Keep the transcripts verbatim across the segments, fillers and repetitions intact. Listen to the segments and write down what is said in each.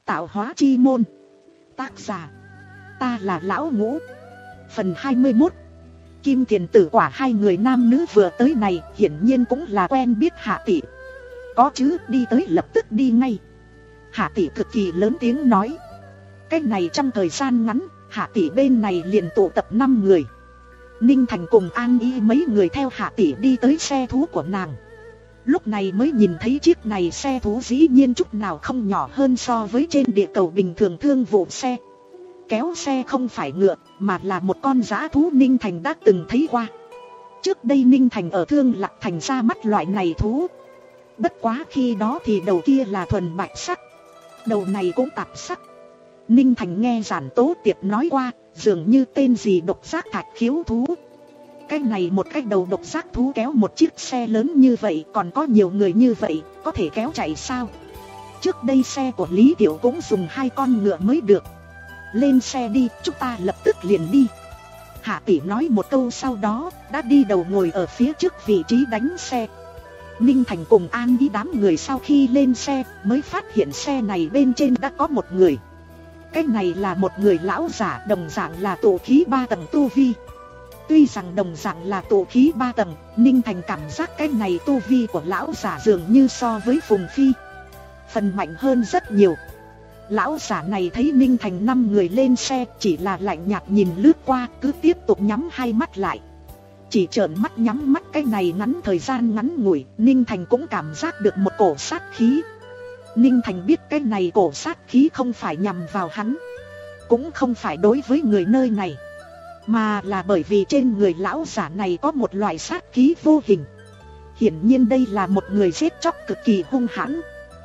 Tạo hóa chi môn. Tác giả: ta là Lão Ngũ. Phần hai mươi mốt. Kim Thiền Tử quả. Hai người nam nữ vừa tới này hiển nhiên cũng là quen biết Hạ tỷ. Có chứ, đi tới lập tức đi ngay. Hạ tỷ cực kỳ lớn tiếng nói. Cái này trong thời gian ngắn, Hạ tỷ bên này liền tụ tập năm người. Ninh Thành cùng An Y mấy người theo Hạ tỷ đi tới xe thú của nàng. Lúc này mới nhìn thấy chiếc này xe thú dĩ nhiên chút nào không nhỏ hơn so với trên địa cầu bình thường thương vụ xe. Kéo xe không phải ngựa, mà là một con dã thú Ninh Thành đã từng thấy qua. Trước đây Ninh Thành ở Thương Lạc Thành ra mắt loại này thú. Bất quá khi đó thì đầu kia là thuần bạch sắc, đầu này cũng tạp sắc. Ninh Thành nghe Giản Tố Tiệp nói qua, dường như tên gì độc giác thạch khiếu thú. Cái này một cái đầu độc giác thú kéo một chiếc xe lớn như vậy, còn có nhiều người như vậy, có thể kéo chạy sao? Trước đây xe của Lý Tiểu cũng dùng hai con ngựa mới được. Lên xe đi, chúng ta lập tức liền đi. Hạ tỷ nói một câu sau đó, đã đi đầu ngồi ở phía trước vị trí đánh xe. Ninh Thành cùng An đi đám người sau khi lên xe, mới phát hiện xe này bên trên đã có một người. Cái này là một người lão giả, đồng dạng là tụ khí ba tầng tu vi. Tuy rằng đồng dạng là tụ khí ba tầng, Ninh Thành cảm giác cái này tu vi của lão giả dường như so với Phùng Phi phần mạnh hơn rất nhiều. Lão giả này thấy Ninh Thành năm người lên xe, chỉ là lạnh nhạt nhìn lướt qua, cứ tiếp tục nhắm hai mắt lại. Chỉ trợn mắt nhắm mắt cái này ngắn thời gian ngắn ngủi, Ninh Thành cũng cảm giác được một cổ sát khí. Ninh Thành biết cái này cổ sát khí không phải nhằm vào hắn, cũng không phải đối với người nơi này, mà là bởi vì trên người lão giả này có một loại sát khí vô hình. Hiển nhiên đây là một người giết chóc cực kỳ hung hãn.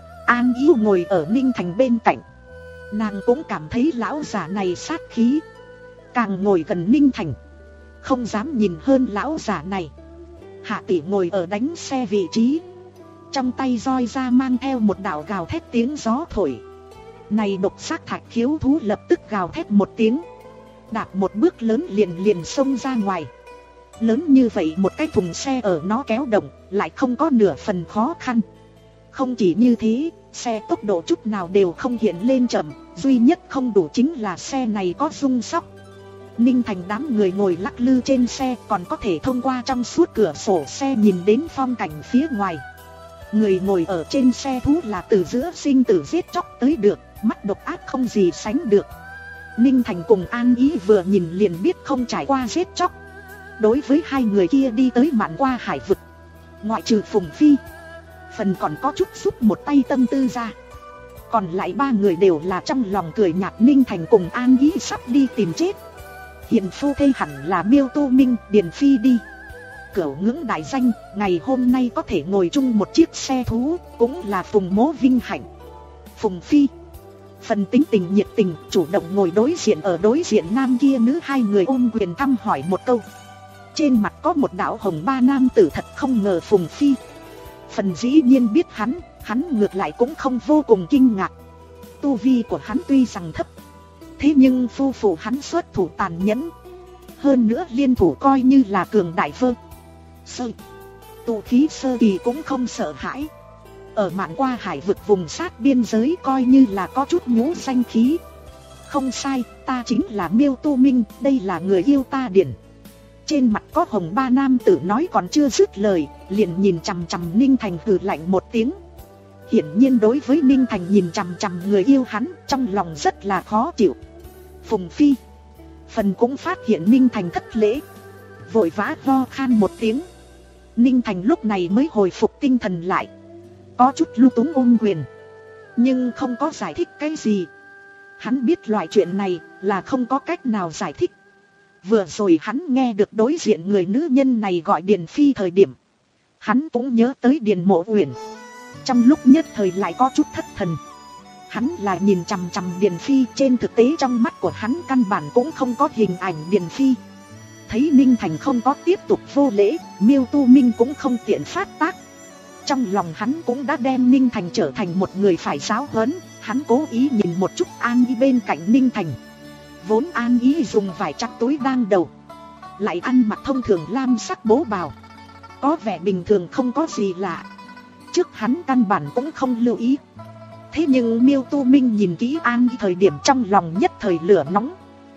An Yêu ngồi ở Ninh Thành bên cạnh, nàng cũng cảm thấy lão giả này sát khí. Càng ngồi gần Ninh Thành, không dám nhìn hơn lão giả này. Hạ tỷ ngồi ở đánh xe vị trí, trong tay roi ra mang theo một đạo gào thét tiếng gió thổi. Này độc giác thạch khiếu thú lập tức gào thét một tiếng, đạp một bước lớn liền liền xông ra ngoài. Lớn như vậy một cái thùng xe ở nó kéo động, lại không có nửa phần khó khăn. Không chỉ như thế, xe tốc độ chút nào đều không hiện lên chậm, duy nhất không đủ chính là xe này có rung sóc. Ninh Thành đám người ngồi lắc lư trên xe, còn có thể thông qua trong suốt cửa sổ xe nhìn đến phong cảnh phía ngoài. Người ngồi ở trên xe thú là từ giữa sinh tử giết chóc tới được, mắt độc ác không gì sánh được. Ninh Thành cùng An Ý vừa nhìn liền biết không trải qua giết chóc. Đối với hai người kia đi tới mạn qua hải vực, ngoại trừ Phùng Phi phần còn có chút giúp một tay tâm tư ra, còn lại ba người đều là trong lòng cười nhạt. Ninh Thành cùng An Ý sắp đi tìm chết. Hiện phu thê hẳn là Miêu Tu Minh, Điền Phi đi. Cửu ngưỡng đại danh, ngày hôm nay có thể ngồi chung một chiếc xe thú, cũng là Phùng Mỗ vinh hạnh. Phùng Phi phần tính tình nhiệt tình, chủ động ngồi đối diện ở đối diện nam kia nữ, hai người ôm quyền thăm hỏi một câu. Trên mặt có một đạo hồng, ba nam tử thật không ngờ Phùng Phi phần dĩ nhiên biết hắn, hắn ngược lại cũng không vô cùng kinh ngạc. Tu vi của hắn tuy rằng thấp, thế nhưng phu phụ hắn xuất thủ tàn nhẫn, hơn nữa liên thủ coi như là cường đại vơ sơ tụ khí sơ kỳ cũng không sợ hãi. Ở mạn qua hải vực vùng sát biên giới coi như là có chút nhũ danh khí. Không sai, ta chính là Miêu Tu Minh, đây là người yêu ta Điển. Trên mặt có hồng, ba nam tử nói còn chưa dứt lời, liền nhìn chằm chằm Ninh Thành hừ lạnh một tiếng. Hiển nhiên đối với Ninh Thành nhìn chằm chằm người yêu hắn, trong lòng rất là khó chịu. Phùng Phi phần cũng phát hiện Ninh Thành thất lễ, vội vã ho khan một tiếng. Ninh Thành lúc này mới hồi phục tinh thần lại, có chút lung túng ôm quyền, nhưng không có giải thích cái gì. Hắn biết loại chuyện này là không có cách nào giải thích. Vừa rồi hắn nghe được đối diện người nữ nhân này gọi Điền Phi thời điểm, hắn cũng nhớ tới Điền Mộ Uyển. Trong lúc nhất thời lại có chút thất thần. Hắn là nhìn chằm chằm Điền Phi, trên thực tế trong mắt của hắn căn bản cũng không có hình ảnh Điền Phi. Thấy Ninh Thành không có tiếp tục vô lễ, Miêu Tu Minh cũng không tiện phát tác. Trong lòng hắn cũng đã đem Ninh Thành trở thành một người phải giáo huấn. Hắn cố ý nhìn một chút An Ý bên cạnh Ninh Thành. Vốn An Ý dùng vải chặt túi đang đầu, lại ăn mặc thông thường lam sắc bố bào, có vẻ bình thường không có gì lạ. Trước hắn căn bản cũng không lưu ý. Thế nhưng Miêu Tu Minh nhìn kỹ An Ý thời điểm trong lòng nhất thời lửa nóng.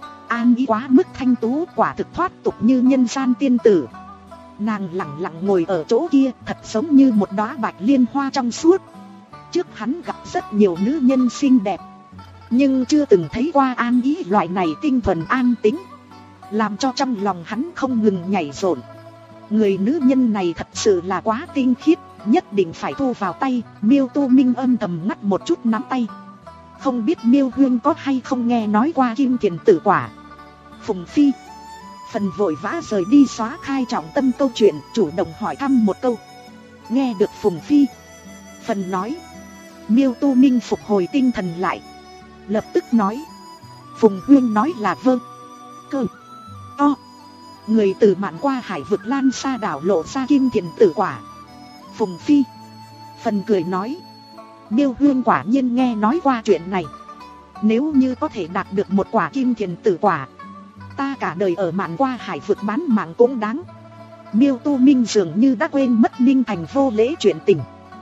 An Ý quá mức thanh tú, quả thực thoát tục như nhân gian tiên tử. Nàng lặng lặng ngồi ở chỗ kia, thật giống như một đóa bạch liên hoa trong suốt. Trước hắn gặp rất nhiều nữ nhân xinh đẹp, nhưng chưa từng thấy qua An Ý loại này tinh thuần an tĩnh, làm cho trong lòng hắn không ngừng nhảy rộn. Người nữ nhân này thật sự là quá tinh khiết, nhất định phải thu vào tay. Miêu Tu Minh âm thầm ngắt một chút nắm tay. Không biết Miêu Huyên có hay không nghe nói qua kim thiền tử quả. Phùng Phi Phần vội vã rời đi xóa khai trọng tâm câu chuyện, chủ động hỏi thăm một câu. Nghe được Phùng Phi Phần nói, Miêu Tu Minh phục hồi tinh thần lại, lập tức nói, Phùng Huyên nói là vâng. Cơ To Người từ mạn qua hải vực Lan Sa đảo lộ ra kim thiền tử quả. Phùng Phi Phần cười nói, Miêu Huyên quả nhiên nghe nói qua chuyện này. Nếu như có thể đạt được một quả kim thiền tử quả, ta cả đời ở mạn qua hải vực bán mạng cũng đáng. Miêu Tu Minh dường như đã quên mất Ninh Thành vô lễ chuyện tình,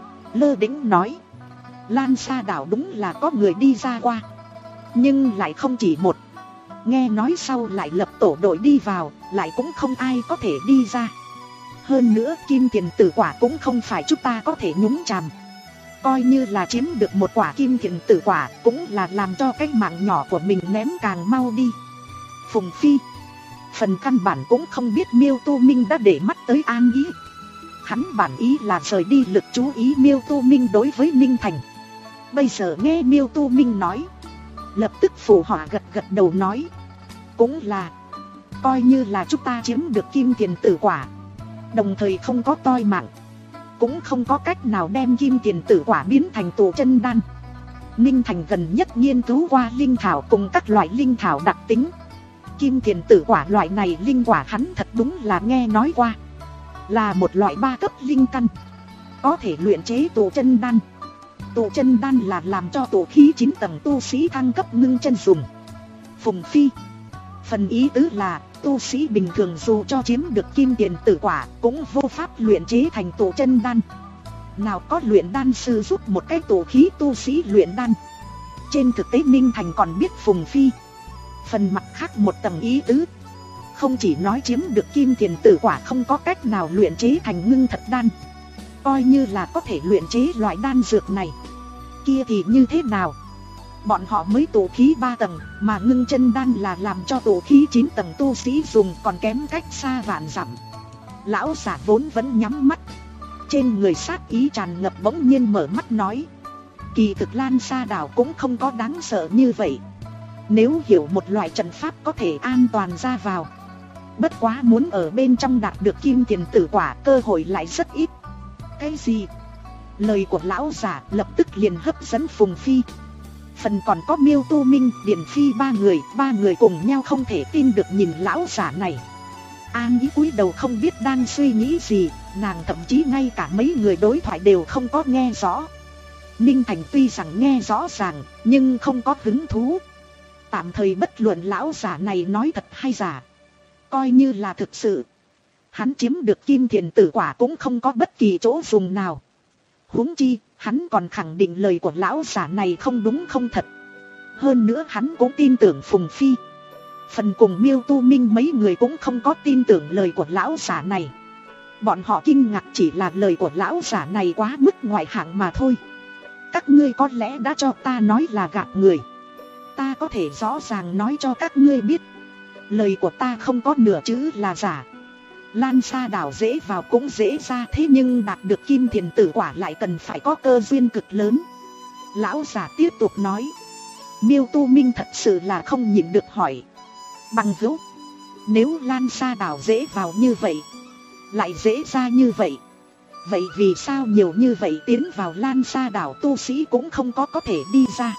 lơ đễnh nói, Lan Sa đảo đúng là có người đi ra qua, nhưng lại không chỉ một. Nghe nói sau lại lập tổ đội đi vào, lại cũng không ai có thể đi ra. Hơn nữa kim thiền tử quả cũng không phải chúng ta có thể nhúng chàm. Coi như là chiếm được một quả kim thiền tử quả, cũng là làm cho cái mạng nhỏ của mình ném càng mau đi. Phùng Phi Phần căn bản cũng không biết Miêu Tu Minh đã để mắt tới An Ý. Hắn bản ý là rời đi lực chú ý Miêu Tu Minh đối với Ninh Thành. Bây giờ nghe Miêu Tu Minh nói, lập tức phụ họa gật gật đầu nói, cũng là, coi như là chúng ta chiếm được kim thiền tử quả, đồng thời không có toi mạng, cũng không có cách nào đem kim thiền tử quả biến thành tụ chân đan. Ninh Thành gần nhất nghiên cứu qua linh thảo cùng các loại linh thảo đặc tính. Kim thiền tử quả loại này linh quả hắn thật đúng là nghe nói qua, là một loại ba cấp linh căn, có thể luyện chế tụ chân đan. Tụ chân đan là làm cho tụ khí chín tầng tu sĩ thăng cấp ngưng chân dùng. Phùng Phi Phần ý tứ là, tu sĩ bình thường dù cho chiếm được kim thiền tử quả, cũng vô pháp luyện chế thành tụ chân đan. Nào có luyện đan sư giúp một cái tụ khí tu sĩ luyện đan. Trên thực tế Ninh Thành còn biết Phùng Phi Phần mặt khác một tầng ý tứ, không chỉ nói chiếm được kim thiền tử quả không có cách nào luyện chế thành ngưng thật đan, coi như là có thể luyện chế loại đan dược này, kia thì như thế nào? Bọn họ mới tụ khí ba tầng, mà ngưng chân đan là làm cho tụ khí chín tầng tu sĩ dùng, còn kém cách xa vạn dặm. Lão giả vốn vẫn nhắm mắt, trên người sát ý tràn ngập, bỗng nhiên mở mắt nói, kỳ thực Lan Sa đảo cũng không có đáng sợ như vậy. Nếu hiểu một loại trận pháp có thể an toàn ra vào, bất quá muốn ở bên trong đạt được kim thiền tử quả, cơ hội lại rất ít. Cái gì? Lời của lão giả lập tức liền hấp dẫn Phùng Phi Phần còn có Miêu Tu Minh, Điền Phi ba người, ba người cùng nhau không thể tin được nhìn lão giả này. An Ý cúi đầu không biết đang suy nghĩ gì, nàng thậm chí ngay cả mấy người đối thoại đều không có nghe rõ. Ninh Thành tuy rằng nghe rõ ràng, nhưng không có hứng thú. Tạm thời bất luận lão giả này nói thật hay giả, coi như là thực sự, hắn chiếm được kim thiền tử quả cũng không có bất kỳ chỗ dùng nào. Huống chi, hắn còn khẳng định lời của lão giả này không đúng không thật. Hơn nữa hắn cũng tin tưởng Phùng Phi Phần cùng Miêu Tu Minh mấy người cũng không có tin tưởng lời của lão giả này. Bọn họ kinh ngạc chỉ là lời của lão giả này quá mức ngoại hạng mà thôi. Các ngươi có lẽ đã cho ta nói là gạt người. Ta có thể rõ ràng nói cho các ngươi biết, lời của ta không có nửa chữ là giả. Lan Sa đảo dễ vào cũng dễ ra, thế nhưng đạt được kim thiền tử quả lại cần phải có cơ duyên cực lớn. Lão giả tiếp tục nói. Miêu Tu Minh thật sự là không nhịn được hỏi, bằng hữu, nếu Lan Sa đảo dễ vào như vậy, lại dễ ra như vậy, vậy vì sao nhiều như vậy tiến vào Lan Sa đảo tu sĩ cũng không có có thể đi ra?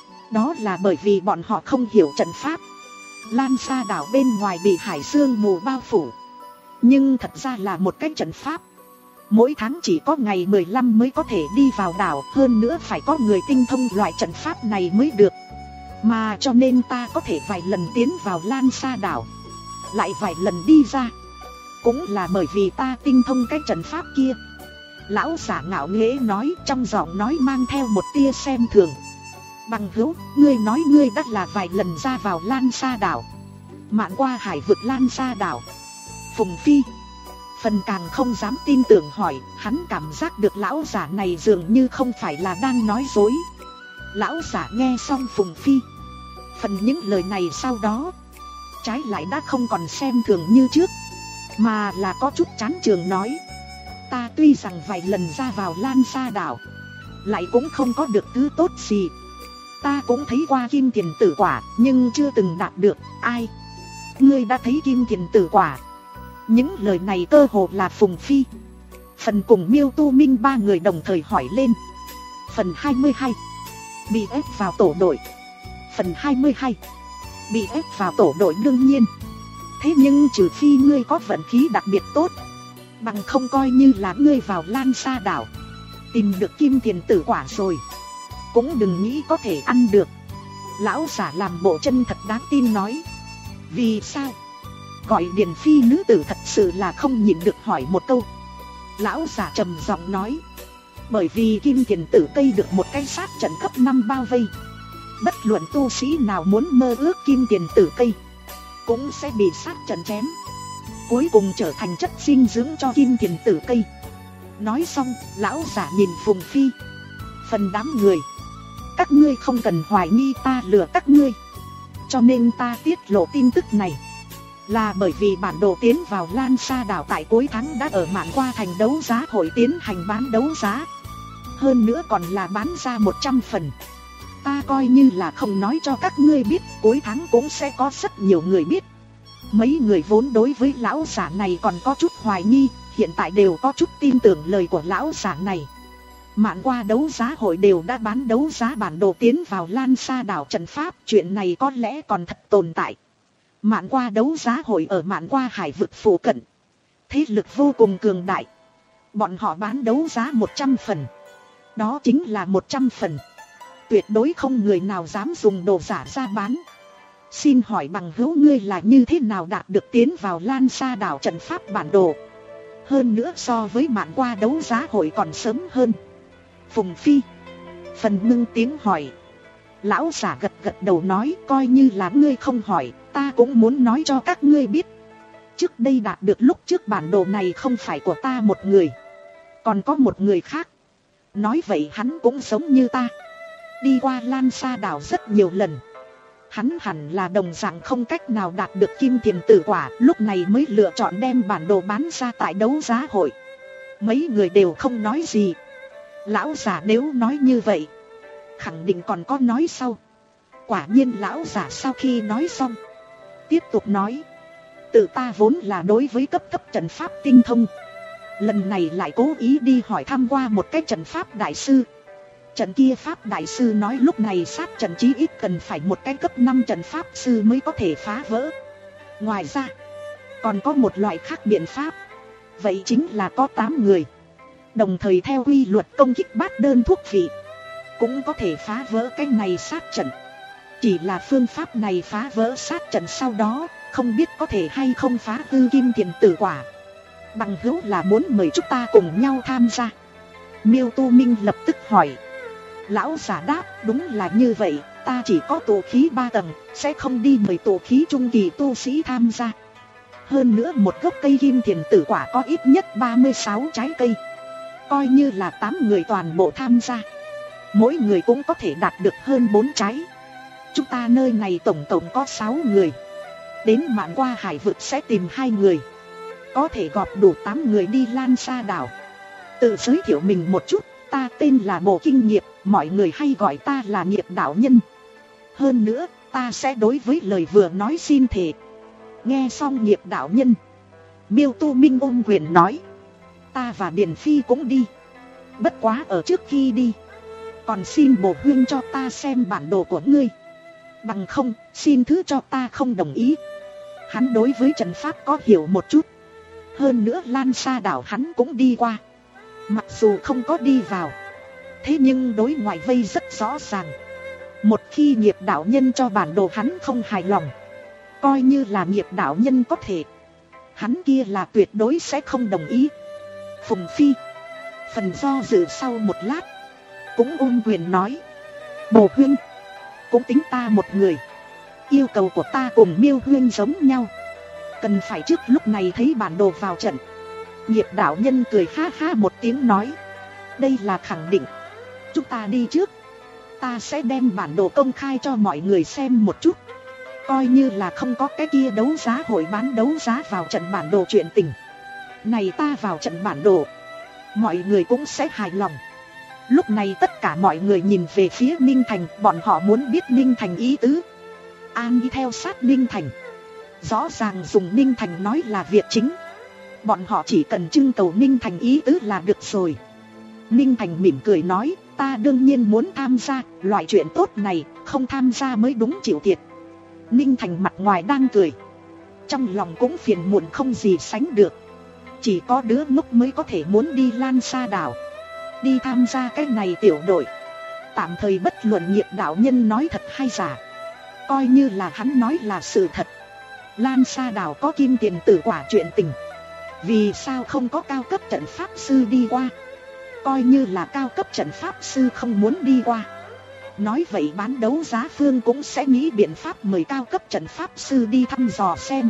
Đó là bởi vì bọn họ không hiểu trận pháp. Lan Sa đảo bên ngoài bị hải sương mù bao phủ, nhưng thật ra là một cái trận pháp. Mỗi tháng chỉ có ngày mười lăm mới có thể đi vào đảo, hơn nữa phải có người tinh thông loại trận pháp này mới được. Mà cho nên ta có thể vài lần tiến vào Lan Sa đảo, lại vài lần đi ra, cũng là bởi vì ta tinh thông cái trận pháp kia. Lão giả ngạo nghễ nói, trong giọng nói mang theo một tia xem thường. Bằng hữu, ngươi nói ngươi đã là vài lần ra vào Lan Sa đảo, mạn qua hải vực Lan Sa đảo. Phùng Phi phần càng không dám tin tưởng hỏi, hắn cảm giác được lão giả này dường như không phải là đang nói dối. Lão giả nghe xong Phùng Phi phần những lời này sau đó, trái lại đã không còn xem thường như trước, mà là có chút chán chường nói, ta tuy rằng vài lần ra vào Lan Sa đảo, lại cũng không có được thứ tốt gì. Ta cũng thấy qua kim tiền tử quả, nhưng chưa từng đạt được. Ai? Ngươi đã thấy kim tiền tử quả? Những lời này cơ hồ là Phùng Phi phần cùng Miêu Tu Minh ba người đồng thời hỏi lên. Phần hai mươi hai, bị ép vào tổ đội. Phần hai mươi hai, bị ép vào tổ đội đương nhiên. Thế nhưng trừ phi ngươi có vận khí đặc biệt tốt, bằng không coi như là ngươi vào Lan Sa đảo tìm được kim tiền tử quả rồi, cũng đừng nghĩ có thể ăn được. Lão giả làm bộ chân thật đáng tin nói. Vì sao? Gọi Điền Phi nữ tử thật sự là không nhịn được hỏi một câu. Lão giả trầm giọng nói, bởi vì kim tiền tử cây được một cái sát trận cấp năm bao vây. Bất luận tu sĩ nào muốn mơ ước kim tiền tử cây, cũng sẽ bị sát trận chém, cuối cùng trở thành chất dinh dưỡng cho kim tiền tử cây. Nói xong, lão giả nhìn Phùng Phi phần đám người, các ngươi không cần hoài nghi ta lừa các ngươi. Cho nên ta tiết lộ tin tức này là bởi vì bản đồ tiến vào Lan Sa đảo tại cuối tháng đã ở mạn qua thành đấu giá hội tiến hành bán đấu giá. Hơn nữa còn là bán ra một trăm phần. Ta coi như là không nói cho các ngươi biết, cuối tháng cũng sẽ có rất nhiều người biết. Mấy người vốn đối với lão giả này còn có chút hoài nghi, hiện tại đều có chút tin tưởng lời của lão giả này. Mạn qua đấu giá hội đều đã bán đấu giá bản đồ tiến vào Lan Sa đảo trận pháp, chuyện này có lẽ còn thật tồn tại. Mạn qua đấu giá hội ở mạn qua hải vực phụ cận, thế lực vô cùng cường đại. Bọn họ bán đấu giá một trăm phần, đó chính là một trăm phần. Tuyệt đối không người nào dám dùng đồ giả ra bán. Xin hỏi bằng hữu ngươi là như thế nào đạt được tiến vào Lan Sa đảo trận pháp bản đồ? Hơn nữa so với mạn qua đấu giá hội còn sớm hơn. Phùng Phi phần ngưng tiếng hỏi. Lão giả gật gật đầu nói, coi như là ngươi không hỏi, ta cũng muốn nói cho các ngươi biết. Trước đây đạt được lúc trước bản đồ này không phải của ta một người, còn có một người khác. Nói vậy hắn cũng giống như ta, đi qua Lan Sa đảo rất nhiều lần. Hắn hẳn là đồng dạng không cách nào đạt được kim tiền tử quả, lúc này mới lựa chọn đem bản đồ bán ra tại đấu giá hội. Mấy người đều không nói gì. Lão giả nếu nói như vậy, khẳng định còn có nói sau. Quả nhiên lão giả sau khi nói xong, tiếp tục nói, tự ta vốn là đối với cấp thấp trận pháp tinh thông, lần này lại cố ý đi hỏi thăm qua một cái trận pháp đại sư. Trận kia pháp đại sư nói lúc này sát trận chí ít cần phải một cái cấp năm trận pháp sư mới có thể phá vỡ. Ngoài ra còn có một loại khác biện pháp, vậy chính là có tám người đồng thời theo quy luật công kích bát đơn thuốc vị, cũng có thể phá vỡ cái này sát trận. Chỉ là phương pháp này phá vỡ sát trận sau đó, không biết có thể hay không phá hư kim tiền tử quả. Bằng hữu là muốn mời chúng ta cùng nhau tham gia? Miêu Tu Minh lập tức hỏi. Lão giả đáp, đúng là như vậy, ta chỉ có tụ khí ba tầng, sẽ không đi mời tụ khí trung kỳ tu sĩ tham gia. Hơn nữa một gốc cây kim tiền tử quả có ít nhất ba mươi sáu trái cây. Coi như là tám người toàn bộ tham gia, mỗi người cũng có thể đạt được hơn bốn trái. Chúng ta nơi này tổng tổng có sáu người, đến mạn qua hải vực sẽ tìm hai người, có thể gọp đủ tám người đi Lan Sa đảo. Tự giới thiệu mình một chút, ta tên là Bộ Kinh Nghiệp, mọi người hay gọi ta là Nghiệp đạo nhân. Hơn nữa, ta sẽ đối với lời vừa nói xin thề. Nghe xong Nghiệp đạo nhân, Miêu Tu Minh ôm quyền nói, ta và Điền Phi cũng đi. Bất quá ở trước khi đi, còn xin Bồ Huyên cho ta xem bản đồ của ngươi, bằng không, xin thứ cho ta không đồng ý. Hắn đối với trận pháp có hiểu một chút. Hơn nữa Lan Sa đảo hắn cũng đi qua, mặc dù không có đi vào, thế nhưng đối ngoại vây rất rõ ràng. Một khi Nghiệp đạo nhân cho bản đồ hắn không hài lòng, coi như là Nghiệp đạo nhân có thể, hắn kia là tuyệt đối sẽ không đồng ý. Phùng Phi Phần do dự sau một lát, cũng ôm quyền nói: Bồ huynh, cũng tính ta một người. Yêu cầu của ta cùng Miêu huynh giống nhau, cần phải trước lúc này thấy bản đồ vào trận. Nghiệp đạo nhân cười ha ha một tiếng nói: đây là khẳng định. Chúng ta đi trước, ta sẽ đem bản đồ công khai cho mọi người xem một chút. Coi như là không có cái kia đấu giá hội bán đấu giá vào trận bản đồ chuyện tình này, ta vào trận bản đồ, mọi người cũng sẽ hài lòng. Lúc này tất cả mọi người nhìn về phía Ninh Thành, bọn họ muốn biết Ninh Thành ý tứ. An đi theo sát Ninh Thành, rõ ràng dùng Ninh Thành nói là việc chính. Bọn họ chỉ cần trưng cầu Ninh Thành ý tứ là được rồi. Ninh Thành mỉm cười nói: ta đương nhiên muốn tham gia, loại chuyện tốt này không tham gia mới đúng chịu thiệt. Ninh Thành mặt ngoài đang cười, trong lòng cũng phiền muộn không gì sánh được. Chỉ có đứa ngốc mới có thể muốn đi Lan Sa đảo, đi tham gia cái này tiểu đội. Tạm thời bất luận Nghiệp đạo nhân nói thật hay giả, coi như là hắn nói là sự thật. Lan Sa đảo có kim tiền tử quả chuyện tình, vì sao không có cao cấp trận pháp sư đi qua? Coi như là cao cấp trận pháp sư không muốn đi qua, nói vậy bán đấu giá phương cũng sẽ nghĩ biện pháp mời cao cấp trận pháp sư đi thăm dò xem.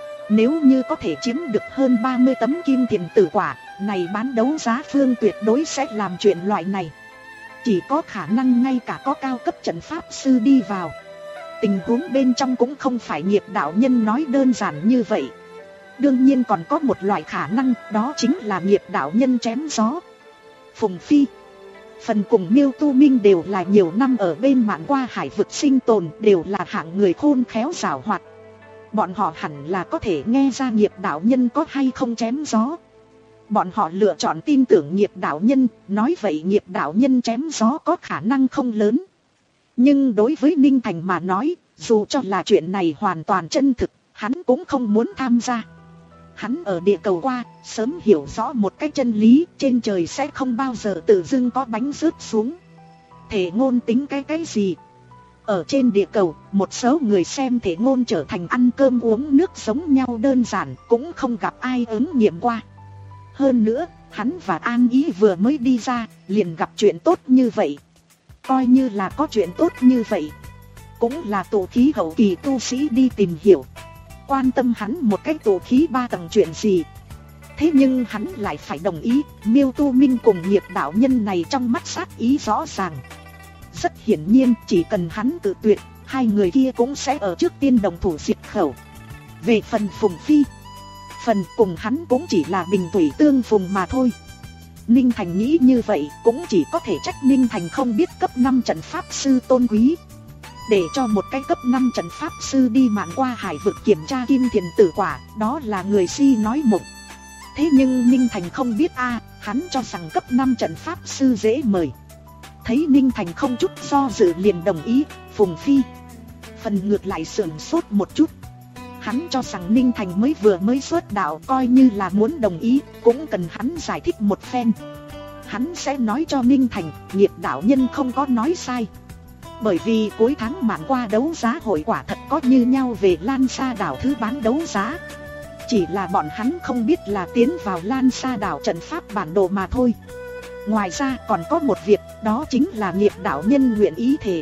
Nếu như có thể chiếm được hơn ba mươi tấm kim tiền tử quả, này bán đấu giá phương tuyệt đối sẽ làm chuyện loại này. Chỉ có khả năng ngay cả có cao cấp trận pháp sư đi vào. Tình huống bên trong cũng không phải Nghiệp đạo nhân nói đơn giản như vậy. Đương nhiên còn có một loại khả năng, đó chính là Nghiệp đạo nhân chém gió. Phùng Phi, Phần cùng Miêu Tu Minh đều là nhiều năm ở bên mạn qua hải vực sinh tồn, đều là hạng người khôn khéo giảo hoạt. Bọn họ hẳn là có thể nghe ra Nghiệp đạo nhân có hay không chém gió. Bọn họ lựa chọn tin tưởng Nghiệp đạo nhân, nói vậy Nghiệp đạo nhân chém gió có khả năng không lớn. Nhưng đối với Ninh Thành mà nói, dù cho là chuyện này hoàn toàn chân thực, hắn cũng không muốn tham gia. Hắn ở địa cầu qua, sớm hiểu rõ một cái chân lý, trên trời sẽ không bao giờ tự dưng có bánh rớt xuống. Thể ngôn tính cái cái gì? Ở trên địa cầu, một số người xem thể ngôn trở thành ăn cơm uống nước giống nhau đơn giản, cũng không gặp ai ứng nghiệm qua. Hơn nữa, hắn và An Ý vừa mới đi ra, liền gặp chuyện tốt như vậy. Coi như là có chuyện tốt như vậy, cũng là tụ khí hậu kỳ tu sĩ đi tìm hiểu. Quan tâm hắn một cái tụ khí ba tầng chuyện gì? Thế nhưng hắn lại phải đồng ý. Miêu Tu Minh cùng Nghiệp đạo nhân này trong mắt sát ý rõ ràng. Rất hiển nhiên chỉ cần hắn tự tuyệt, hai người kia cũng sẽ ở trước tiên đồng thủ diệt khẩu. Về phần Phùng Phi, Phần cùng hắn cũng chỉ là bình thủy tương phùng mà thôi. Ninh Thành nghĩ như vậy cũng chỉ có thể trách Ninh Thành không biết cấp năm trận pháp sư tôn quý. Để cho một cái cấp năm trận pháp sư đi mạn qua hải vực kiểm tra kim thiền tử quả, đó là người si nói mộng. Thế nhưng Ninh Thành không biết a, à, hắn cho rằng cấp năm trận pháp sư dễ mời. Thấy Ninh Thành không chút do dự liền đồng ý. Phùng Phi, Phần ngược lại sườn sốt một chút. Hắn cho rằng Ninh Thành mới vừa mới xuất đạo, coi như là muốn đồng ý, cũng cần hắn giải thích một phen. Hắn sẽ nói cho Ninh Thành, Nghiệp đạo nhân không có nói sai. Bởi vì cuối tháng mạn qua đấu giá hội quả thật có như nhau về Lan Sa đảo thứ bán đấu giá. Chỉ là bọn hắn không biết là tiến vào Lan Sa đảo trận pháp bản đồ mà thôi. Ngoài ra còn có một việc, đó chính là Nghiệp đạo nhân nguyện ý thề.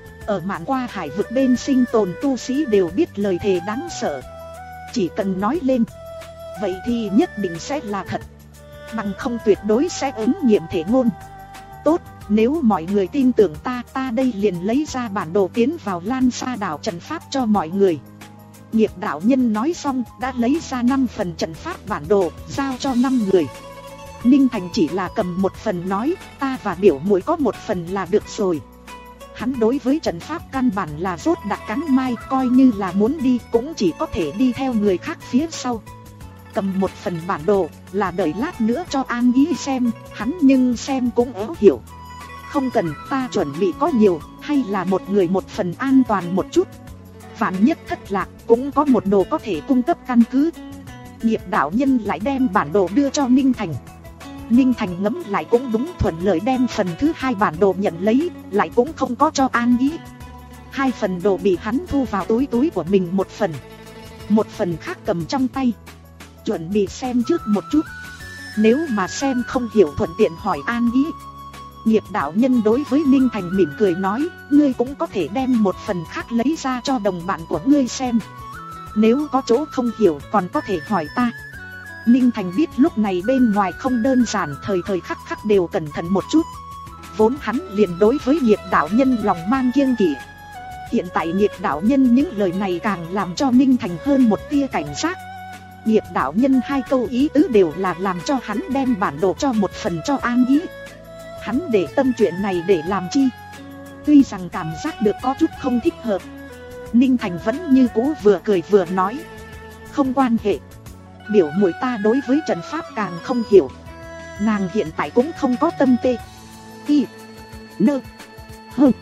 Ở mạn qua hải vực bên sinh tồn tu sĩ đều biết lời thề đáng sợ. Chỉ cần nói lên, vậy thì nhất định sẽ là thật. Bằng không tuyệt đối sẽ ứng nghiệm thể ngôn. Tốt, nếu mọi người tin tưởng ta, ta đây liền lấy ra bản đồ tiến vào Lan Sa đảo trận pháp cho mọi người. Nghiệp đạo nhân nói xong, đã lấy ra năm phần trận pháp bản đồ, giao cho năm người. Ninh Thành chỉ là cầm một phần nói, ta và biểu muội có một phần là được rồi. Hắn đối với trận pháp căn bản là rốt đặc cắn mai, coi như là muốn đi cũng chỉ có thể đi theo người khác phía sau. Cầm một phần bản đồ là đợi lát nữa cho An Ý xem, hắn nhưng xem cũng ấu hiểu. Không cần, ta chuẩn bị có nhiều, hay là một người một phần an toàn một chút. Vạn nhất thất lạc cũng có một đồ có thể cung cấp căn cứ. Nghiệp đạo nhân lại đem bản đồ đưa cho Ninh Thành. Ninh Thành ngẫm lại cũng đúng, thuận lợi đem phần thứ hai bản đồ nhận lấy, lại cũng không có cho An Ý. Hai phần đồ bị hắn thu vào túi túi của mình một phần, một phần khác cầm trong tay, chuẩn bị xem trước một chút. Nếu mà xem không hiểu thuận tiện hỏi an ý. Nghiệp đạo nhân đối với Ninh Thành mỉm cười nói, ngươi cũng có thể đem một phần khác lấy ra cho đồng bạn của ngươi xem. Nếu có chỗ không hiểu còn có thể hỏi ta. Ninh Thành biết lúc này bên ngoài không đơn giản, thời thời khắc khắc đều cẩn thận một chút. Vốn hắn liền đối với nghiệp đạo nhân lòng mang kiêng kỵ. Hiện tại nghiệp đạo nhân những lời này càng làm cho Ninh Thành hơn một tia cảnh giác. Nghiệp đạo nhân hai câu ý tứ đều là làm cho hắn đem bản đồ cho một phần cho an ý. Hắn để tâm chuyện này để làm chi? Tuy rằng cảm giác được có chút không thích hợp, Ninh Thành vẫn như cũ vừa cười vừa nói, không quan hệ. Biểu muội ta đối với trận pháp càng không hiểu. Nàng hiện tại cũng không có tâm tê i nơ hơ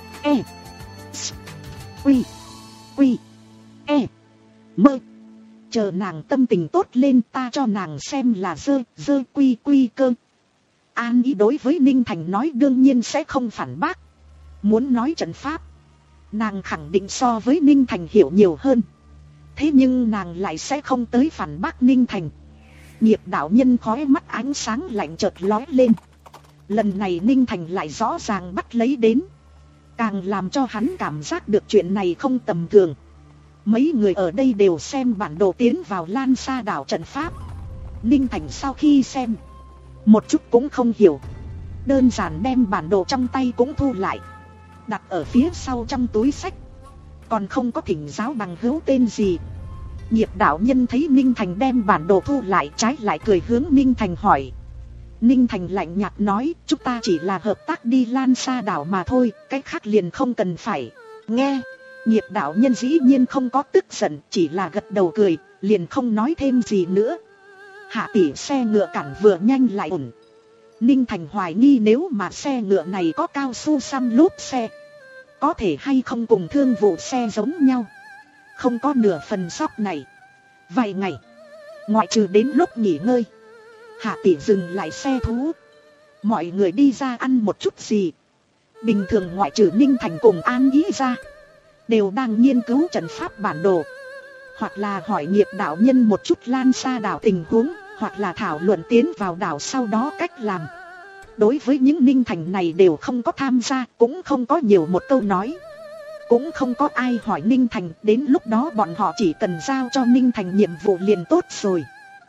e s quy quy e mơ. Chờ nàng tâm tình tốt lên ta cho nàng xem là dơ dơ quy quy cơ. An ý đối với Ninh Thành nói đương nhiên sẽ không phản bác. Muốn nói trận pháp, nàng khẳng định so với Ninh Thành hiểu nhiều hơn. Thế nhưng nàng lại sẽ không tới phản bác Ninh Thành. Nghiệp đạo nhân khóe mắt ánh sáng lạnh chợt lóe lên. Lần này Ninh Thành lại rõ ràng bắt lấy đến, càng làm cho hắn cảm giác được chuyện này không tầm thường. Mấy người ở đây đều xem bản đồ tiến vào Lan Sa đảo trận pháp. Ninh Thành sau khi xem, một chút cũng không hiểu, đơn giản đem bản đồ trong tay cũng thu lại, đặt ở phía sau trong túi sách. Còn không có thỉnh giáo bằng hữu tên gì. Nghiệp đạo nhân thấy Ninh Thành đem bản đồ thu lại, trái lại cười hướng Ninh Thành hỏi. Ninh Thành lạnh nhạt nói, chúng ta chỉ là hợp tác đi Lan Sa đảo mà thôi, cái khác liền không cần phải nghe. Nghiệp đạo nhân dĩ nhiên không có tức giận, chỉ là gật đầu cười, liền không nói thêm gì nữa. Hạ tỷ xe ngựa cản vừa nhanh lại ổn. Ninh Thành hoài nghi nếu mà xe ngựa này có cao su xăm lốp xe, có thể hay không cùng thương vụ xe giống nhau. Không có nửa phần sóc này. Vài ngày, ngoại trừ đến lúc nghỉ ngơi, Hạ tỷ dừng lại xe thú, mọi người đi ra ăn một chút gì. Bình thường ngoại trừ Ninh Thành cùng An Ý ra, đều đang nghiên cứu trận pháp bản đồ, hoặc là hỏi nghiệp đạo nhân một chút Lan Sa đảo tình huống, hoặc là thảo luận tiến vào đảo sau đó cách làm. Đối với những Ninh Thành này đều không có tham gia, cũng không có nhiều một câu nói. Cũng không có ai hỏi Ninh Thành, đến lúc đó bọn họ chỉ cần giao cho Ninh Thành nhiệm vụ liền tốt rồi.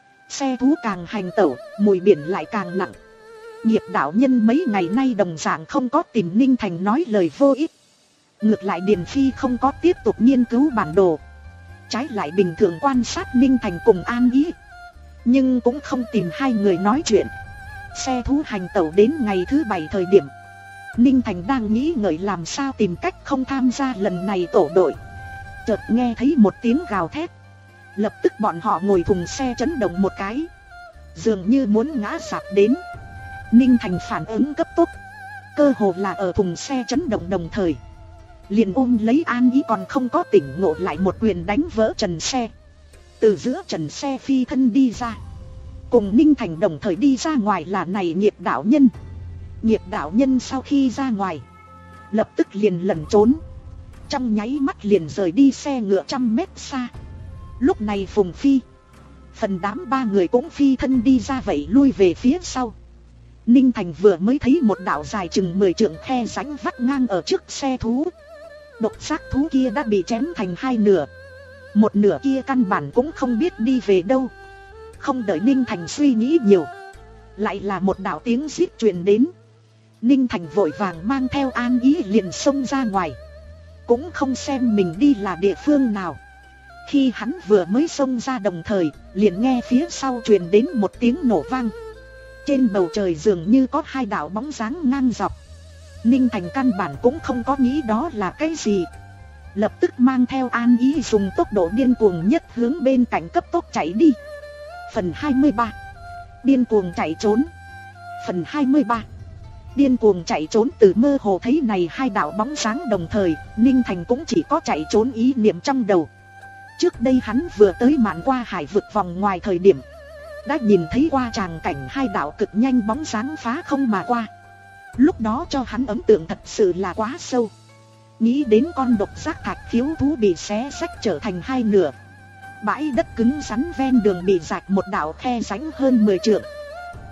Xe thú càng hành tẩu, mùi biển lại càng nặng. Nghiệp đạo nhân mấy ngày nay đồng dạng không có tìm Ninh Thành nói lời vô ích. Ngược lại Điền Phi không có tiếp tục nghiên cứu bản đồ, trái lại bình thường quan sát Ninh Thành cùng An Ý, nhưng cũng không tìm hai người nói chuyện. Xe thú hành tẩu đến ngày thứ bảy thời điểm, Ninh Thành đang nghĩ ngợi làm sao tìm cách không tham gia lần này tổ đội. Chợt nghe thấy một tiếng gào thét. Lập tức bọn họ ngồi thùng xe chấn động một cái, dường như muốn ngã sạp đến. Ninh Thành phản ứng cấp tốc, cơ hồ là ở thùng xe chấn động đồng thời, liền ôm lấy An Ý còn không có tỉnh ngộ lại một quyền đánh vỡ trần xe. Từ giữa trần xe phi thân đi ra, cùng Ninh Thành đồng thời đi ra ngoài là này nghiệp đạo nhân. Nghiệp đạo nhân sau khi ra ngoài, lập tức liền lẩn trốn, trong nháy mắt liền rời đi xe ngựa trăm mét xa. Lúc này Phùng Phi, phần đám ba người cũng phi thân đi ra vậy lui về phía sau. Ninh Thành vừa mới thấy một đạo dài chừng mười trượng khe rãnh vắt ngang ở trước xe thú. Độc giác thú kia đã bị chém thành hai nửa, một nửa kia căn bản cũng không biết đi về đâu. Không đợi Ninh Thành suy nghĩ nhiều, lại là một đạo tiếng rít truyền đến. Ninh Thành vội vàng mang theo An Ý liền xông ra ngoài, cũng không xem mình đi là địa phương nào. Khi hắn vừa mới xông ra đồng thời, liền nghe phía sau truyền đến một tiếng nổ vang. Trên bầu trời dường như có hai đạo bóng dáng ngang dọc. Ninh Thành căn bản cũng không có nghĩ đó là cái gì, lập tức mang theo An Ý dùng tốc độ điên cuồng nhất hướng bên cạnh cấp tốc chạy đi. Phần hai mươi ba, điên cuồng chạy trốn. Phần hai mươi ba, điên cuồng chạy trốn. Từ mơ hồ thấy này hai đạo bóng dáng đồng thời, Ninh Thành cũng chỉ có chạy trốn ý niệm trong đầu. Trước đây hắn vừa tới mạn qua hải vực vòng ngoài thời điểm, đã nhìn thấy qua tràng cảnh hai đạo cực nhanh bóng dáng phá không mà qua. Lúc đó cho hắn ấn tượng thật sự là quá sâu. Nghĩ đến con độc giác thạch khiếu thú bị xé xách trở thành hai nửa, bãi đất cứng rắn ven đường bị rạch một đạo khe rãnh hơn mười trượng,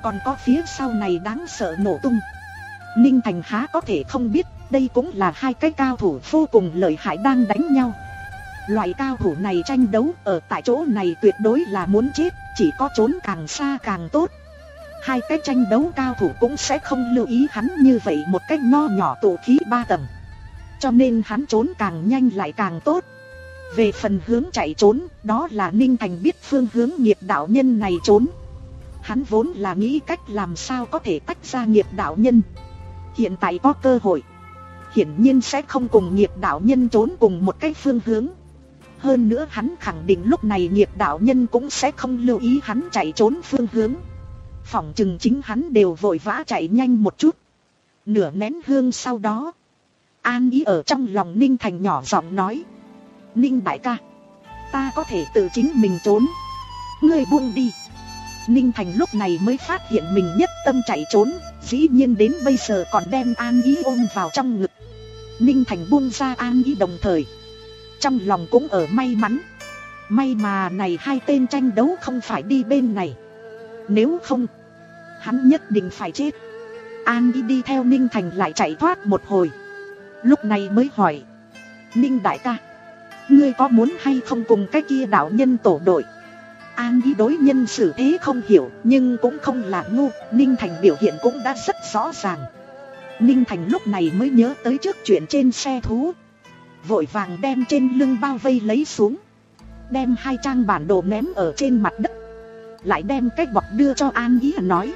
Còn có phía sau này đáng sợ nổ tung. Ninh Thành há có thể không biết, đây cũng là hai cái cao thủ vô cùng lợi hại đang đánh nhau. Loại cao thủ này tranh đấu ở tại chỗ này tuyệt đối là muốn chết, chỉ có trốn càng xa càng tốt. Hai cái tranh đấu cao thủ cũng sẽ không lưu ý hắn như vậy một cách nho nhỏ tụ khí ba tầng. Cho nên hắn trốn càng nhanh lại càng tốt. Về phần hướng chạy trốn, đó là Ninh Thành biết phương hướng nghiệp đạo nhân này trốn. Hắn vốn là nghĩ cách làm sao có thể tách ra nghiệp đạo nhân. Hiện tại có cơ hội, hiển nhiên sẽ không cùng nghiệp đạo nhân trốn cùng một cái phương hướng. Hơn nữa hắn khẳng định lúc này nghiệp đạo nhân cũng sẽ không lưu ý hắn chạy trốn phương hướng. Phỏng chừng chính hắn đều vội vã chạy nhanh một chút. Nửa nén hương sau đó, An Ý ở trong lòng Ninh Thành nhỏ giọng nói: Ninh đại ca, ta có thể tự chính mình trốn, ngươi buông đi. Ninh Thành lúc này mới phát hiện mình nhất tâm chạy trốn, dĩ nhiên đến bây giờ còn đem An Ý ôm vào trong ngực. Ninh Thành buông ra An Ý đồng thời trong lòng cũng ở may mắn. May mà này hai tên tranh đấu không phải đi bên này, nếu không hắn nhất định phải chết. An Ý đi theo Ninh Thành lại chạy thoát một hồi, lúc này mới hỏi: Ninh đại ca, ngươi có muốn hay không cùng cái kia đạo nhân tổ đội? An Ý đối nhân xử thế không hiểu, nhưng cũng không là ngu. Ninh Thành biểu hiện cũng đã rất rõ ràng. Ninh Thành lúc này mới nhớ tới trước chuyện trên xe thú, vội vàng đem trên lưng bao vây lấy xuống, đem hai trang bản đồ ném ở trên mặt đất, lại đem cái bọc đưa cho An Ý nói: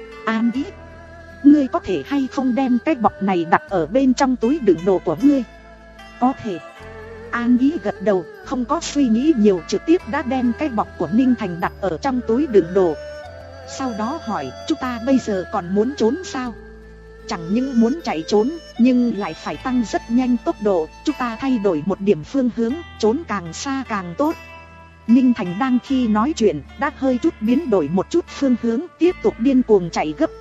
An Ý, ngươi có thể hay không đem cái bọc này đặt ở bên trong túi đựng đồ của ngươi? Có thể. An Ý gật đầu, không có suy nghĩ nhiều, trực tiếp đã đem cái bọc của Ninh Thành đặt ở trong túi đựng đồ. Sau đó hỏi: chúng ta bây giờ còn muốn trốn sao? Chẳng những muốn chạy trốn, nhưng lại phải tăng rất nhanh tốc độ. Chúng ta thay đổi một điểm phương hướng, trốn càng xa càng tốt. Ninh Thành đang khi nói chuyện đã hơi chút biến đổi một chút phương hướng, tiếp tục điên cuồng chạy gấp.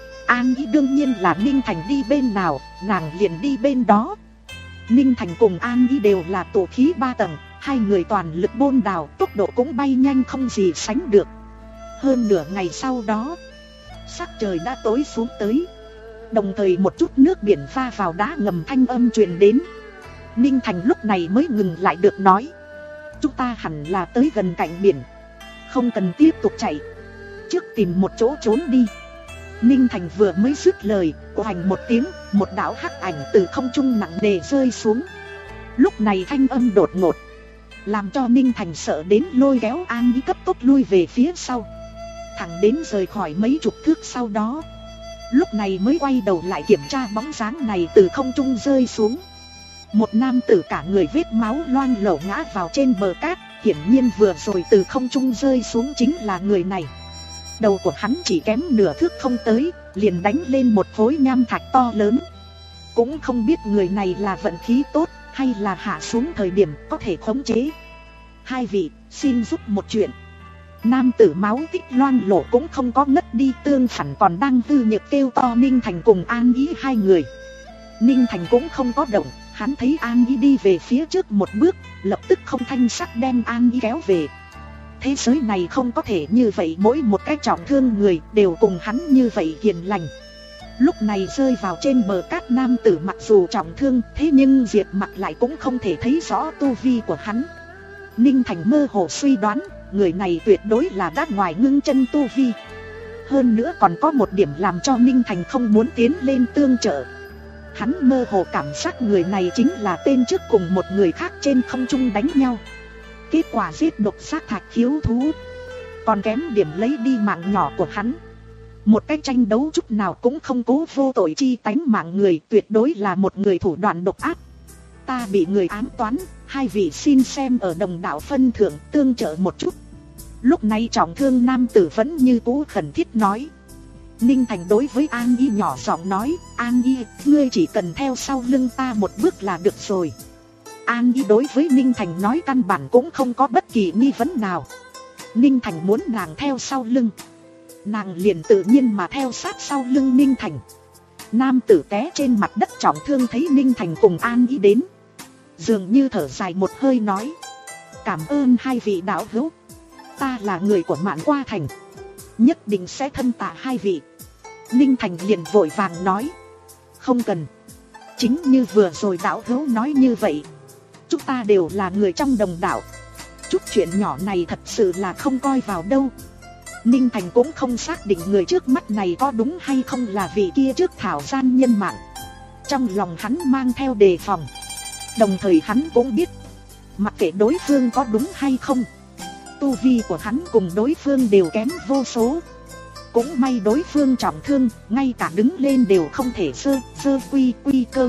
An Ý đương nhiên là Ninh Thành đi bên nào, nàng liền đi bên đó. Ninh Thành cùng An Ý đều là tổ khí ba tầng, hai người toàn lực bôn đào, tốc độ cũng bay nhanh không gì sánh được. Hơn nửa ngày sau đó, sắc trời đã tối xuống tới, đồng thời một chút nước biển pha vào đá ngầm thanh âm truyền đến. Ninh Thành lúc này mới ngừng lại được, nói: chúng ta hẳn là tới gần cạnh biển, không cần tiếp tục chạy, trước tìm một chỗ trốn đi. Ninh Thành vừa mới dứt lời, oành một tiếng, một đạo hắc ảnh từ không trung nặng nề rơi xuống. Lúc này thanh âm đột ngột, làm cho Ninh Thành sợ đến lôi kéo An Ý cấp tốc lui về phía sau, thẳng đến rời khỏi mấy chục thước sau đó, lúc này mới quay đầu lại kiểm tra bóng dáng này từ không trung rơi xuống. Một nam tử cả người vết máu loang lổ ngã vào trên bờ cát, hiển nhiên vừa rồi từ không trung rơi xuống chính là người này. Đầu của hắn chỉ kém nửa thước không tới, liền đánh lên một khối nham thạch to lớn. Cũng không biết người này là vận khí tốt, hay là hạ xuống thời điểm có thể khống chế. Hai vị, xin giúp một chuyện. Nam tử máu tích loang lổ cũng không có ngất đi, tương phản còn đang hư nhược kêu to Ninh Thành cùng An Ý hai người. Ninh Thành cũng không có động, hắn thấy An Ý đi về phía trước một bước, lập tức không thanh sắc đem An Ý kéo về. Thế giới này không có thể như vậy, mỗi một cái trọng thương người đều cùng hắn như vậy hiền lành. Lúc này rơi vào trên bờ cát nam tử mặc dù trọng thương, thế nhưng Diệp Mặc lại cũng không thể thấy rõ tu vi của hắn. Ninh Thành mơ hồ suy đoán, người này tuyệt đối là đã ngoài ngưng chân tu vi. Hơn nữa còn có một điểm làm cho Ninh Thành không muốn tiến lên tương trợ. Hắn mơ hồ cảm giác người này chính là tên trước cùng một người khác trên không trung đánh nhau, kết quả giết độc sát thạch khiếu thú, còn kém điểm lấy đi mạng nhỏ của hắn. Một cái tranh đấu chút nào cũng không cố vô tội chi tánh mạng người, tuyệt đối là một người thủ đoạn độc ác. Ta bị người ám toán, hai vị xin xem ở đồng đạo phân thượng tương trợ một chút. Lúc này trọng thương nam tử vẫn như cũ khẩn thiết nói. Ninh Thành đối với An Y nhỏ giọng nói: An Y, ngươi chỉ cần theo sau lưng ta một bước là được rồi. An Y đối với Ninh Thành nói căn bản cũng không có bất kỳ nghi vấn nào. Ninh Thành muốn nàng theo sau lưng, nàng liền tự nhiên mà theo sát sau lưng Ninh Thành. Nam tử té trên mặt đất trọng thương thấy Ninh Thành cùng An Y đến, dường như thở dài một hơi nói: Cảm ơn hai vị đạo hữu, ta là người của Mạn Qua Thành, Nhất định sẽ thân tạ hai vị. Ninh Thành liền vội vàng nói. Không cần. Chính như vừa rồi đạo hữu nói như vậy, chúng ta đều là người trong đồng đạo. Chút chuyện nhỏ này thật sự là không coi vào đâu. Ninh Thành cũng không xác định người trước mắt này có đúng hay không là vị kia trước thảo gian nhân mạng. Trong lòng hắn mang theo đề phòng. Đồng thời hắn cũng biết, mặc kệ đối phương có đúng hay không, tu vi của hắn cùng đối phương đều kém vô số. Cũng may đối phương trọng thương, ngay cả đứng lên đều không thể sơ, sơ quy quy cơ.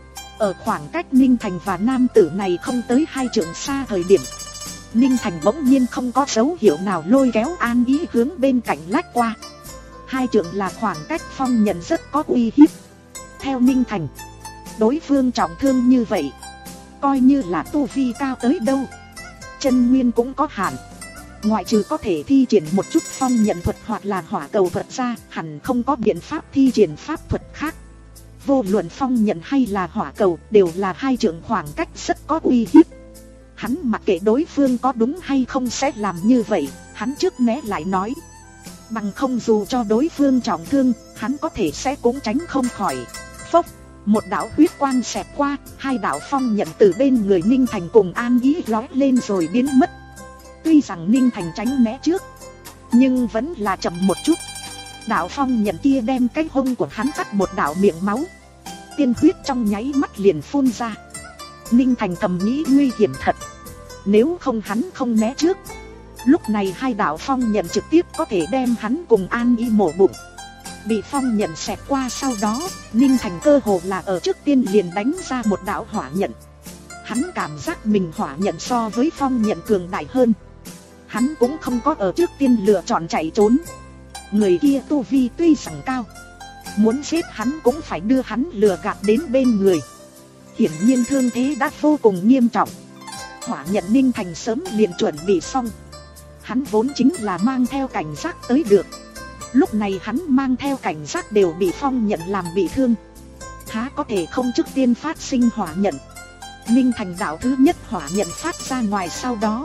Ở khoảng cách Ninh Thành và nam tử này không tới hai trượng xa thời điểm, Ninh Thành bỗng nhiên không có dấu hiệu nào lôi kéo An Ý hướng bên cạnh lách qua. Hai trượng là khoảng cách Phong Nhận rất có uy hiếp. Theo Ninh Thành, đối phương trọng thương như vậy, coi như là tu vi cao tới đâu, chân nguyên cũng có hạn. Ngoại trừ có thể thi triển một chút phong nhận thuật hoặc là hỏa cầu thuật ra, hẳn không có biện pháp thi triển pháp thuật khác. Vô luận phong nhận hay là hỏa cầu đều là hai trượng khoảng cách rất có uy hiếp. Hắn mặc kệ đối phương có đúng hay không sẽ làm như vậy, hắn trước né lại nói. Bằng không dù cho đối phương trọng thương, hắn có thể sẽ cũng tránh không khỏi. Phốc, một đạo huyết quang xẹt qua, hai đạo phong nhận từ bên người Ninh Thành cùng An Ý lói lên rồi biến mất. Tuy rằng Ninh Thành tránh né trước, nhưng vẫn là chậm một chút. Đạo phong nhận kia đem cái hông của hắn cắt một đạo miệng máu. Tiên huyết trong nháy mắt liền phun ra. Ninh Thành thầm nghĩ nguy hiểm thật. Nếu không hắn không né trước, lúc này hai đạo phong nhận trực tiếp có thể đem hắn cùng An Ý mổ bụng. Bị phong nhận xẹt qua sau đó, Ninh Thành cơ hồ là ở trước tiên liền đánh ra một đạo hỏa nhận. Hắn cảm giác mình hỏa nhận so với phong nhận cường đại hơn. Hắn cũng không có ở trước tiên lựa chọn chạy trốn. Người kia tu vi tuy rằng cao, muốn giết hắn cũng phải đưa hắn lừa gạt đến bên người. Hiển nhiên thương thế đã vô cùng nghiêm trọng. Hỏa nhận Ninh Thành sớm liền chuẩn bị xong. Hắn vốn chính là mang theo cảnh giác tới được. Lúc này hắn mang theo cảnh giác đều bị phong nhận làm bị thương. Há có thể không trước tiên phát sinh hỏa nhận. Ninh Thành đạo thứ nhất hỏa nhận phát ra ngoài sau đó,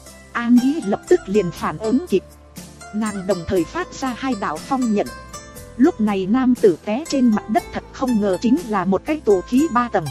An Ý lập tức liền phản ứng kịp. Nàng đồng thời phát ra hai đạo phong nhận. Lúc này nam tử té trên mặt đất thật không ngờ chính là một cái tụ khí ba tầng.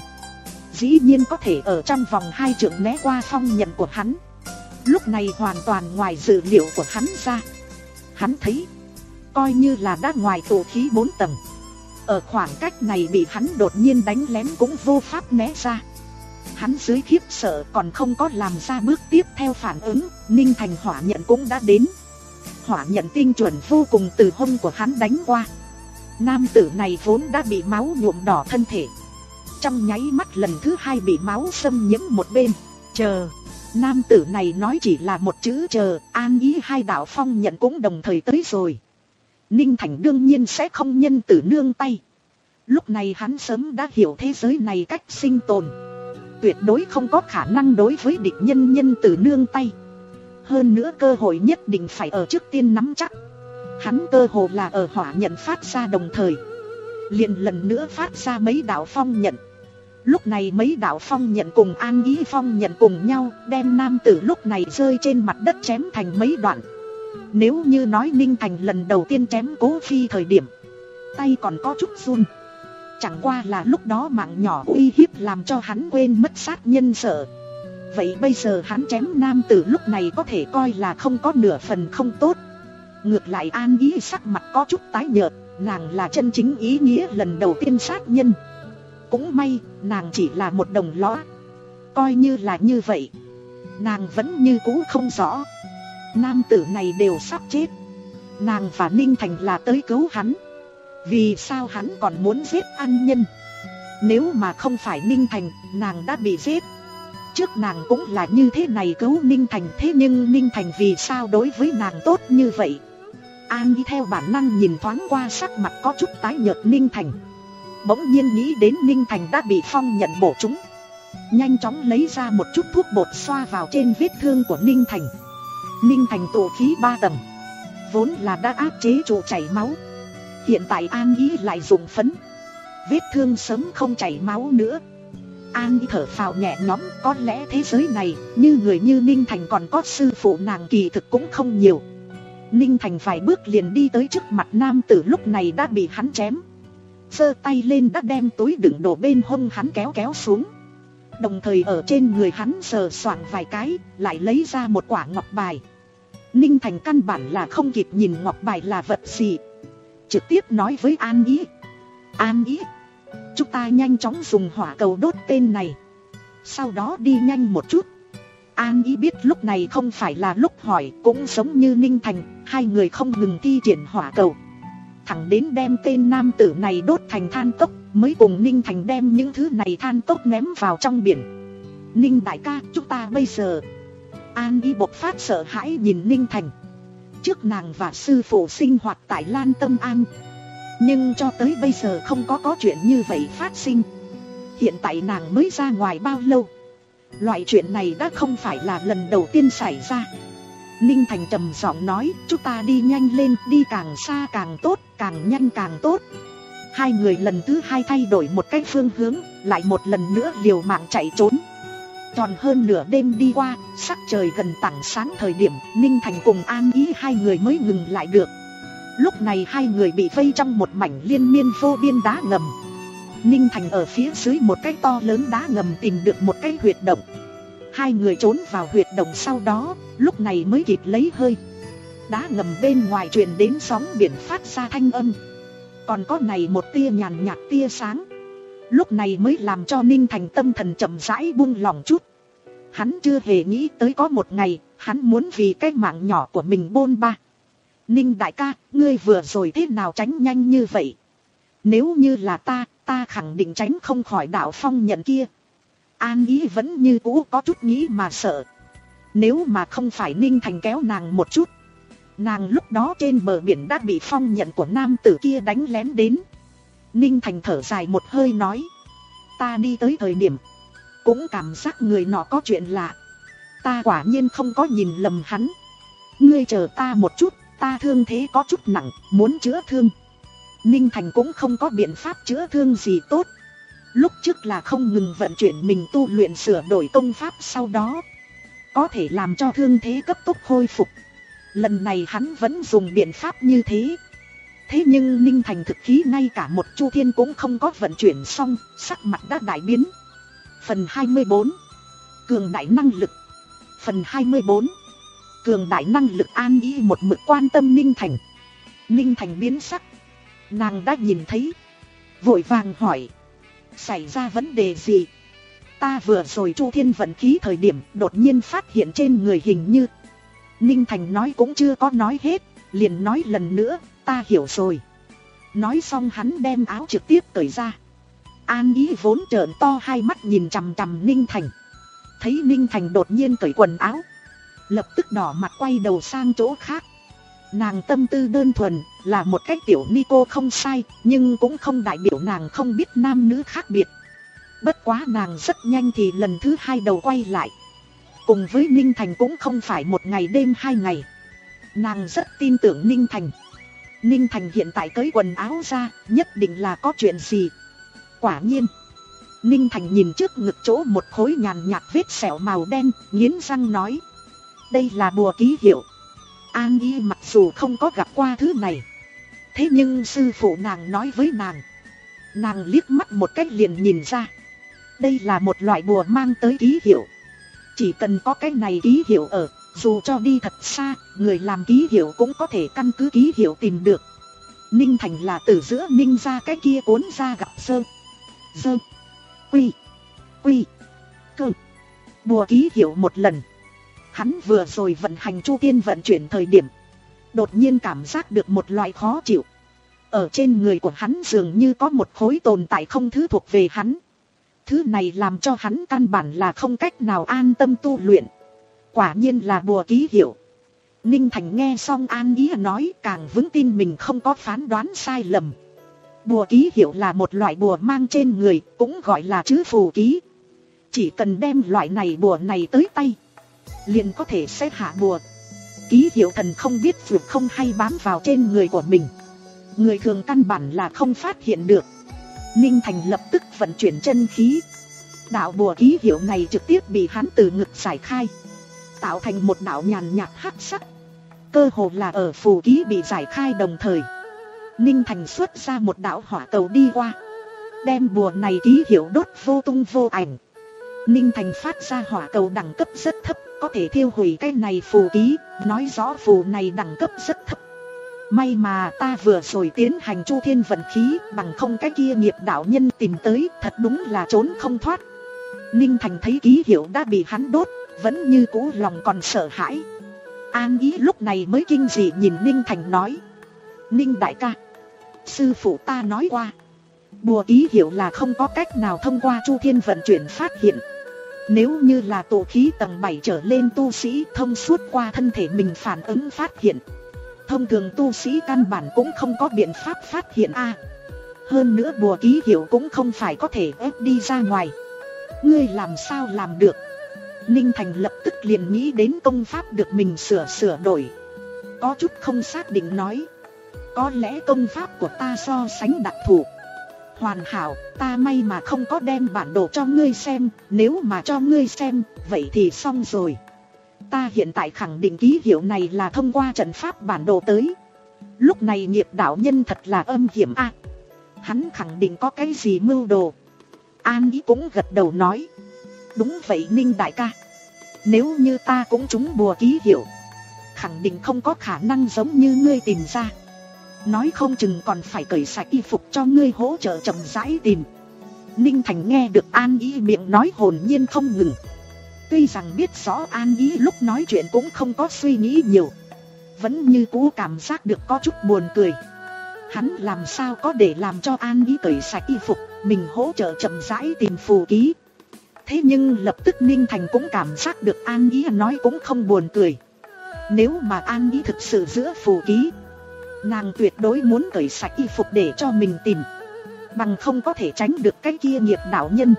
Dĩ nhiên có thể ở trong vòng hai trượng né qua phong nhận của hắn. Lúc này hoàn toàn ngoài dự liệu của hắn ra. Hắn thấy, coi như là đã ngoài tụ khí bốn tầng, ở khoảng cách này bị hắn đột nhiên đánh lén cũng vô pháp né ra. Hắn dưới khiếp sợ còn không có làm ra bước tiếp theo phản ứng, Ninh Thành hỏa nhận cũng đã đến. Hỏa nhận tinh chuẩn vô cùng từ hông của hắn đánh qua. Nam tử này vốn đã bị máu nhuộm đỏ thân thể, trong nháy mắt lần thứ hai bị máu xâm nhiễm một bên. Chờ. Nam tử này nói chỉ là một chữ chờ, An Ý hai đạo phong nhận cũng đồng thời tới rồi. Ninh Thành đương nhiên sẽ không nhân từ nương tay. Lúc này hắn sớm đã hiểu thế giới này cách sinh tồn. Tuyệt đối không có khả năng đối với địch nhân nhân từ nương tay. Hơn nữa cơ hội nhất định phải ở trước tiên nắm chắc. Hắn cơ hồ là ở hỏa nhận phát ra đồng thời, liền lần nữa phát ra mấy đạo phong nhận. Lúc này mấy đạo phong nhận cùng An Ý phong nhận cùng nhau đem nam tử lúc này rơi trên mặt đất chém thành mấy đoạn. Nếu như nói Ninh Thành lần đầu tiên chém Cố Phi thời điểm, tay còn có chút run. Chẳng qua là lúc đó mạng nhỏ uy hiếp làm cho hắn quên mất sát nhân sợ. Vậy bây giờ hắn chém nam tử lúc này có thể coi là không có nửa phần không tốt. Ngược lại An Ý sắc mặt có chút tái nhợt. Nàng là chân chính ý nghĩa lần đầu tiên sát nhân. Cũng may nàng chỉ là một đồng lõa. Coi như là như vậy, nàng vẫn như cũ không rõ. Nam tử này đều sắp chết, nàng và Ninh Thành là tới cứu hắn. Vì sao hắn còn muốn giết An Nhân? Nếu mà không phải Ninh Thành, nàng đã bị giết. Trước nàng cũng là như thế này cứu Ninh Thành. Thế nhưng Ninh Thành vì sao đối với nàng tốt như vậy? An đi theo bản năng nhìn thoáng qua sắc mặt có chút tái nhợt Ninh Thành, bỗng nhiên nghĩ đến Ninh Thành đã bị phong nhận bổ trúng. Nhanh chóng lấy ra một chút thuốc bột xoa vào trên vết thương của Ninh Thành. Ninh Thành tụ khí ba tầng, vốn là đã áp chế trụ chảy máu. Hiện tại An Ý lại dùng phấn, vết thương sớm không chảy máu nữa. An Ý thở phào nhẹ nhõm, có lẽ thế giới này như người như Ninh Thành còn có sư phụ nàng kỳ thực cũng không nhiều. Ninh Thành vài bước liền đi tới trước mặt nam tử lúc này đã bị hắn chém. Giơ tay lên đã đem túi đựng đồ bên hông hắn kéo kéo xuống. Đồng thời ở trên người hắn sờ soạng vài cái, lại lấy ra một quả ngọc bài. Ninh Thành căn bản là không kịp nhìn ngọc bài là vật gì, trực tiếp nói với An Ý: An Ý, chúng ta nhanh chóng dùng hỏa cầu đốt tên này, sau đó đi nhanh một chút. An Ý biết lúc này không phải là lúc hỏi, cũng giống như Ninh Thành, hai người không ngừng thi triển hỏa cầu, thẳng đến đem tên nam tử này đốt thành than cốc, mới cùng Ninh Thành đem những thứ này than cốc ném vào trong biển. Ninh đại ca, chúng ta bây giờ... An Ý bộc phát sợ hãi nhìn Ninh Thành. Trước nàng và sư phụ sinh hoạt tại Lan Tâm An, nhưng cho tới bây giờ không có có chuyện như vậy phát sinh. Hiện tại nàng mới ra ngoài bao lâu, loại chuyện này đã không phải là lần đầu tiên xảy ra. Ninh Thành trầm giọng nói: chúng ta đi nhanh lên, đi càng xa càng tốt, càng nhanh càng tốt. Hai người lần thứ hai thay đổi một cách phương hướng, lại một lần nữa liều mạng chạy trốn. Tròn hơn nửa đêm đi qua, sắc trời gần tảng sáng thời điểm, Ninh Thành cùng An Ý hai người mới ngừng lại được. Lúc này hai người bị vây trong một mảnh liên miên vô biên đá ngầm. Ninh Thành ở phía dưới một cái to lớn đá ngầm tìm được một cái huyệt động. Hai người trốn vào huyệt động sau đó, lúc này mới kịp lấy hơi. Đá ngầm bên ngoài truyền đến sóng biển phát ra thanh âm, còn có này một tia nhàn nhạt tia sáng. Lúc này mới làm cho Ninh Thành tâm thần chậm rãi buông lòng chút. Hắn chưa hề nghĩ tới có một ngày, hắn muốn vì cái mạng nhỏ của mình bôn ba. Ninh đại ca, ngươi vừa rồi thế nào tránh nhanh như vậy? Nếu như là ta, ta khẳng định tránh không khỏi đạo phong nhận kia. An Ý vẫn như cũ có chút nghĩ mà sợ. Nếu mà không phải Ninh Thành kéo nàng một chút, nàng lúc đó trên bờ biển đã bị phong nhận của nam tử kia đánh lén đến. Ninh Thành thở dài một hơi nói: ta đi tới thời điểm, cũng cảm giác người nọ có chuyện lạ. Ta quả nhiên không có nhìn lầm hắn. Ngươi chờ ta một chút, ta thương thế có chút nặng, muốn chữa thương. Ninh Thành cũng không có biện pháp chữa thương gì tốt. Lúc trước là không ngừng vận chuyển mình tu luyện sửa đổi công pháp, sau đó có thể làm cho thương thế cấp tốc khôi phục. Lần này hắn vẫn dùng biện pháp như thế. Thế nhưng Ninh Thành thực khí ngay cả một chu thiên cũng không có vận chuyển xong, sắc mặt đã đại biến. Phần hai mươi bốn. Cường đại năng lực. Phần hai mươi bốn. Cường đại năng lực. An Ý một mực quan tâm Ninh Thành. Ninh Thành biến sắc, nàng đã nhìn thấy, vội vàng hỏi: xảy ra vấn đề gì? Ta vừa rồi chu thiên vận khí thời điểm đột nhiên phát hiện trên người hình như... Ninh Thành nói cũng chưa có nói hết, liền nói lần nữa: ta hiểu rồi. Nói xong hắn đem áo trực tiếp cởi ra. An Ý vốn trợn to hai mắt nhìn chằm chằm Ninh Thành. Thấy Ninh Thành đột nhiên cởi quần áo, lập tức đỏ mặt quay đầu sang chỗ khác. Nàng tâm tư đơn thuần, là một cái tiểu ni cô không sai, nhưng cũng không đại biểu nàng không biết nam nữ khác biệt. Bất quá nàng rất nhanh thì lần thứ hai đầu quay lại. Cùng với Ninh Thành cũng không phải một ngày đêm hai ngày. Nàng rất tin tưởng Ninh Thành. Ninh Thành hiện tại cởi quần áo ra, nhất định là có chuyện gì. Quả nhiên, Ninh Thành nhìn trước ngực chỗ một khối nhàn nhạt vết sẹo màu đen, nghiến răng nói: đây là bùa ký hiệu. An Ý mặc dù không có gặp qua thứ này, thế nhưng sư phụ nàng nói với nàng, nàng liếc mắt một cách liền nhìn ra. Đây là một loại bùa mang tới ký hiệu. Chỉ cần có cái này ký hiệu ở, dù cho đi thật xa, người làm ký hiệu cũng có thể căn cứ ký hiệu tìm được. Ninh Thành là từ giữa Ninh ra cái kia cuốn ra gặp sơ Dơ Quy Quy Cơ bùa ký hiệu một lần. Hắn vừa rồi vận hành chu tiên vận chuyển thời điểm, đột nhiên cảm giác được một loại khó chịu. Ở trên người của hắn dường như có một khối tồn tại không thứ thuộc về hắn. Thứ này làm cho hắn căn bản là không cách nào an tâm tu luyện. Quả nhiên là bùa ký hiệu. Ninh Thành nghe xong An Ý nói, càng vững tin mình không có phán đoán sai lầm. Bùa ký hiệu là một loại bùa mang trên người, cũng gọi là chữ phù ký. Chỉ cần đem loại này bùa này tới tay, liền có thể sẽ hạ bùa. Ký hiệu thần không biết vượt không hay bám vào trên người của mình, người thường căn bản là không phát hiện được. Ninh Thành lập tức vận chuyển chân khí. Đạo bùa ký hiệu này trực tiếp bị hắn từ ngực giải khai, tạo thành một đạo nhàn nhạt hắc sắc. Cơ hồ là ở phù ký bị giải khai đồng thời, Ninh Thành xuất ra một đạo hỏa cầu đi qua, đem bùa này ký hiệu đốt vô tung vô ảnh. Ninh Thành phát ra hỏa cầu đẳng cấp rất thấp, có thể thiêu hủy cái này phù ký, nói rõ phù này đẳng cấp rất thấp. May mà ta vừa rồi tiến hành chu thiên vận khí, bằng không cái kia nghiệp đạo nhân tìm tới, thật đúng là trốn không thoát. Ninh Thành thấy ký hiệu đã bị hắn đốt, vẫn như cũ lòng còn sợ hãi. An Ý lúc này mới kinh dị nhìn Ninh Thành nói: Ninh đại ca, sư phụ ta nói qua, bùa ký hiệu là không có cách nào thông qua chu thiên vận chuyển phát hiện. Nếu như là tổ khí tầng bảy trở lên tu sĩ thông suốt qua thân thể mình phản ứng phát hiện, thông thường tu sĩ căn bản cũng không có biện pháp phát hiện a. À, hơn nữa bùa ký hiệu cũng không phải có thể ép đi ra ngoài. Ngươi làm sao làm được? Ninh Thành lập tức liền nghĩ đến công pháp được mình sửa sửa đổi, có chút không xác định nói: có lẽ công pháp của ta so sánh đặc thù, hoàn hảo, ta may mà không có đem bản đồ cho ngươi xem, nếu mà cho ngươi xem, vậy thì xong rồi. Ta hiện tại khẳng định ký hiệu này là thông qua trận pháp bản đồ tới. Lúc này nghiệp đạo nhân thật là âm hiểm a, à, hắn khẳng định có cái gì mưu đồ. An Ý cũng gật đầu nói: đúng vậy Ninh đại ca, nếu như ta cũng trúng bùa ký hiệu, khẳng định không có khả năng giống như ngươi tìm ra. Nói không chừng còn phải cởi sạch y phục cho ngươi hỗ trợ chậm rãi tìm. Ninh Thành nghe được An Ý miệng nói hồn nhiên không ngừng. Tuy rằng biết rõ An Ý lúc nói chuyện cũng không có suy nghĩ nhiều, vẫn như cũ cảm giác được có chút buồn cười. Hắn làm sao có để làm cho An Ý cởi sạch y phục, mình hỗ trợ chậm rãi tìm phù ký. Thế nhưng lập tức Ninh Thành cũng cảm giác được An Ý nói cũng không buồn cười. Nếu mà An Ý thực sự giữa phù ký, nàng tuyệt đối muốn cởi sạch y phục để cho mình tìm, bằng không có thể tránh được cái kia nghiệp đạo nhân.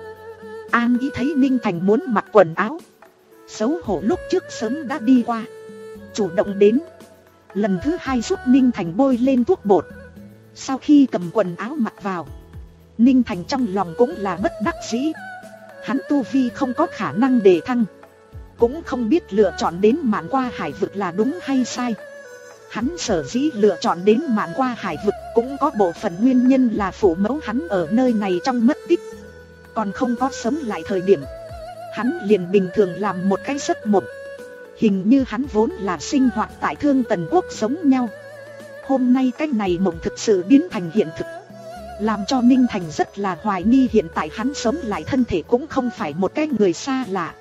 An Ý thấy Ninh Thành muốn mặc quần áo, xấu hổ lúc trước sớm đã đi qua, chủ động đến, lần thứ hai giúp Ninh Thành bôi lên thuốc bột. Sau khi cầm quần áo mặc vào, Ninh Thành trong lòng cũng là bất đắc dĩ. Hắn tu vi không có khả năng đề thăng, cũng không biết lựa chọn đến mạn qua hải vực là đúng hay sai. Hắn sở dĩ lựa chọn đến mạn qua hải vực cũng có bộ phận nguyên nhân là phụ mẫu hắn ở nơi này trong mất tích, còn không có sống lại thời điểm, hắn liền bình thường làm một cái giấc mộng. Hình như hắn vốn là sinh hoạt tại Thương Tần Quốc giống nhau. Hôm nay cái này mộng thực sự biến thành hiện thực, làm cho Ninh Thành rất là hoài nghi hiện tại hắn sống lại thân thể cũng không phải một cái người xa lạ,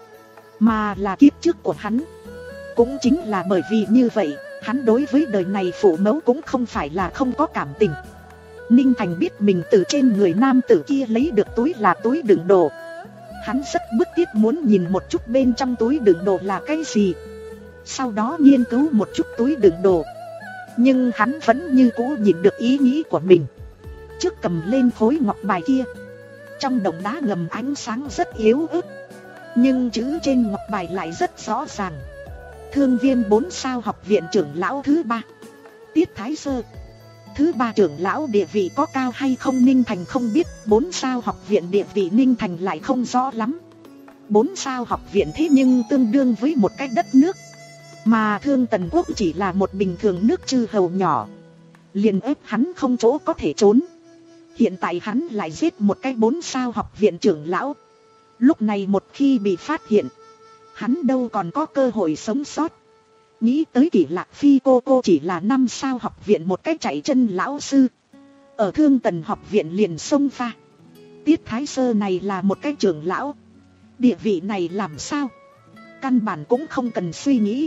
mà là kiếp trước của hắn. Cũng chính là bởi vì như vậy, hắn đối với đời này phụ mẫu cũng không phải là không có cảm tình. Ninh Thành biết mình từ trên người nam tử kia lấy được túi là túi đựng đồ. Hắn rất bức thiết muốn nhìn một chút bên trong túi đựng đồ là cái gì, sau đó nghiên cứu một chút túi đựng đồ. Nhưng hắn vẫn như cũ nhìn được ý nghĩ của mình. Trước cầm lên khối ngọc bài kia, trong đồng đá ngầm ánh sáng rất yếu ớt, nhưng chữ trên ngọc bài lại rất rõ ràng: Thương Viêm bốn sao học viện trưởng lão thứ ba, Tiết Thái Sơ. Thứ ba trưởng lão địa vị có cao hay không Ninh Thành không biết, bốn sao học viện địa vị Ninh Thành lại không rõ lắm. Bốn sao học viện thế nhưng tương đương với một cái đất nước, mà Thương Tần Quốc chỉ là một bình thường nước chư hầu nhỏ, liền ép hắn không chỗ có thể trốn. Hiện tại hắn lại giết một cái bốn sao học viện trưởng lão, lúc này một khi bị phát hiện, hắn đâu còn có cơ hội sống sót. Nghĩ tới Kỷ Lạc Phi cô cô chỉ là năm sao học viện một cái chạy chân lão sư, ở Thương Tần học viện liền xông pha. Tiết Thái Sơ này là một cái trưởng lão, địa vị này làm sao, căn bản cũng không cần suy nghĩ.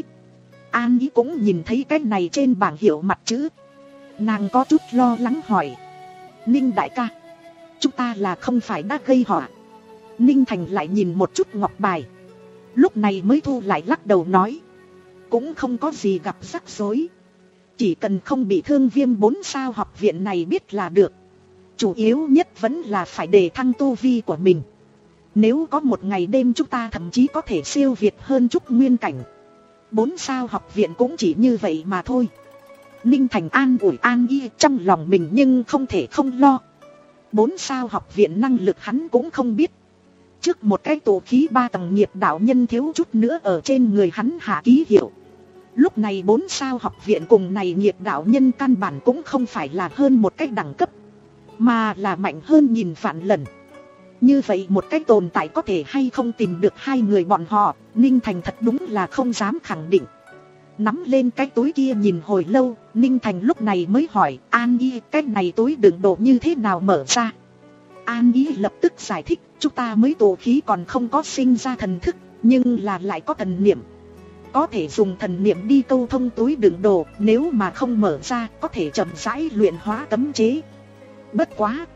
An Ý cũng nhìn thấy cái này trên bảng hiệu mặt chữ, nàng có chút lo lắng hỏi: Ninh đại ca, chúng ta là không phải đã gây họa? Ninh Thành lại nhìn một chút ngọc bài, lúc này mới thu lại lắc đầu nói: cũng không có gì gặp rắc rối, chỉ cần không bị Thương Viêm bốn sao học viện này biết là được. Chủ yếu nhất vẫn là phải đề thăng tu vi của mình. Nếu có một ngày đêm chúng ta thậm chí có thể siêu việt hơn chút nguyên cảnh, bốn sao học viện cũng chỉ như vậy mà thôi. Ninh Thành an ủi An Ý, trong lòng mình nhưng không thể không lo. Bốn sao học viện năng lực hắn cũng không biết. Trước một cái tổ khí ba tầng nghiệp đạo nhân thiếu chút nữa ở trên người hắn hạ ký hiệu, Lúc này bốn sao học viện cùng này nghiệp đạo nhân căn bản cũng không phải là hơn một cách đẳng cấp, mà là mạnh hơn nghìn vạn lần. Như vậy một cách tồn tại có thể hay không tìm được hai người bọn họ, Ninh Thành thật đúng là không dám khẳng định. Nắm lên cái túi kia nhìn hồi lâu, Ninh Thành lúc này mới hỏi An Y, cái này túi đựng đồ như thế nào mở ra? An Y lập tức giải thích, chúng ta mới tụ khí còn không có sinh ra thần thức, nhưng là lại có thần niệm. Có thể dùng thần niệm đi câu thông túi đựng đồ, nếu mà không mở ra có thể chậm rãi luyện hóa cấm chế. Bất quá,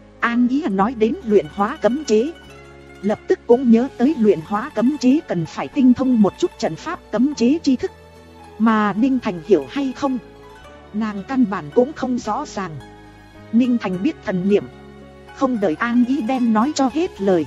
An Ý nói đến luyện hóa cấm chế, lập tức cũng nhớ tới luyện hóa cấm chế cần phải tinh thông một chút trận pháp cấm chế tri thức. Mà Ninh Thành hiểu hay không, nàng căn bản cũng không rõ ràng. Ninh Thành biết thần niệm, không đợi An Ý đem nói cho hết lời,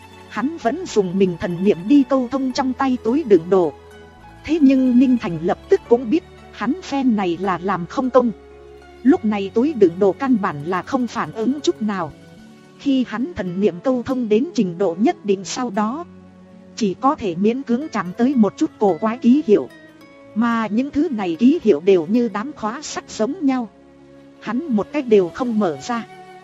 hắn vẫn dùng mình thần niệm đi câu thông trong tay túi đựng đồ. Thế nhưng Ninh Thành lập tức cũng biết, hắn phen này là làm không công. Lúc này túi đựng đồ căn bản là không phản ứng chút nào. Khi hắn thần niệm câu thông đến trình độ nhất định sau đó, chỉ có thể miễn cưỡng chạm tới một chút cổ quái ký hiệu. Mà những thứ này ký hiệu đều như đám khóa sắt giống nhau, hắn một cách đều không mở ra.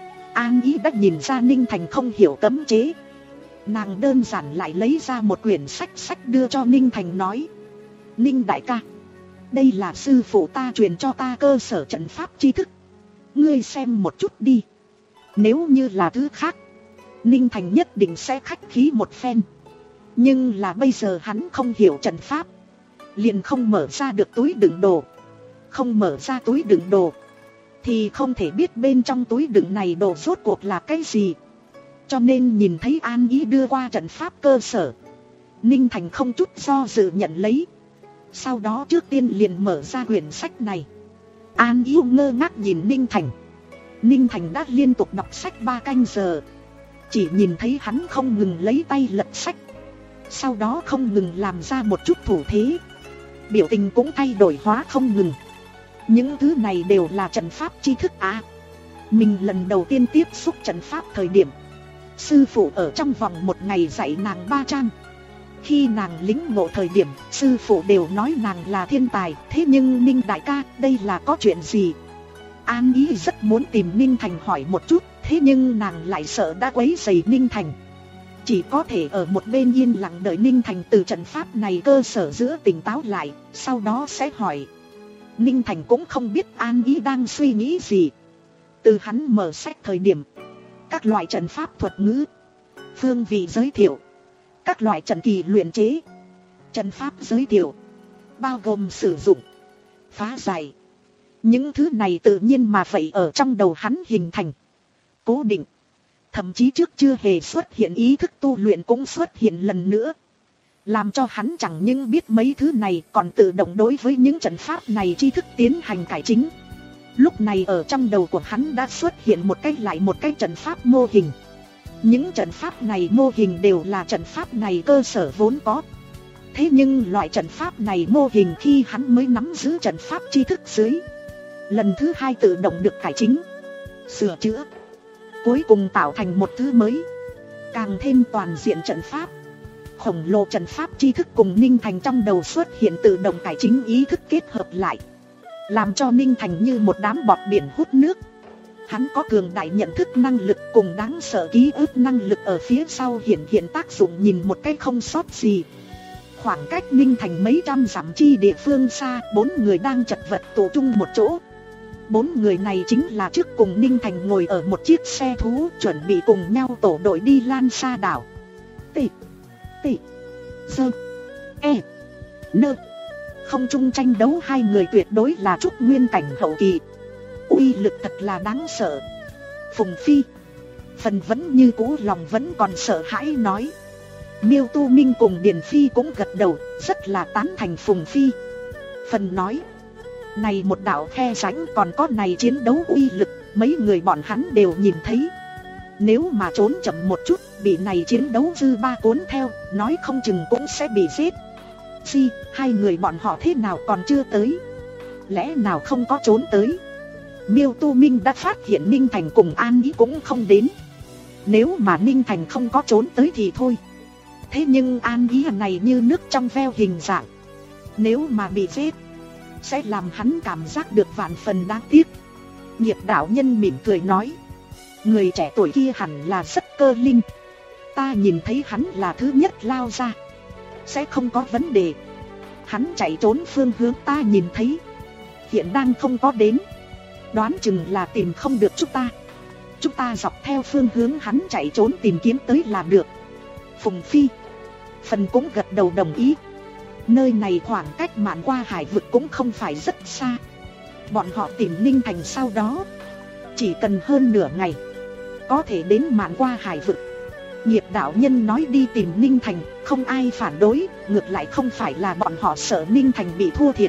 An Ý đã nhìn ra Ninh Thành không hiểu cấm chế. Nàng đơn giản lại lấy ra một quyển sách sách đưa cho Ninh Thành nói: Ninh đại ca, đây là sư phụ ta truyền cho ta cơ sở trận pháp tri thức, ngươi xem một chút đi. Nếu như là thứ khác, Ninh Thành nhất định sẽ khách khí một phen. Nhưng là bây giờ hắn không hiểu trận pháp, liền không mở ra được túi đựng đồ. Không mở ra túi đựng đồ thì không thể biết bên trong túi đựng này đồ rốt cuộc là cái gì. Cho nên nhìn thấy An Ý đưa qua trận pháp cơ sở, Ninh Thành không chút do dự nhận lấy. Sau đó trước tiên liền mở ra quyển sách này. An Ý ngơ ngác nhìn Ninh Thành. Ninh Thành đã liên tục đọc sách ba canh giờ, chỉ nhìn thấy hắn không ngừng lấy tay lật sách, sau đó không ngừng làm ra một chút thủ thế, biểu tình cũng thay đổi hóa không ngừng. Những thứ này đều là trận pháp tri thức à? Mình lần đầu tiên tiếp xúc trận pháp thời điểm, sư phụ ở trong vòng một ngày dạy nàng ba trang. Khi nàng lĩnh ngộ thời điểm, sư phụ đều nói nàng là thiên tài. Thế nhưng Ninh đại ca, đây là có chuyện gì? An Ý rất muốn tìm Ninh Thành hỏi một chút, thế nhưng nàng lại sợ đã quấy rầy Ninh Thành, chỉ có thể ở một bên yên lặng đợi Ninh Thành từ trận pháp này cơ sở giữa tỉnh táo lại, sau đó sẽ hỏi. Ninh Thành cũng không biết An Ý đang suy nghĩ gì. Từ hắn mở sách thời điểm, các loại trận pháp thuật ngữ, phương vị giới thiệu, các loại trận kỳ luyện chế, trận pháp giới thiệu, bao gồm sử dụng, phá giải, những thứ này tự nhiên mà vậy ở trong đầu hắn hình thành, cố định. Thậm chí trước chưa hề xuất hiện ý thức tu luyện cũng xuất hiện lần nữa, làm cho hắn chẳng những biết mấy thứ này, còn tự động đối với những trận pháp này tri thức tiến hành cải chính. Lúc này ở trong đầu của hắn đã xuất hiện một cách lại một cái trận pháp mô hình. Những trận pháp này mô hình đều là trận pháp này cơ sở vốn có. Thế nhưng loại trận pháp này mô hình khi hắn mới nắm giữ trận pháp tri thức dưới, lần thứ hai tự động được cải chính, sửa chữa, cuối cùng tạo thành một thứ mới, càng thêm toàn diện trận pháp. Khổng lồ trận pháp tri thức cùng Ninh Thành trong đầu xuất hiện tự động cải chính ý thức kết hợp lại, làm cho Ninh Thành như một đám bọt biển hút nước. Hắn có cường đại nhận thức năng lực cùng đáng sợ ký ức năng lực ở phía sau hiện hiện tác dụng, nhìn một cách không sót gì. Khoảng cách Ninh Thành mấy trăm dặm chi địa phương xa, bốn người đang chật vật tụ chung một chỗ. Bốn người này chính là trước cùng Ninh Thành ngồi ở một chiếc xe thú, chuẩn bị cùng nhau tổ đội đi Lan Sa đảo. Tị, tị, sơ, e, nơ. Không chung tranh đấu hai người tuyệt đối là trúc nguyên cảnh hậu kỳ, uy lực thật là đáng sợ. Phùng Phi phần vẫn như cũ lòng vẫn còn sợ hãi nói. Miêu Tu Minh cùng Điền Phi cũng gật đầu, rất là tán thành Phùng Phi. Phần nói, này một đạo khe rãnh còn có này chiến đấu uy lực, mấy người bọn hắn đều nhìn thấy. Nếu mà trốn chậm một chút, bị này chiến đấu dư ba cuốn theo, nói không chừng cũng sẽ bị giết. Phi, hai người bọn họ thế nào còn chưa tới? Lẽ nào không có trốn tới? Miêu Tu Minh đã phát hiện Ninh Thành cùng An Ý cũng không đến. Nếu mà Ninh Thành không có trốn tới thì thôi. Thế nhưng An Ý này như nước trong veo hình dạng, Nếu mà bị giết, sẽ làm hắn cảm giác được vạn phần đáng tiếc. Nghiệp đạo nhân mỉm cười nói, người trẻ tuổi kia hẳn là rất cơ linh. Ta nhìn thấy hắn là thứ nhất lao ra, sẽ không có vấn đề. Hắn chạy trốn phương hướng ta nhìn thấy, hiện đang không có đến. Đoán chừng là tìm không được chúng ta. Chúng ta dọc theo phương hướng hắn chạy trốn tìm kiếm tới là được. Phùng Phi Phần cũng gật đầu đồng ý. Nơi này khoảng cách Mạn Qua Hải vực cũng không phải rất xa. Bọn họ tìm Ninh Thành sau đó chỉ cần hơn nửa ngày có thể đến Mạn Qua Hải vực. Nghiệp đạo nhân nói đi tìm Ninh Thành, không ai phản đối. Ngược lại không phải là bọn họ sợ Ninh Thành bị thua thiệt,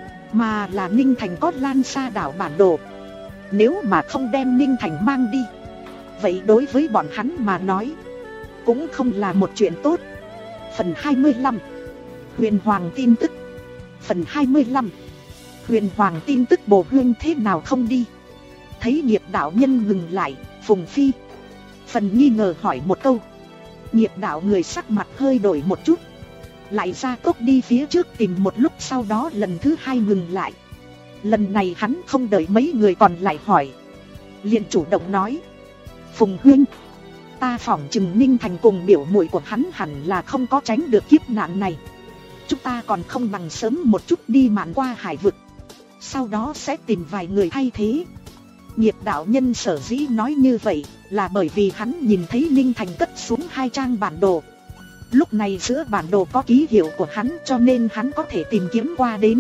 mà là Ninh Thành có Lan Sa đảo bản đồ. Nếu mà không đem Ninh Thành mang đi, vậy đối với bọn hắn mà nói cũng không là một chuyện tốt. Phần hai mươi lăm Huyền Hoàng tin tức. Phần hai mươi lăm Huyền Hoàng tin tức. Bồ Huyên thế nào không đi? Thấy nghiệp đạo nhân ngừng lại, Phùng Phi Phần nghi ngờ hỏi một câu. Nghiệp đạo người sắc mặt hơi đổi một chút, lại ra tốc đi phía trước tìm một lúc, sau đó lần thứ hai ngừng lại. Lần này hắn không đợi mấy người còn lại hỏi, liền chủ động nói, Phùng Huynh, ta phỏng chừng Ninh Thành cùng biểu muội của hắn hẳn là không có tránh được kiếp nạn này. Chúng ta còn không bằng sớm một chút đi Mạn Qua Hải vực, sau đó sẽ tìm vài người thay thế. Nghiệp đạo nhân sở dĩ nói như vậy là bởi vì hắn nhìn thấy Ninh Thành cất xuống hai trang bản đồ. Lúc này giữa bản đồ có ký hiệu của hắn, cho nên hắn có thể tìm kiếm qua đến.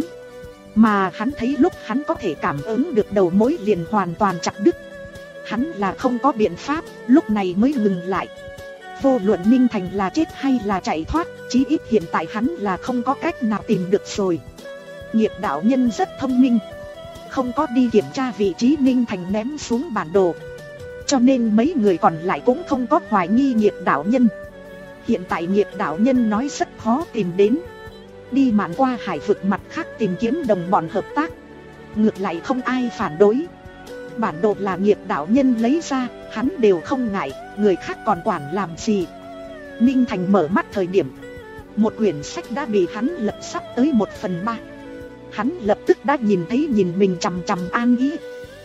Mà hắn thấy lúc hắn có thể cảm ứng được đầu mối liền hoàn toàn chặt đứt. Hắn là không có biện pháp, lúc này mới ngừng lại. Vô luận Ninh Thành là chết hay là chạy thoát, chí ít hiện tại hắn là không có cách nào tìm được rồi. Nghiệp đạo nhân rất thông minh, không có đi kiểm tra vị trí Ninh Thành ném xuống bản đồ, cho nên mấy người còn lại cũng không có hoài nghi nghiệp đạo nhân. Hiện tại nghiệp đạo nhân nói rất khó tìm đến, đi Mạn Qua Hải vực mặt khác tìm kiếm đồng bọn hợp tác, ngược lại không ai phản đối. Bản đồ là nghiệp đạo nhân lấy ra, hắn đều không ngại, người khác còn quản làm gì. Ninh Thành mở mắt thời điểm, một quyển sách đã bị hắn lật sắp tới một phần ba. Hắn lập tức đã nhìn thấy nhìn mình chằm chằm An Ý.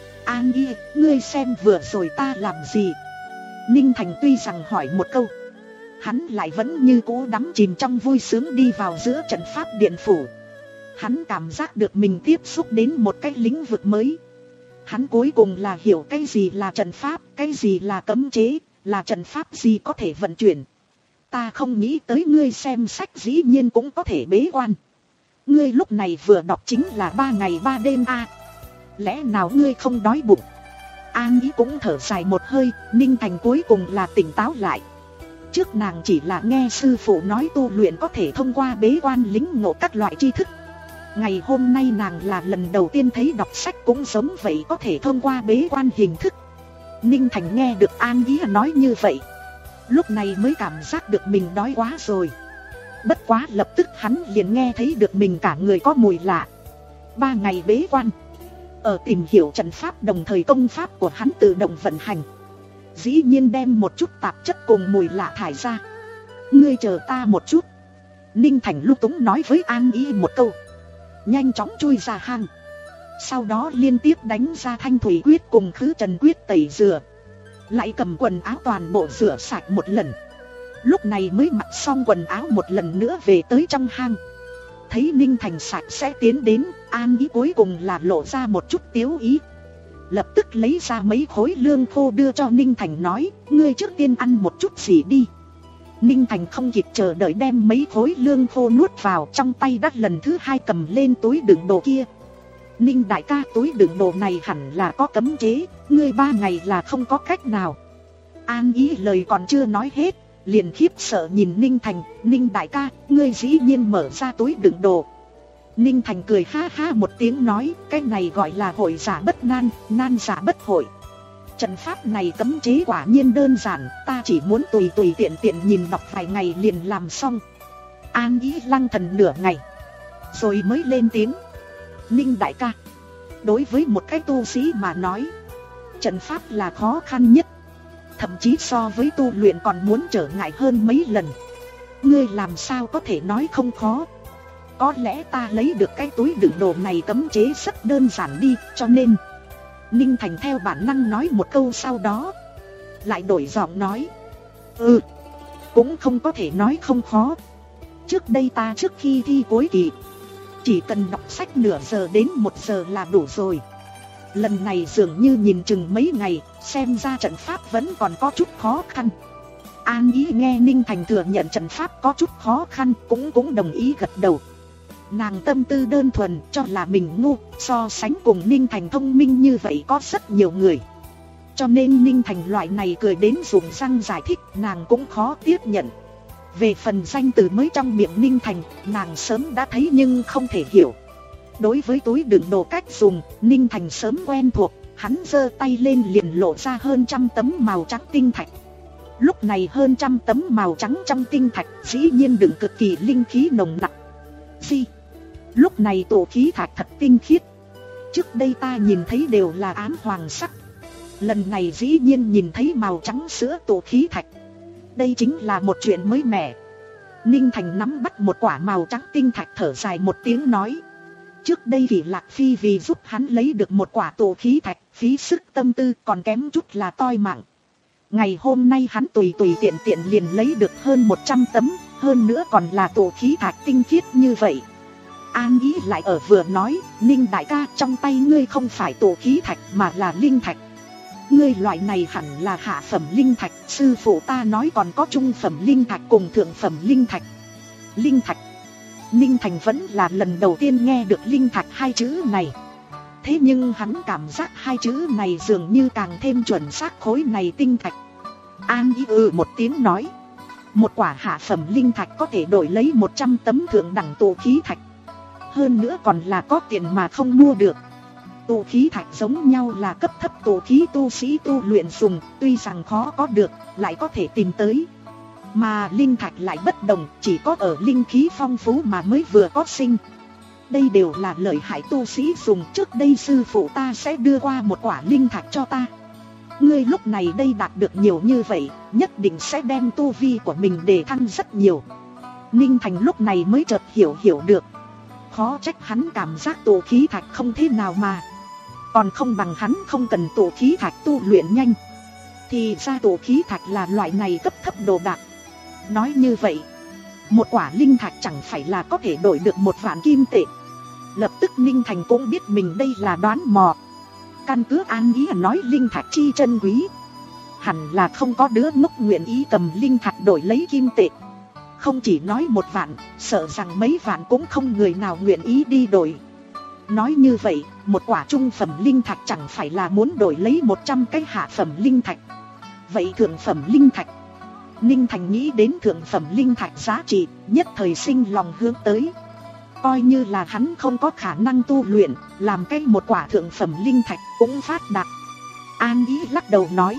An Ý, ngươi xem vừa rồi ta làm gì? Ninh Thành tuy rằng hỏi một câu, hắn lại vẫn như cũ đắm chìm trong vui sướng đi vào giữa trận pháp điện phủ. Hắn cảm giác được mình tiếp xúc đến một cái lĩnh vực mới. Hắn cuối cùng là hiểu cái gì là trận pháp, cái gì là cấm chế, là trận pháp gì có thể vận chuyển. Ta không nghĩ tới ngươi xem sách dĩ nhiên cũng có thể bế quan. Ngươi lúc này vừa đọc chính là ba ngày ba đêm a à. Lẽ nào ngươi không đói bụng? An Ý cũng thở dài một hơi. Ninh Thành cuối cùng là tỉnh táo lại. Trước nàng chỉ là nghe sư phụ nói tu luyện có thể thông qua bế quan lĩnh ngộ các loại tri thức. Ngày hôm nay nàng là lần đầu tiên thấy đọc sách cũng giống vậy, có thể thông qua bế quan hình thức. Ninh Thành nghe được An Ý nói như vậy, lúc này mới cảm giác được mình đói quá rồi. Bất quá lập tức hắn liền nghe thấy được mình cả người có mùi lạ. Ba ngày bế quan, ở tìm hiểu trận pháp đồng thời công pháp của hắn tự động vận hành, dĩ nhiên đem một chút tạp chất cùng mùi lạ thải ra. Ngươi chờ ta một chút. Ninh Thành lúc túng nói với An Ý một câu, nhanh chóng chui ra hang. Sau đó liên tiếp đánh ra Thanh Thủy Quyết cùng Khứ Trần Quyết tẩy rửa, lại cầm quần áo toàn bộ rửa sạch một lần. Lúc này mới mặc xong quần áo một lần nữa về tới trong hang. Thấy Ninh Thành sạch sẽ tiến đến, An Ý cuối cùng là lộ ra một chút tiếu ý. Lập tức lấy ra mấy khối lương khô đưa cho Ninh Thành nói, ngươi trước tiên ăn một chút gì đi. Ninh Thành không kịp chờ đợi đem mấy khối lương khô nuốt vào, trong tay đắt lần thứ hai cầm lên túi đựng đồ kia. Ninh đại ca, túi đựng đồ này hẳn là có cấm chế, ngươi ba ngày là không có cách nào. An Ý lời còn chưa nói hết, liền khiếp sợ nhìn Ninh Thành. Ninh đại ca, ngươi dĩ nhiên mở ra túi đựng đồ. Ninh Thành cười ha ha một tiếng nói, cái này gọi là hội giả bất nan, nan giả bất hội. Trận pháp này cấm chế quả nhiên đơn giản, ta chỉ muốn tùy tùy tiện tiện nhìn đọc vài ngày liền làm xong. An Ý lăng thần nửa ngày, rồi mới lên tiếng, Ninh đại ca, đối với một cái tu sĩ mà nói, trận pháp là khó khăn nhất, thậm chí so với tu luyện còn muốn trở ngại hơn mấy lần. Ngươi làm sao có thể nói không khó? có lẽ ta lấy được cái túi đựng đồ này cấm chế rất đơn giản đi, cho nên... Ninh Thành theo bản năng nói một câu, sau đó lại đổi giọng nói. Ừ, cũng không có thể nói không khó. Trước đây ta trước khi thi cuối kỳ, chỉ cần đọc sách nửa giờ đến một giờ là đủ rồi. Lần này dường như nhìn chừng mấy ngày, xem ra trận pháp vẫn còn có chút khó khăn. An Ý nghe Ninh Thành thừa nhận trận pháp có chút khó khăn, cũng cũng đồng ý gật đầu. Nàng tâm tư đơn thuần, cho là mình ngu, so sánh cùng Ninh Thành thông minh như vậy có rất nhiều người. Cho nên Ninh Thành loại này cười đến dùng răng giải thích, nàng cũng khó tiếp nhận. Về phần danh từ mới trong miệng Ninh Thành, nàng sớm đã thấy nhưng không thể hiểu. Đối với túi đựng đồ cách dùng, Ninh Thành sớm quen thuộc, hắn giơ tay lên liền lộ ra hơn trăm tấm màu trắng tinh thạch. Lúc này hơn trăm tấm màu trắng trong tinh thạch dĩ nhiên đựng cực kỳ linh khí nồng nặc. Gì? Lúc này tổ khí thạch thật tinh khiết. Trước đây ta nhìn thấy đều là ám hoàng sắc, lần này dĩ nhiên nhìn thấy màu trắng sữa tổ khí thạch. Đây chính là một chuyện mới mẻ. Ninh Thành nắm bắt một quả màu trắng tinh thạch, thở dài một tiếng nói. Trước đây Kỷ Lạc Phi vì giúp hắn lấy được một quả tổ khí thạch, phí sức tâm tư còn kém chút là toi mạng. Ngày hôm nay hắn tùy tùy tiện tiện liền lấy được hơn một trăm tấm, hơn nữa còn là tổ khí thạch tinh khiết như vậy. An Ý lại ở vừa nói, Ninh đại ca, trong tay ngươi không phải tổ khí thạch mà là linh thạch. Ngươi loại này hẳn là hạ phẩm linh thạch, sư phụ ta nói còn có trung phẩm linh thạch cùng thượng phẩm linh thạch. Linh thạch. Ninh Thành vẫn là lần đầu tiên nghe được linh thạch hai chữ này. Thế nhưng hắn cảm giác hai chữ này dường như càng thêm chuẩn xác khối này tinh thạch. An Ý ừ một tiếng nói. Một quả hạ phẩm linh thạch có thể đổi lấy một trăm tấm thượng đẳng tổ khí thạch. Hơn nữa còn là có tiền mà không mua được. Tổ khí thạch giống nhau là cấp thấp tổ khí tu sĩ tu luyện dùng, tuy rằng khó có được, lại có thể tìm tới. Mà linh thạch lại bất đồng, chỉ có ở linh khí phong phú mà mới vừa có sinh. Đây đều là lợi hại tu sĩ dùng, trước đây sư phụ ta sẽ đưa qua một quả linh thạch cho ta. Ngươi lúc này đây đạt được nhiều như vậy, nhất định sẽ đem tu vi của mình đề thăng rất nhiều. Ninh Thành lúc này mới chợt hiểu hiểu được. Khó trách hắn cảm giác tổ khí thạch không thế nào mà. Còn không bằng hắn không cần tổ khí thạch tu luyện nhanh. Thì ra tổ khí thạch là loại này cấp thấp đồ đạc. Nói như vậy, một quả linh thạch chẳng phải là có thể đổi được một vạn kim tệ. Lập tức Ninh Thành cũng biết mình đây là đoán mò. Căn cứ An Ý nói linh thạch chi chân quý, hẳn là không có đứa ngốc nguyện ý cầm linh thạch đổi lấy kim tệ. Không chỉ nói một vạn, sợ rằng mấy vạn cũng không người nào nguyện ý đi đổi. Nói như vậy, một quả trung phẩm linh thạch chẳng phải là muốn đổi lấy một trăm cái hạ phẩm linh thạch. Vậy thượng phẩm linh thạch? Ninh Thành nghĩ đến thượng phẩm linh thạch giá trị, nhất thời sinh lòng hướng tới. Coi như là hắn không có khả năng tu luyện, làm cái một quả thượng phẩm linh thạch cũng phát đạt. An Ý lắc đầu nói.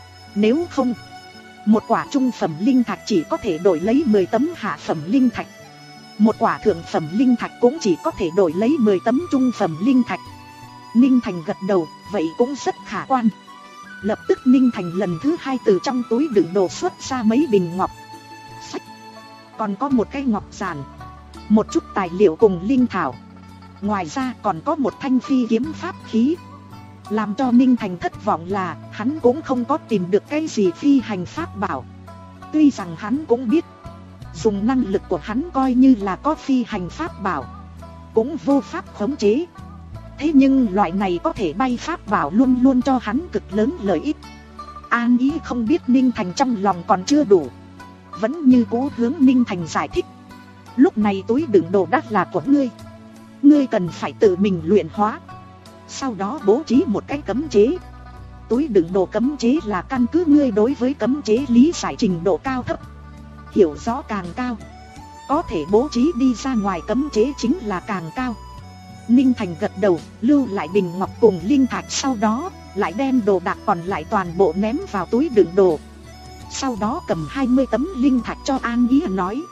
Nếu không, một quả trung phẩm linh thạch chỉ có thể đổi lấy mười tấm hạ phẩm linh thạch. Một quả thượng phẩm linh thạch cũng chỉ có thể đổi lấy mười tấm trung phẩm linh thạch. Ninh Thành gật đầu, vậy cũng rất khả quan. Lập tức Ninh Thành lần thứ hai từ trong túi đựng đồ xuất ra mấy bình ngọc. Sách. Còn có một cái ngọc giản, một chút tài liệu cùng linh thảo. Ngoài ra còn có một thanh phi kiếm pháp khí. Làm cho Ninh Thành thất vọng là hắn cũng không có tìm được cái gì phi hành pháp bảo. Tuy rằng hắn cũng biết dùng năng lực của hắn coi như là có phi hành pháp bảo cũng vô pháp khống chế. Thế nhưng loại này có thể bay pháp bảo luôn luôn cho hắn cực lớn lợi ích. An Ý không biết Ninh Thành trong lòng còn chưa đủ, vẫn như cố hướng Ninh Thành giải thích. Lúc này túi đựng đồ đắt là của ngươi, ngươi cần phải tự mình luyện hóa, sau đó bố trí một cái cấm chế. Túi đựng đồ cấm chế là căn cứ ngươi đối với cấm chế lý giải trình độ cao thấp, hiểu rõ càng cao, có thể bố trí đi ra ngoài cấm chế chính là càng cao. Ninh Thành gật đầu, lưu lại bình ngọc cùng linh thạch, sau đó lại đem đồ đạc còn lại toàn bộ ném vào túi đựng đồ. Sau đó cầm hai mươi tấm linh thạch cho An Ý nói.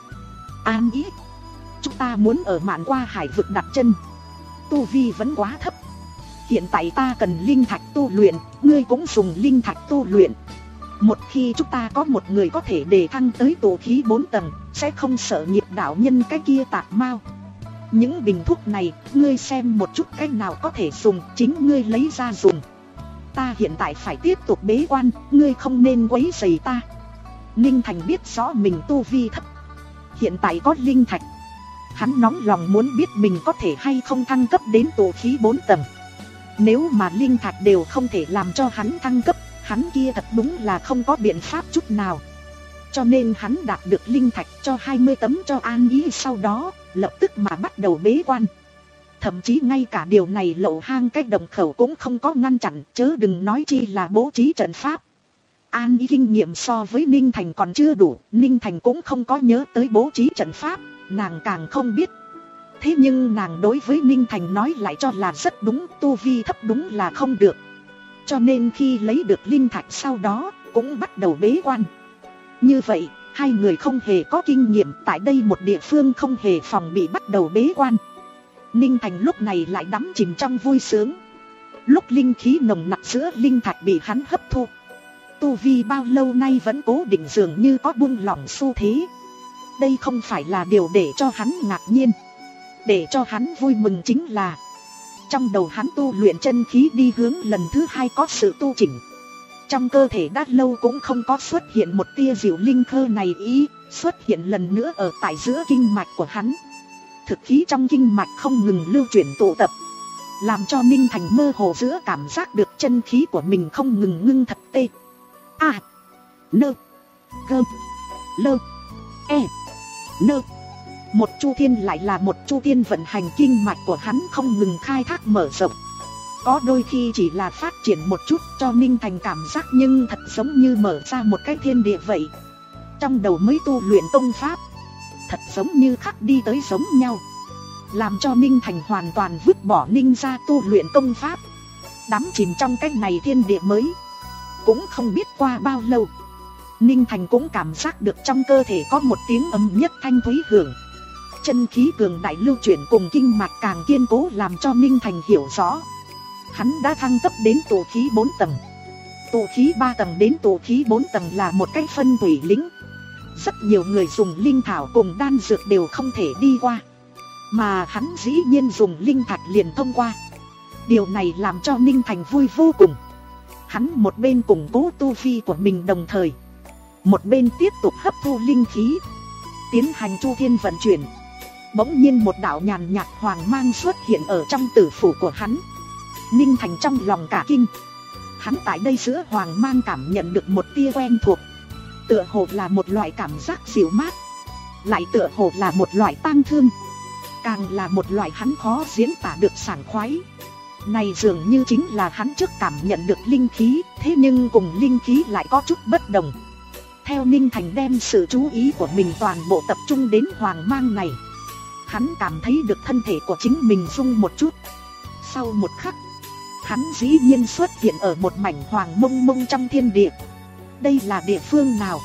An Ý, chúng ta muốn ở mạn qua hải vực đặt chân, tu vi vẫn quá thấp. Hiện tại ta cần linh thạch tu luyện, ngươi cũng dùng linh thạch tu luyện. Một khi chúng ta có một người có thể đề thăng tới tổ khí bốn tầng, sẽ không sợ nghiệp đạo nhân cái kia tạc mau. Những bình thuốc này, ngươi xem một chút cách nào có thể dùng, chính ngươi lấy ra dùng. Ta hiện tại phải tiếp tục bế quan, ngươi không nên quấy rầy ta. Ninh Thành biết rõ mình tu vi thấp, hiện tại có linh thạch, hắn nóng lòng muốn biết mình có thể hay không thăng cấp đến tụ khí bốn tầng. Nếu mà linh thạch đều không thể làm cho hắn thăng cấp, hắn kia thật đúng là không có biện pháp chút nào. Cho nên hắn đạt được linh thạch cho hai mươi tấm cho an ý, sau đó lập tức mà bắt đầu bế quan. Thậm chí ngay cả điều này lậu hang cách động khẩu cũng không có ngăn chặn, chớ đừng nói chi là bố trí trận pháp. An ý kinh nghiệm so với Ninh Thành còn chưa đủ, Ninh Thành cũng không có nhớ tới bố trí trận pháp, nàng càng không biết. Thế nhưng nàng đối với Ninh Thành nói lại cho là rất đúng, tu vi thấp đúng là không được. Cho nên khi lấy được linh thạch sau đó, cũng bắt đầu bế quan. Như vậy, hai người không hề có kinh nghiệm, tại đây một địa phương không hề phòng bị bắt đầu bế quan. Ninh Thành lúc này lại đắm chìm trong vui sướng. Lúc linh khí nồng nặc giữa linh thạch bị hắn hấp thu, tu vi bao lâu nay vẫn cố định dường như có buông lỏng xu thế. Đây không phải là điều để cho hắn ngạc nhiên. Để cho hắn vui mừng chính là trong đầu hắn tu luyện chân khí đi hướng lần thứ hai có sự tu chỉnh. Trong cơ thể đã lâu cũng không có xuất hiện một tia diệu linh khơ này ý, xuất hiện lần nữa ở tại giữa kinh mạch của hắn. Thực khí trong kinh mạch không ngừng lưu chuyển tụ tập, làm cho Ninh Thành mơ hồ giữa cảm giác được chân khí của mình không ngừng ngưng thật tê. A. Nơ. Gơ. Lơ. E. Nơ. Một chu thiên lại là một chu thiên vận hành, kinh mạch của hắn không ngừng khai thác mở rộng. Có đôi khi chỉ là phát triển một chút cho Ninh Thành cảm giác nhưng thật giống như mở ra một cái thiên địa vậy. Trong đầu mới tu luyện tông pháp, thật giống như khắc đi tới giống nhau, làm cho Ninh Thành hoàn toàn vứt bỏ Ninh gia tu luyện công pháp, đắm chìm trong cái này thiên địa mới. Cũng không biết qua bao lâu, Ninh Thành cũng cảm giác được trong cơ thể có một tiếng âm nhất thanh thúy hưởng. Chân khí cường đại lưu chuyển cùng kinh mạch càng kiên cố, làm cho Ninh Thành hiểu rõ hắn đã thăng cấp đến tụ khí bốn tầng. Tụ khí ba tầng đến tụ khí bốn tầng là một cái phân thủy lĩnh. Rất nhiều người dùng linh thảo cùng đan dược đều không thể đi qua, mà hắn dĩ nhiên dùng linh thạch liền thông qua. Điều này làm cho Ninh Thành vui vô cùng. Hắn một bên củng cố tu vi của mình, đồng thời một bên tiếp tục hấp thu linh khí, tiến hành chu thiên vận chuyển. Bỗng nhiên một đạo nhàn nhạt hoàng mang xuất hiện ở trong tử phủ của hắn. Ninh Thành trong lòng cả kinh. Hắn tại đây giữa hoàng mang cảm nhận được một tia quen thuộc, tựa hồ là một loại cảm giác dịu mát, lại tựa hồ là một loại tang thương, càng là một loại hắn khó diễn tả được sảng khoái. Này dường như chính là hắn trước cảm nhận được linh khí, thế nhưng cùng linh khí lại có chút bất đồng. Theo Ninh Thành đem sự chú ý của mình toàn bộ tập trung đến hoàng mang này, hắn cảm thấy được thân thể của chính mình rung một chút. Sau một khắc, hắn dĩ nhiên xuất hiện ở một mảnh hoàng mông mông trong thiên địa. Đây là địa phương nào?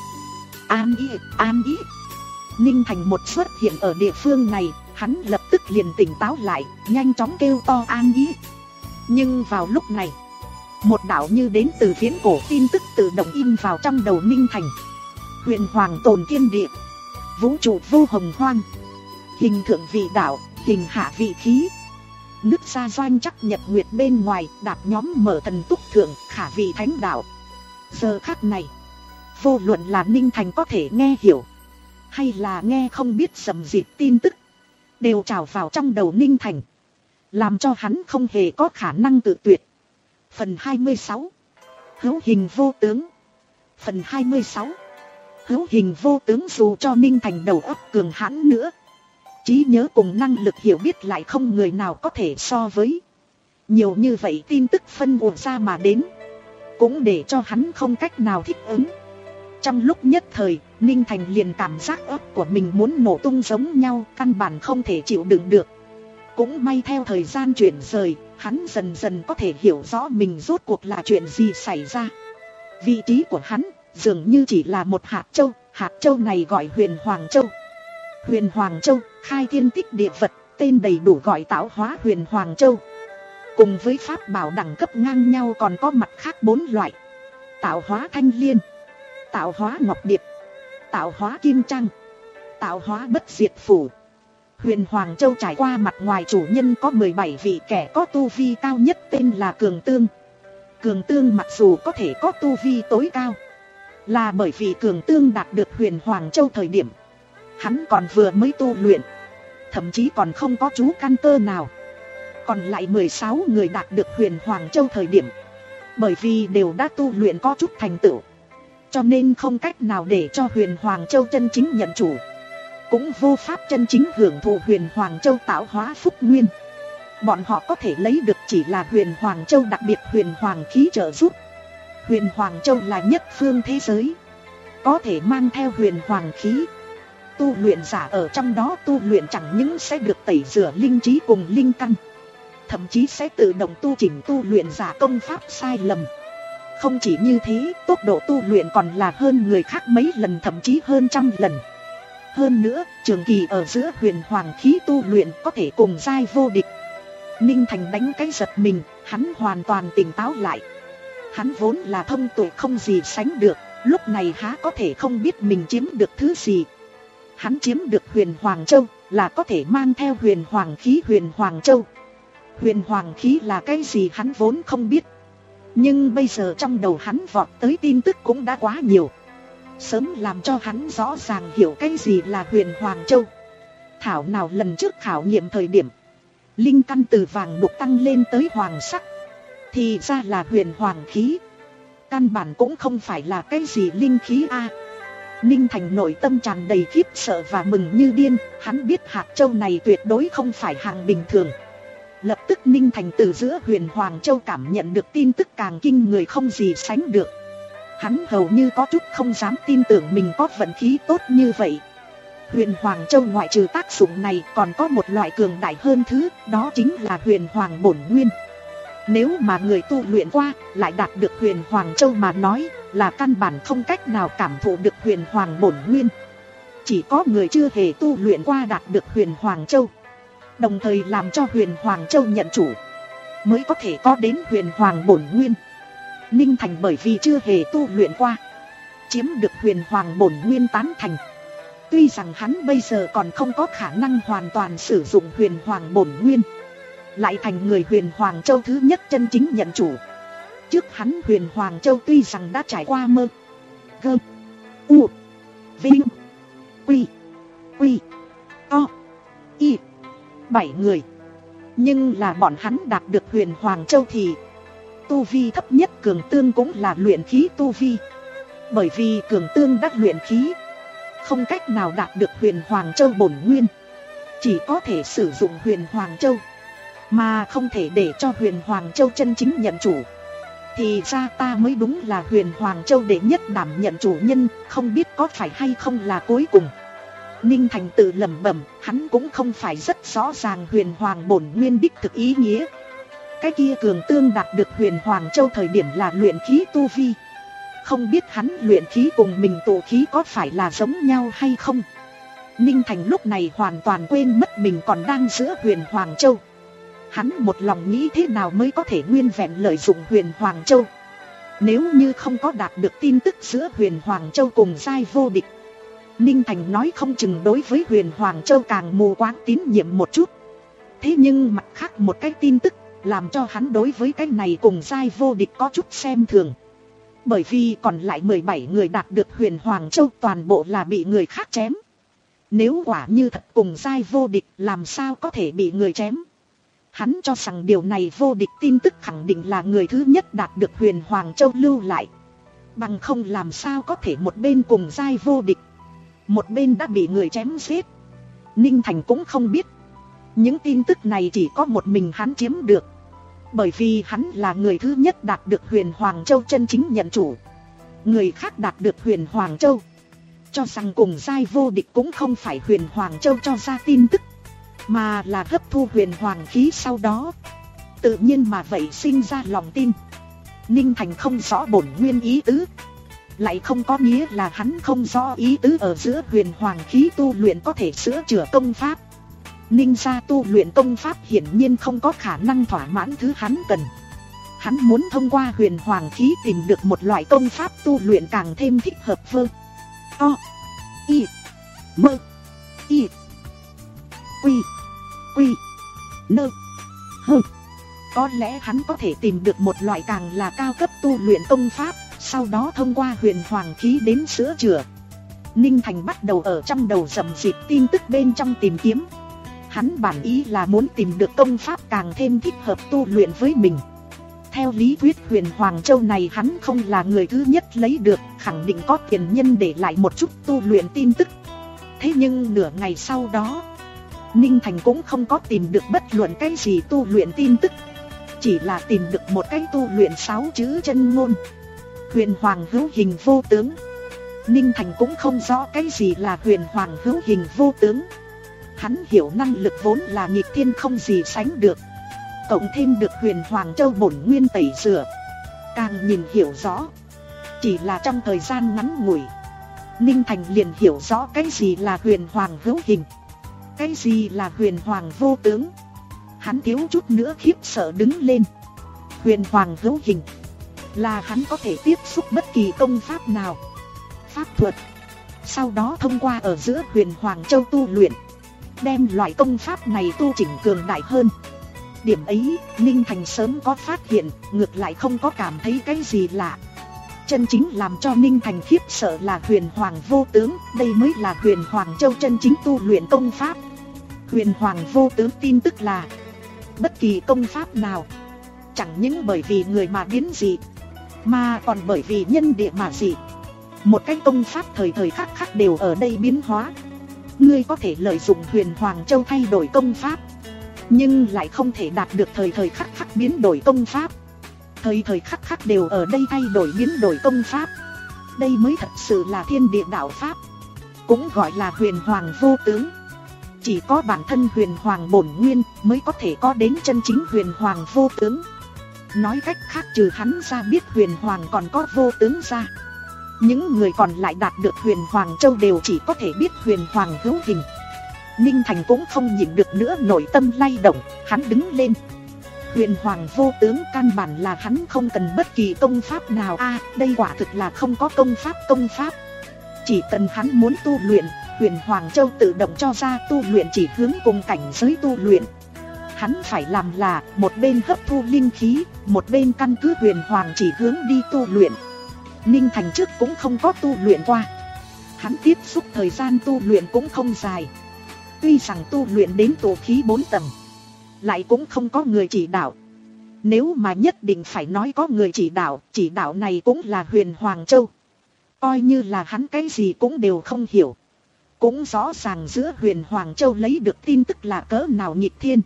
An ý, an ý. Ninh Thành một xuất hiện ở địa phương này, hắn lập tức liền tỉnh táo lại, nhanh chóng kêu to an ý. Nhưng vào lúc này, một đạo như đến từ viễn cổ tin tức tự động in vào trong đầu Ninh Thành. Huyền hoàng tồn thiên địa, vũ trụ vô hồng hoang, hình thượng vị đạo, hình hạ vị khí. Nước ra doanh chắc nhật nguyệt bên ngoài, đạp nhóm mở thần túc thượng, khả vị thánh đạo. Giờ khắc này, vô luận là Ninh Thành có thể nghe hiểu, hay là nghe không biết sầm dịp tin tức, đều trào vào trong đầu Ninh Thành, làm cho hắn không hề có khả năng tự tuyệt. Phần hai mươi sáu, hữu hình vô tướng. Phần hai mươi sáu, hữu hình vô tướng. Dù cho Ninh Thành đầu óc cường hãn nữa, trí nhớ cùng năng lực hiểu biết lại không người nào có thể so với. Nhiều như vậy tin tức phân ùa ra mà đến, cũng để cho hắn không cách nào thích ứng. Trong lúc nhất thời, Ninh Thành liền cảm giác óc của mình muốn nổ tung giống nhau, căn bản không thể chịu đựng được. Cũng may theo thời gian chuyển rời, hắn dần dần có thể hiểu rõ mình rốt cuộc là chuyện gì xảy ra. Vị trí của hắn dường như chỉ là một hạt châu, hạt châu này gọi Huyền Hoàng Châu. Huyền Hoàng Châu, khai thiên tích địa vật, tên đầy đủ gọi Tạo Hóa Huyền Hoàng Châu. Cùng với pháp bảo đẳng cấp ngang nhau còn có mặt khác bốn loại: Tạo Hóa Thanh Liên, Tạo Hóa Ngọc Điệp, Tạo Hóa Kim Trăng, Tạo Hóa Bất Diệt Phủ. Huyền Hoàng Châu trải qua mặt ngoài chủ nhân có mười bảy vị, kẻ có tu vi cao nhất tên là Cường Tương. Cường Tương mặc dù có thể có tu vi tối cao, là bởi vì Cường Tương đạt được Huyền Hoàng Châu thời điểm hắn còn vừa mới tu luyện, thậm chí còn không có chú căn cơ nào. Còn lại mười sáu người đạt được Huyền Hoàng Châu thời điểm, bởi vì đều đã tu luyện có chút thành tựu, cho nên không cách nào để cho Huyền Hoàng Châu chân chính nhận chủ, cũng vô pháp chân chính hưởng thụ Huyền Hoàng Châu tạo hóa phúc nguyên. Bọn họ có thể lấy được chỉ là Huyền Hoàng Châu đặc biệt Huyền Hoàng khí trợ giúp. Huyền Hoàng Châu là nhất phương thế giới, có thể mang theo Huyền Hoàng khí. Tu luyện giả ở trong đó tu luyện chẳng những sẽ được tẩy rửa linh trí cùng linh căn, thậm chí sẽ tự động tu chỉnh tu luyện giả công pháp sai lầm. Không chỉ như thế, tốc độ tu luyện còn là hơn người khác mấy lần, thậm chí hơn trăm lần. Hơn nữa, trường kỳ ở giữa Huyền Hoàng khí tu luyện có thể cùng giai vô địch. Ninh Thành đánh cái giật mình, hắn hoàn toàn tỉnh táo lại. Hắn vốn là thông tuệ không gì sánh được, lúc này há có thể không biết mình chiếm được thứ gì. Hắn chiếm được Huyền Hoàng Châu là có thể mang theo Huyền Hoàng khí Huyền Hoàng Châu. Huyền Hoàng khí là cái gì hắn vốn không biết, nhưng bây giờ trong đầu hắn vọt tới tin tức cũng đã quá nhiều, sớm làm cho hắn rõ ràng hiểu cái gì là Huyền Hoàng Châu. Thảo nào lần trước khảo nghiệm thời điểm, linh căn từ vàng đục tăng lên tới hoàng sắc, thì ra là Huyền Hoàng khí. Căn bản cũng không phải là cái gì linh khí a. Ninh Thành nội tâm tràn đầy khiếp sợ và mừng như điên, hắn biết hạt châu này tuyệt đối không phải hàng bình thường. Lập tức Ninh Thành từ giữa Huyền Hoàng Châu cảm nhận được tin tức càng kinh người không gì sánh được. Hắn hầu như có chút không dám tin tưởng mình có vận khí tốt như vậy. Huyền Hoàng Châu ngoại trừ tác dụng này còn có một loại cường đại hơn thứ, đó chính là Huyền Hoàng bổn nguyên. Nếu mà người tu luyện qua lại đạt được Huyền Hoàng Châu mà nói, là căn bản không cách nào cảm thụ được Huyền Hoàng bổn nguyên. Chỉ có người chưa hề tu luyện qua đạt được Huyền Hoàng Châu, đồng thời làm cho Huyền Hoàng Châu nhận chủ, mới có thể có đến Huyền Hoàng bổn nguyên. Ninh Thành bởi vì chưa hề tu luyện qua, chiếm được Huyền Hoàng bổn nguyên tán thành. Tuy rằng hắn bây giờ còn không có khả năng hoàn toàn sử dụng Huyền Hoàng bổn nguyên, lại thành người Huyền Hoàng Châu thứ nhất chân chính nhận chủ. Trước hắn Huyền Hoàng Châu tuy rằng đã trải qua mơ, gơ, u, vinh, quy, quy, to, y, bảy người, nhưng là bọn hắn đạt được Huyền Hoàng Châu thì tu vi thấp nhất Cường Tương cũng là luyện khí tu vi. Bởi vì Cường Tương đã luyện khí, không cách nào đạt được Huyền Hoàng Châu bổn nguyên, chỉ có thể sử dụng Huyền Hoàng Châu, mà không thể để cho Huyền Hoàng Châu chân chính nhận chủ. Thì ra ta mới đúng là Huyền Hoàng Châu đệ nhất đảm nhận chủ nhân, không biết có phải hay không là cuối cùng. Ninh Thành tự lẩm bẩm, hắn cũng không phải rất rõ ràng Huyền Hoàng bổn nguyên đích thực ý nghĩa. Cái kia Cường Tương đạt được Huyền Hoàng Châu thời điểm là luyện khí tu vi, không biết hắn luyện khí cùng mình tụ khí có phải là giống nhau hay không. Ninh Thành lúc này hoàn toàn quên mất mình còn đang giữa Huyền Hoàng Châu. Hắn một lòng nghĩ thế nào mới có thể nguyên vẹn lợi dụng Huyền Hoàng Châu. Nếu như không có đạt được tin tức giữa Huyền Hoàng Châu cùng giai vô địch, Ninh Thành nói không chừng đối với Huyền Hoàng Châu càng mù quáng tín nhiệm một chút. Thế nhưng mặt khác một cái tin tức làm cho hắn đối với cái này cùng giai vô địch có chút xem thường. Bởi vì còn lại mười bảy người đạt được Huyền Hoàng Châu toàn bộ là bị người khác chém. Nếu quả như thật cùng giai vô địch, làm sao có thể bị người chém. Hắn cho rằng điều này vô địch tin tức khẳng định là người thứ nhất đạt được Huyền Hoàng Châu lưu lại. Bằng không làm sao có thể một bên cùng giai vô địch, một bên đã bị người chém giết. Ninh Thành cũng không biết, những tin tức này chỉ có một mình hắn chiếm được. Bởi vì hắn là người thứ nhất đạt được Huyền Hoàng Châu chân chính nhận chủ. Người khác đạt được Huyền Hoàng Châu, cho rằng cùng giai vô địch cũng không phải Huyền Hoàng Châu cho ra tin tức, mà là hấp thu Huyền Hoàng khí sau đó tự nhiên mà vậy sinh ra lòng tin. Ninh Thành không rõ bổn nguyên ý tứ, lại không có nghĩa là hắn không rõ ý tứ ở giữa Huyền Hoàng khí tu luyện có thể sửa chữa công pháp. Ninh gia tu luyện công pháp hiển nhiên không có khả năng thỏa mãn thứ hắn cần. Hắn muốn thông qua Huyền Hoàng khí tìm được một loại công pháp tu luyện càng thêm thích hợp vơ, to, y, mơ, y, Quy, Quy, Nơ, Hơ. Có lẽ hắn có thể tìm được một loại càng là cao cấp tu luyện công pháp, sau đó thông qua huyền hoàng khí đến sửa chữa. Ninh Thành bắt đầu ở trong đầu rầm rịch tin tức bên trong tìm kiếm. Hắn bản ý là muốn tìm được công pháp càng thêm thích hợp tu luyện với mình. Theo lý thuyết huyền Hoàng Châu này hắn không là người thứ nhất lấy được, khẳng định có tiền nhân để lại một chút tu luyện tin tức. Thế nhưng nửa ngày sau đó, Ninh Thành cũng không có tìm được bất luận cái gì tu luyện tin tức. Chỉ là tìm được một cái tu luyện sáu chữ chân ngôn. Huyền Hoàng hữu hình vô tướng. Ninh Thành cũng không rõ cái gì là huyền Hoàng hữu hình vô tướng. Hắn hiểu năng lực vốn là nghịch thiên không gì sánh được, cộng thêm được huyền Hoàng Châu bổn nguyên tẩy rửa, càng nhìn hiểu rõ. Chỉ là trong thời gian ngắn ngủi, Ninh Thành liền hiểu rõ cái gì là huyền Hoàng hữu hình, cái gì là huyền Hoàng vô tướng. Hắn thiếu chút nữa khiếp sợ đứng lên. Huyền Hoàng hữu hình là hắn có thể tiếp xúc bất kỳ công pháp nào, pháp thuật, sau đó thông qua ở giữa huyền Hoàng Châu tu luyện, đem loại công pháp này tu chỉnh cường đại hơn. Điểm ấy, Ninh Thành sớm có phát hiện, ngược lại không có cảm thấy cái gì lạ. Chân chính làm cho Ninh Thành khiếp sợ là huyền Hoàng vô tướng, đây mới là huyền Hoàng Châu chân chính tu luyện công pháp. Huyền Hoàng vô tướng tin tức là bất kỳ công pháp nào, chẳng những bởi vì người mà biến dị, mà còn bởi vì nhân địa mà dị. Một cái công pháp thời thời khắc khắc đều ở đây biến hóa. Ngươi có thể lợi dụng huyền Hoàng Châu thay đổi công pháp, nhưng lại không thể đạt được thời thời khắc khắc biến đổi công pháp. Thời thời khắc khắc đều ở đây thay đổi biến đổi công pháp. Đây mới thật sự là thiên địa đạo pháp, cũng gọi là huyền Hoàng vô tướng. Chỉ có bản thân huyền Hoàng bổn nguyên mới có thể có đến chân chính huyền Hoàng vô tướng. Nói cách khác, trừ hắn ra biết huyền Hoàng còn có vô tướng ra, những người còn lại đạt được huyền Hoàng Châu đều chỉ có thể biết huyền Hoàng hữu hình. Ninh Thành cũng không nhịn được nữa, nội tâm lay động, hắn đứng lên. Huyền Hoàng vô tướng căn bản là hắn không cần bất kỳ công pháp nào. A, à, đây quả thực là không có công pháp công pháp. Chỉ cần hắn muốn tu luyện, huyền Hoàng Châu tự động cho ra tu luyện chỉ hướng cùng cảnh giới tu luyện. Hắn phải làm là một bên hấp thu linh khí, một bên căn cứ huyền Hoàng chỉ hướng đi tu luyện. Ninh Thành trước cũng không có tu luyện qua, hắn tiếp xúc thời gian tu luyện cũng không dài. Tuy rằng tu luyện đến tổ khí bốn tầng, lại cũng không có người chỉ đạo. Nếu mà nhất định phải nói có người chỉ đạo, chỉ đạo này cũng là huyền Hoàng Châu. Coi như là hắn cái gì cũng đều không hiểu, cũng rõ ràng giữa huyền Hoàng Châu lấy được tin tức là cỡ nào nghịch thiên,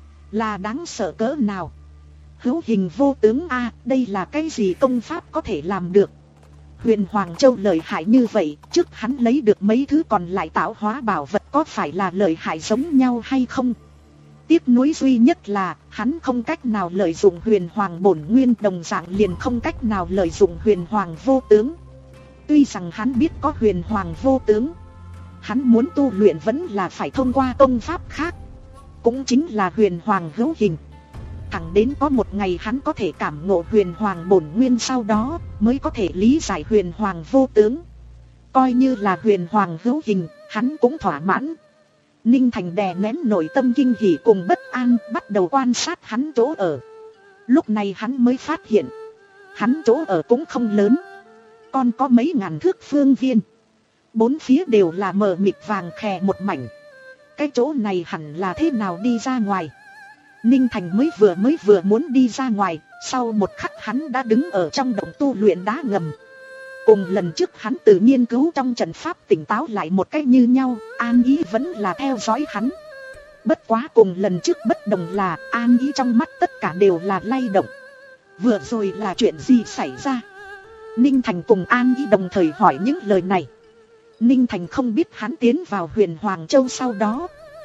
là đáng sợ cỡ nào. Hữu hình vô tướng a, à, đây là cái gì công pháp có thể làm được. Huyền Hoàng Châu lợi hại như vậy, trước hắn lấy được mấy thứ còn lại tạo hóa bảo vật có phải là lợi hại giống nhau hay không? Tiếc nuối duy nhất là hắn không cách nào lợi dụng huyền Hoàng bổn nguyên, đồng dạng liền không cách nào lợi dụng huyền Hoàng vô tướng. Tuy rằng hắn biết có huyền Hoàng vô tướng, hắn muốn tu luyện vẫn là phải thông qua công pháp khác, cũng chính là huyền Hoàng hữu hình. Thẳng đến có một ngày hắn có thể cảm ngộ huyền Hoàng bổn nguyên, sau đó mới có thể lý giải huyền Hoàng vô tướng. Coi như là huyền Hoàng hữu hình, hắn cũng thỏa mãn. Ninh Thành đè nén nội tâm kinh hỉ cùng bất an, bắt đầu quan sát hắn chỗ ở. Lúc này hắn mới phát hiện, hắn chỗ ở cũng không lớn, còn có mấy ngàn thước phương viên, bốn phía đều là mờ mịt vàng khè một mảnh. Cái chỗ này hẳn là thế nào đi ra ngoài? Ninh Thành mới vừa mới vừa muốn đi ra ngoài, sau một khắc hắn đã đứng ở trong động tu luyện đá ngầm. Cùng lần trước hắn tự nghiên cứu trong trận pháp tỉnh táo lại một cách như nhau, An Ý vẫn là theo dõi hắn. Bất quá cùng lần trước bất đồng là An Ý trong mắt tất cả đều là lay động. Vừa rồi là chuyện gì xảy ra? Ninh Thành cùng An Ý đồng thời hỏi những lời này. Ninh Thành không biết hắn tiến vào huyền Hoàng Châu sau đó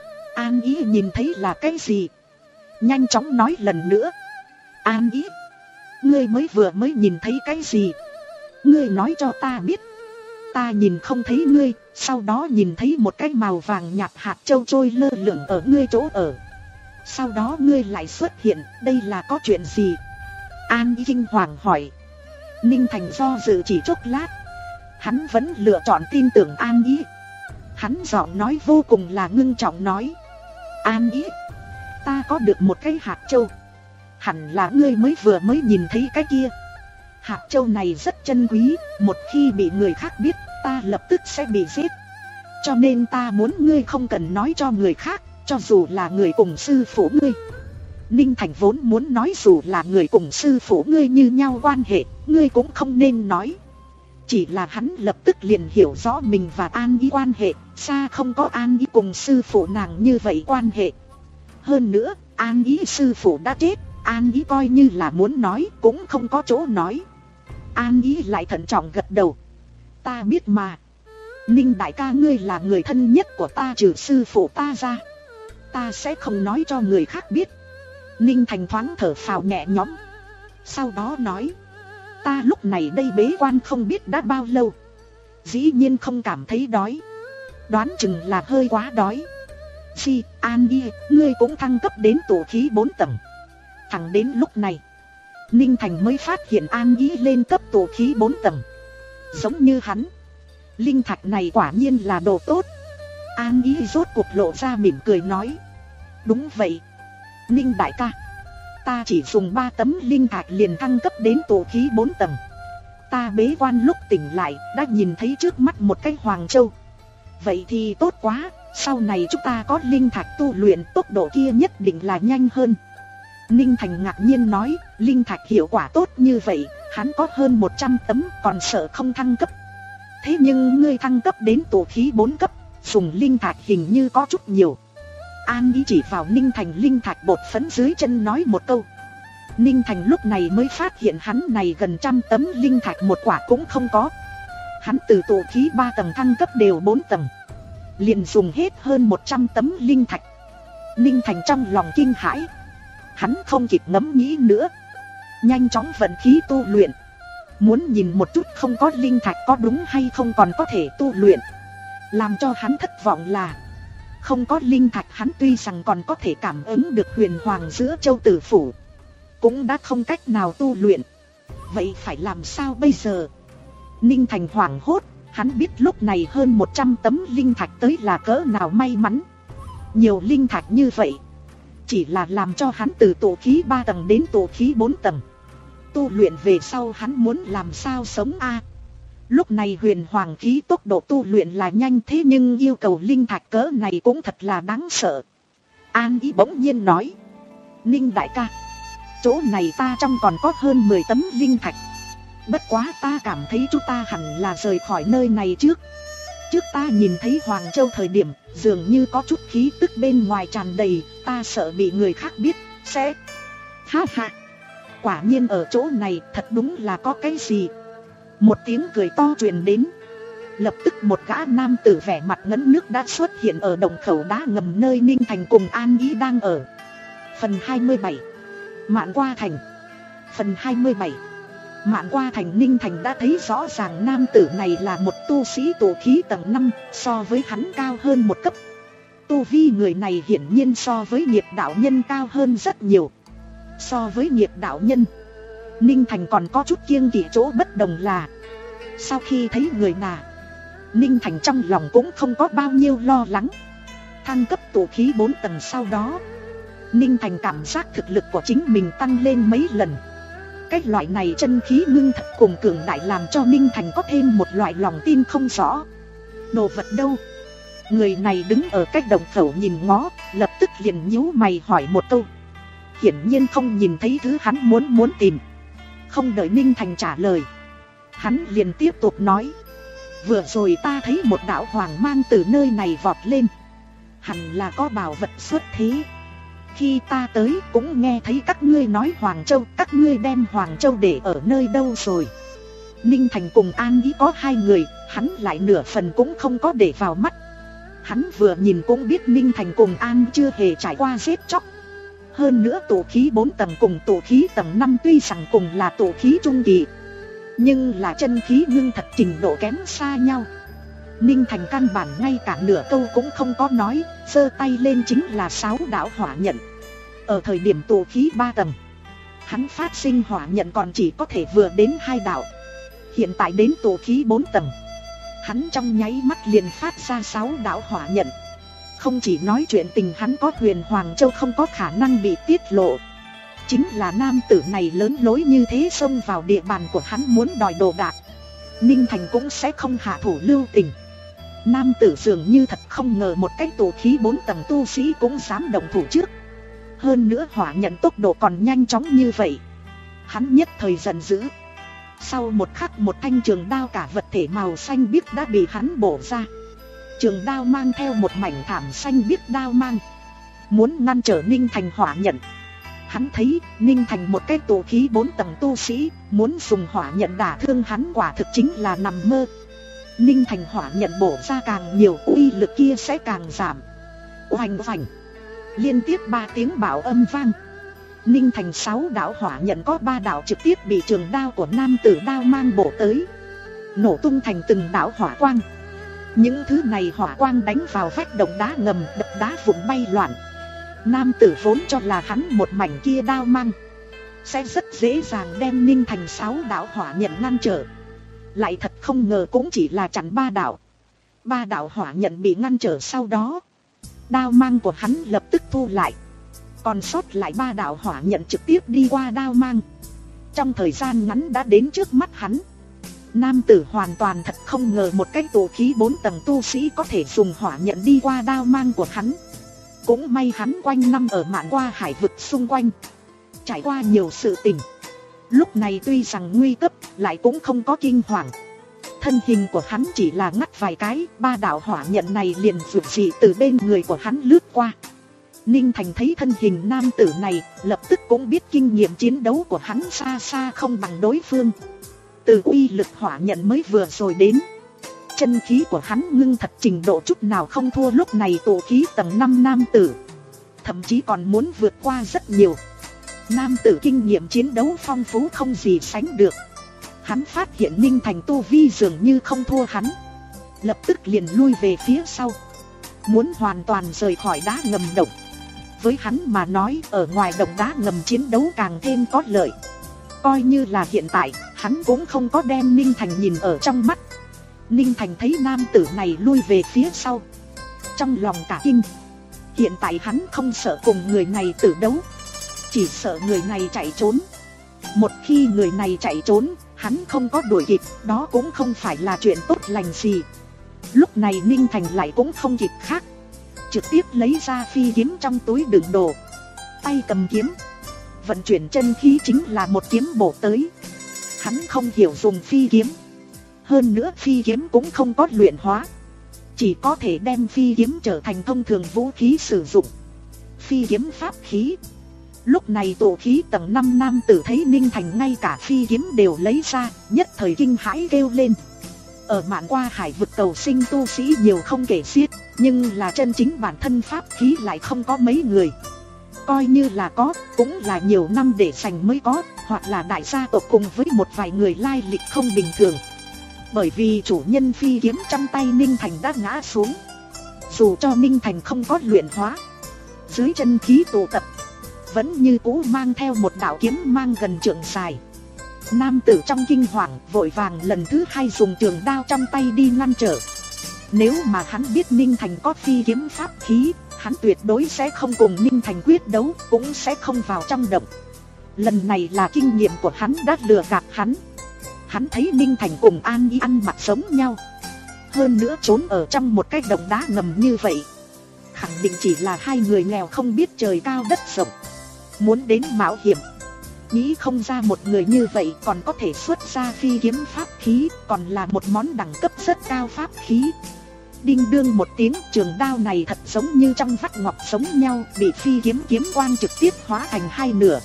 An Ý nhìn thấy là cái gì, nhanh chóng nói lần nữa. An Ý, ngươi mới vừa mới nhìn thấy cái gì? Ngươi nói cho ta biết. Ta nhìn không thấy ngươi, sau đó nhìn thấy một cái màu vàng nhạt hạt châu trôi lơ lửng ở ngươi chỗ ở. Sau đó ngươi lại xuất hiện, đây là có chuyện gì? An Ý kinh hoàng hỏi. Ninh Thành do dự chỉ chốc lát, hắn vẫn lựa chọn tin tưởng An Ý. Hắn giọng nói vô cùng là ngưng trọng nói, An Ý, ta có được một cái hạt châu. Hẳn là ngươi mới vừa mới nhìn thấy cái kia. Hạt châu này rất chân quý, một khi bị người khác biết, ta lập tức sẽ bị giết. Cho nên ta muốn ngươi không cần nói cho người khác, cho dù là người cùng sư phụ ngươi. Ninh Thành vốn muốn nói dù là người cùng sư phụ ngươi như nhau quan hệ, ngươi cũng không nên nói. Chỉ là hắn lập tức liền hiểu rõ mình và An Ý quan hệ, xa không có An Ý cùng sư phụ nàng như vậy quan hệ. Hơn nữa, An Ý sư phụ đã chết, An Ý coi như là muốn nói cũng không có chỗ nói. An Ý lại thận trọng gật đầu. Ta biết mà. Ninh đại ca ngươi là người thân nhất của ta trừ sư phụ ta ra. Ta sẽ không nói cho người khác biết. Ninh Thành thoáng thở phào nhẹ nhõm. Sau đó nói. Ta lúc này đây bế quan không biết đã bao lâu. Dĩ nhiên không cảm thấy đói. Đoán chừng là hơi quá đói. Phi, An Ý, ngươi cũng thăng cấp đến tổ khí bốn tầng. Thẳng đến lúc này Ninh Thành mới phát hiện An Ý lên cấp tổ khí bốn tầng. Giống như hắn, linh thạch này quả nhiên là đồ tốt. An Ý rốt cuộc lộ ra mỉm cười nói. Đúng vậy Ninh đại ca, ta chỉ dùng ba tấm linh thạch liền thăng cấp đến tổ khí bốn tầng. Ta bế quan lúc tỉnh lại đã nhìn thấy trước mắt một cái hoàng châu. Vậy thì tốt quá, sau này chúng ta có linh thạch tu luyện, tốc độ kia nhất định là nhanh hơn. Ninh Thành ngạc nhiên nói, linh thạch hiệu quả tốt như vậy, hắn có hơn một trăm tấm còn sợ không thăng cấp. Thế nhưng ngươi thăng cấp đến tổ khí bốn cấp, dùng linh thạch hình như có chút nhiều. An Ý chỉ vào Ninh Thành linh thạch bột phấn dưới chân nói một câu. Ninh Thành lúc này mới phát hiện hắn này gần trăm tấm linh thạch một quả cũng không có. Hắn từ tổ khí ba tầng thăng cấp đều bốn tầng, liền dùng hết hơn một trăm tấm linh thạch. Ninh Thành trong lòng kinh hãi. Hắn không kịp ngẫm nghĩ nữa, nhanh chóng vận khí tu luyện. Muốn nhìn một chút không có linh thạch có đúng hay không còn có thể tu luyện. Làm cho hắn thất vọng là không có linh thạch, hắn tuy rằng còn có thể cảm ứng được huyền hoàng giữa châu tử phủ, cũng đã không cách nào tu luyện. Vậy phải làm sao bây giờ? Ninh Thành hoảng hốt, hắn biết lúc này hơn một trăm tấm linh thạch tới là cỡ nào may mắn. Nhiều linh thạch như vậy chỉ là làm cho hắn từ tổ khí ba tầng đến tổ khí bốn tầng. Tu luyện về sau hắn muốn làm sao sống a? À, lúc này huyền hoàng khí tốc độ tu luyện là nhanh, thế nhưng yêu cầu linh thạch cỡ này cũng thật là đáng sợ. An Ý bỗng nhiên nói. Ninh đại ca, chỗ này ta trong còn có hơn mười tấm linh thạch. Bất quá ta cảm thấy chúng ta hẳn là rời khỏi nơi này trước. Trước ta nhìn thấy Hoàng Châu thời điểm, dường như có chút khí tức bên ngoài tràn đầy, ta sợ bị người khác biết, sẽ... Ha ha! Quả nhiên ở chỗ này thật đúng là có cái gì. Một tiếng cười to truyền đến. Lập tức một gã nam tử vẻ mặt ngấn nước đã xuất hiện ở động khẩu đá ngầm nơi Ninh Thành cùng An Ý đang ở. Phần hai mươi bảy. Mạn qua thành. Phần hai mươi bảy. Mạn qua thành. Ninh Thành đã thấy rõ ràng nam tử này là một tu sĩ tổ khí tầng năm, so với hắn cao hơn một cấp. Tu vi người này hiển nhiên so với nghiệp đạo nhân cao hơn rất nhiều. So với nghiệp đạo nhân, Ninh Thành còn có chút kiêng kỵ chỗ bất đồng là sau khi thấy người nà, Ninh Thành trong lòng cũng không có bao nhiêu lo lắng. Thăng cấp tổ khí bốn tầng sau đó, Ninh Thành cảm giác thực lực của chính mình tăng lên mấy lần. Cái loại này chân khí ngưng thật cùng cường đại làm cho Ninh Thành có thêm một loại lòng tin không rõ. Đồ vật đâu? Người này đứng ở cách đồng khẩu nhìn ngó, lập tức liền nhíu mày hỏi một câu. Hiển nhiên không nhìn thấy thứ hắn muốn muốn tìm. Không đợi Ninh Thành trả lời, hắn liền tiếp tục nói. Vừa rồi ta thấy một đạo hoàng mang từ nơi này vọt lên, hẳn là có bảo vật xuất thế. Khi ta tới cũng nghe thấy các ngươi nói Hoàng Châu, các ngươi đem Hoàng Châu để ở nơi đâu rồi? Ninh Thành cùng An Ý có hai người, hắn lại nửa phần cũng không có để vào mắt. Hắn vừa nhìn cũng biết Ninh Thành cùng An chưa hề trải qua giết chóc. Hơn nữa tổ khí bốn tầng cùng tổ khí tầng năm tuy rằng cùng là tổ khí trung kỳ, nhưng là chân khí ngưng thật trình độ kém xa nhau. Ninh Thành căn bản ngay cả nửa câu cũng không có nói, giơ tay lên chính là sáu đạo hỏa nhận. Ở thời điểm tổ khí ba tầng, hắn phát sinh hỏa nhận còn chỉ có thể vừa đến hai đạo. Hiện tại đến tổ khí bốn tầng, hắn trong nháy mắt liền phát ra sáu đạo hỏa nhận. Không chỉ nói chuyện tình hắn có Huyền Hoàng Châu không có khả năng bị tiết lộ, chính là nam tử này lớn lối như thế xông vào địa bàn của hắn muốn đòi đồ đạc, Ninh Thành cũng sẽ không hạ thủ lưu tình. Nam tử dường như thật không ngờ một cái tụ khí bốn tầng tu sĩ cũng dám động thủ trước. Hơn nữa hỏa nhận tốc độ còn nhanh chóng như vậy. Hắn nhất thời giận dữ. Sau một khắc một thanh trường đao cả vật thể màu xanh biếc đã bị hắn bổ ra. Trường đao mang theo một mảnh thảm xanh biếc đao mang, muốn ngăn trở Ninh Thành hỏa nhận. Hắn thấy Ninh Thành một cái tụ khí bốn tầng tu sĩ, muốn dùng hỏa nhận đả thương hắn quả thực chính là nằm mơ. Ninh Thành hỏa nhận bổ ra càng nhiều, uy lực kia sẽ càng giảm. Oanh oanh, liên tiếp ba tiếng bảo âm vang. Ninh Thành sáu đạo hỏa nhận có ba đạo trực tiếp bị trường đao của nam tử đao mang bổ tới, nổ tung thành từng đạo hỏa quang. Những thứ này hỏa quang đánh vào vách động đá ngầm, đập đá vụn bay loạn. Nam tử vốn cho là hắn một mảnh kia đao mang sẽ rất dễ dàng đem Ninh Thành sáu đạo hỏa nhận ngăn trở, lại thật không ngờ cũng chỉ là chặn ba đạo. Ba đạo hỏa nhận bị ngăn trở, sau đó đao mang của hắn lập tức thu lại, còn sót lại ba đạo hỏa nhận trực tiếp đi qua đao mang, trong thời gian ngắn đã đến trước mắt hắn. Nam tử hoàn toàn thật không ngờ một cái tụ khí bốn tầng tu sĩ có thể dùng hỏa nhận đi qua đao mang của hắn. Cũng may hắn quanh năm ở mạn qua hải vực xung quanh, trải qua nhiều sự tình, lúc này tuy rằng nguy cấp lại cũng không có kinh hoàng. Thân hình của hắn chỉ là ngắt vài cái, ba đạo hỏa nhận này liền vụt dị từ bên người của hắn lướt qua. Ninh Thành thấy thân hình nam tử này, lập tức cũng biết kinh nghiệm chiến đấu của hắn xa xa không bằng đối phương. Từ uy lực hỏa nhận mới vừa rồi đến, chân khí của hắn ngưng thật trình độ chút nào không thua lúc này tụ khí tầng năm nam tử, thậm chí còn muốn vượt qua rất nhiều. Nam tử kinh nghiệm chiến đấu phong phú không gì sánh được. Hắn phát hiện Ninh Thành tu vi dường như không thua hắn, lập tức liền lui về phía sau, muốn hoàn toàn rời khỏi đá ngầm động. Với hắn mà nói, ở ngoài động đá ngầm chiến đấu càng thêm có lợi. Coi như là hiện tại, hắn cũng không có đem Ninh Thành nhìn ở trong mắt. Ninh Thành thấy nam tử này lui về phía sau, trong lòng cả kinh. Hiện tại hắn không sợ cùng người này tử đấu, chỉ sợ người này chạy trốn. Một khi người này chạy trốn, hắn không có đuổi kịp, đó cũng không phải là chuyện tốt lành gì. Lúc này Ninh Thành lại cũng không kịp khác, trực tiếp lấy ra phi kiếm trong túi đựng đồ, tay cầm kiếm, vận chuyển chân khí chính là một kiếm bổ tới. Hắn không hiểu dùng phi kiếm, hơn nữa phi kiếm cũng không có luyện hóa, chỉ có thể đem phi kiếm trở thành thông thường vũ khí sử dụng. Phi kiếm pháp khí. Lúc này tụ khí tầng năm nam tử thấy Ninh Thành ngay cả phi kiếm đều lấy ra, nhất thời kinh hãi kêu lên. Ở mạn qua hải vực cầu sinh tu sĩ nhiều không kể xiết, nhưng là chân chính bản thân pháp khí lại không có mấy người. Coi như là có, cũng là nhiều năm để dành mới có, hoặc là đại gia tộc cùng với một vài người lai lịch không bình thường. Bởi vì chủ nhân phi kiếm trong tay Ninh Thành đã ngã xuống. Dù cho Ninh Thành không có luyện hóa, dưới chân khí tụ tập, vẫn như cũ mang theo một đạo kiếm mang gần trượng dài. Nam tử trong kinh hoàng vội vàng lần thứ hai dùng trường đao trong tay đi ngăn trở. Nếu mà hắn biết Ninh Thành có phi kiếm pháp khí, hắn tuyệt đối sẽ không cùng Ninh Thành quyết đấu, cũng sẽ không vào trong động. Lần này là kinh nghiệm của hắn đã lừa gạt hắn. Hắn thấy Ninh Thành cùng An Ý ăn mặc giống nhau, hơn nữa trốn ở trong một cái động đá ngầm như vậy, khẳng định chỉ là hai người nghèo không biết trời cao đất rộng, muốn đến mạo hiểm. Nghĩ không ra một người như vậy còn có thể xuất ra phi kiếm pháp khí, còn là một món đẳng cấp rất cao pháp khí. Đinh đương một tiếng, trường đao này thật giống như trong vắt ngọc giống nhau, bị phi kiếm kiếm quang trực tiếp hóa thành hai nửa.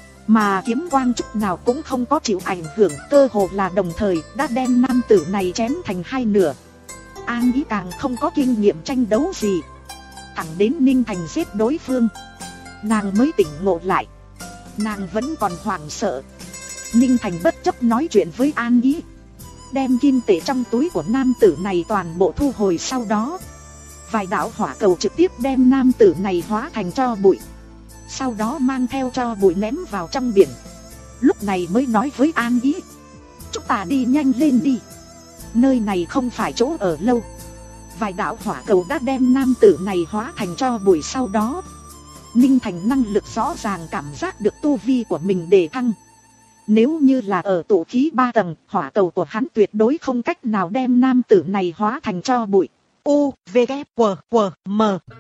Mà kiếm quang chút nào cũng không có chịu ảnh hưởng, cơ hồ là đồng thời đã đem nam tử này chém thành hai nửa. An Ý càng không có kinh nghiệm tranh đấu gì, thẳng đến Ninh Thành giết đối phương, nàng mới tỉnh ngộ lại. Nàng vẫn còn hoảng sợ. Ninh Thành bất chấp nói chuyện với An Ý, đem kim tệ trong túi của nam tử này toàn bộ thu hồi. Sau đó vài đạo hỏa cầu trực tiếp đem nam tử này hóa thành tro bụi, sau đó mang theo tro bụi ném vào trong biển. Lúc này mới nói với An Ý, chúng ta đi nhanh lên đi, nơi này không phải chỗ ở lâu. Vài đạo hỏa cầu đã đem nam tử này hóa thành tro bụi. Sau đó Ninh Thành năng lực rõ ràng cảm giác được tu vi của mình đề thăng. Nếu như là ở tụ khí ba tầng, hỏa cầu của hắn tuyệt đối không cách nào đem nam tử này hóa thành tro bụi. U, V, K, W, W, M.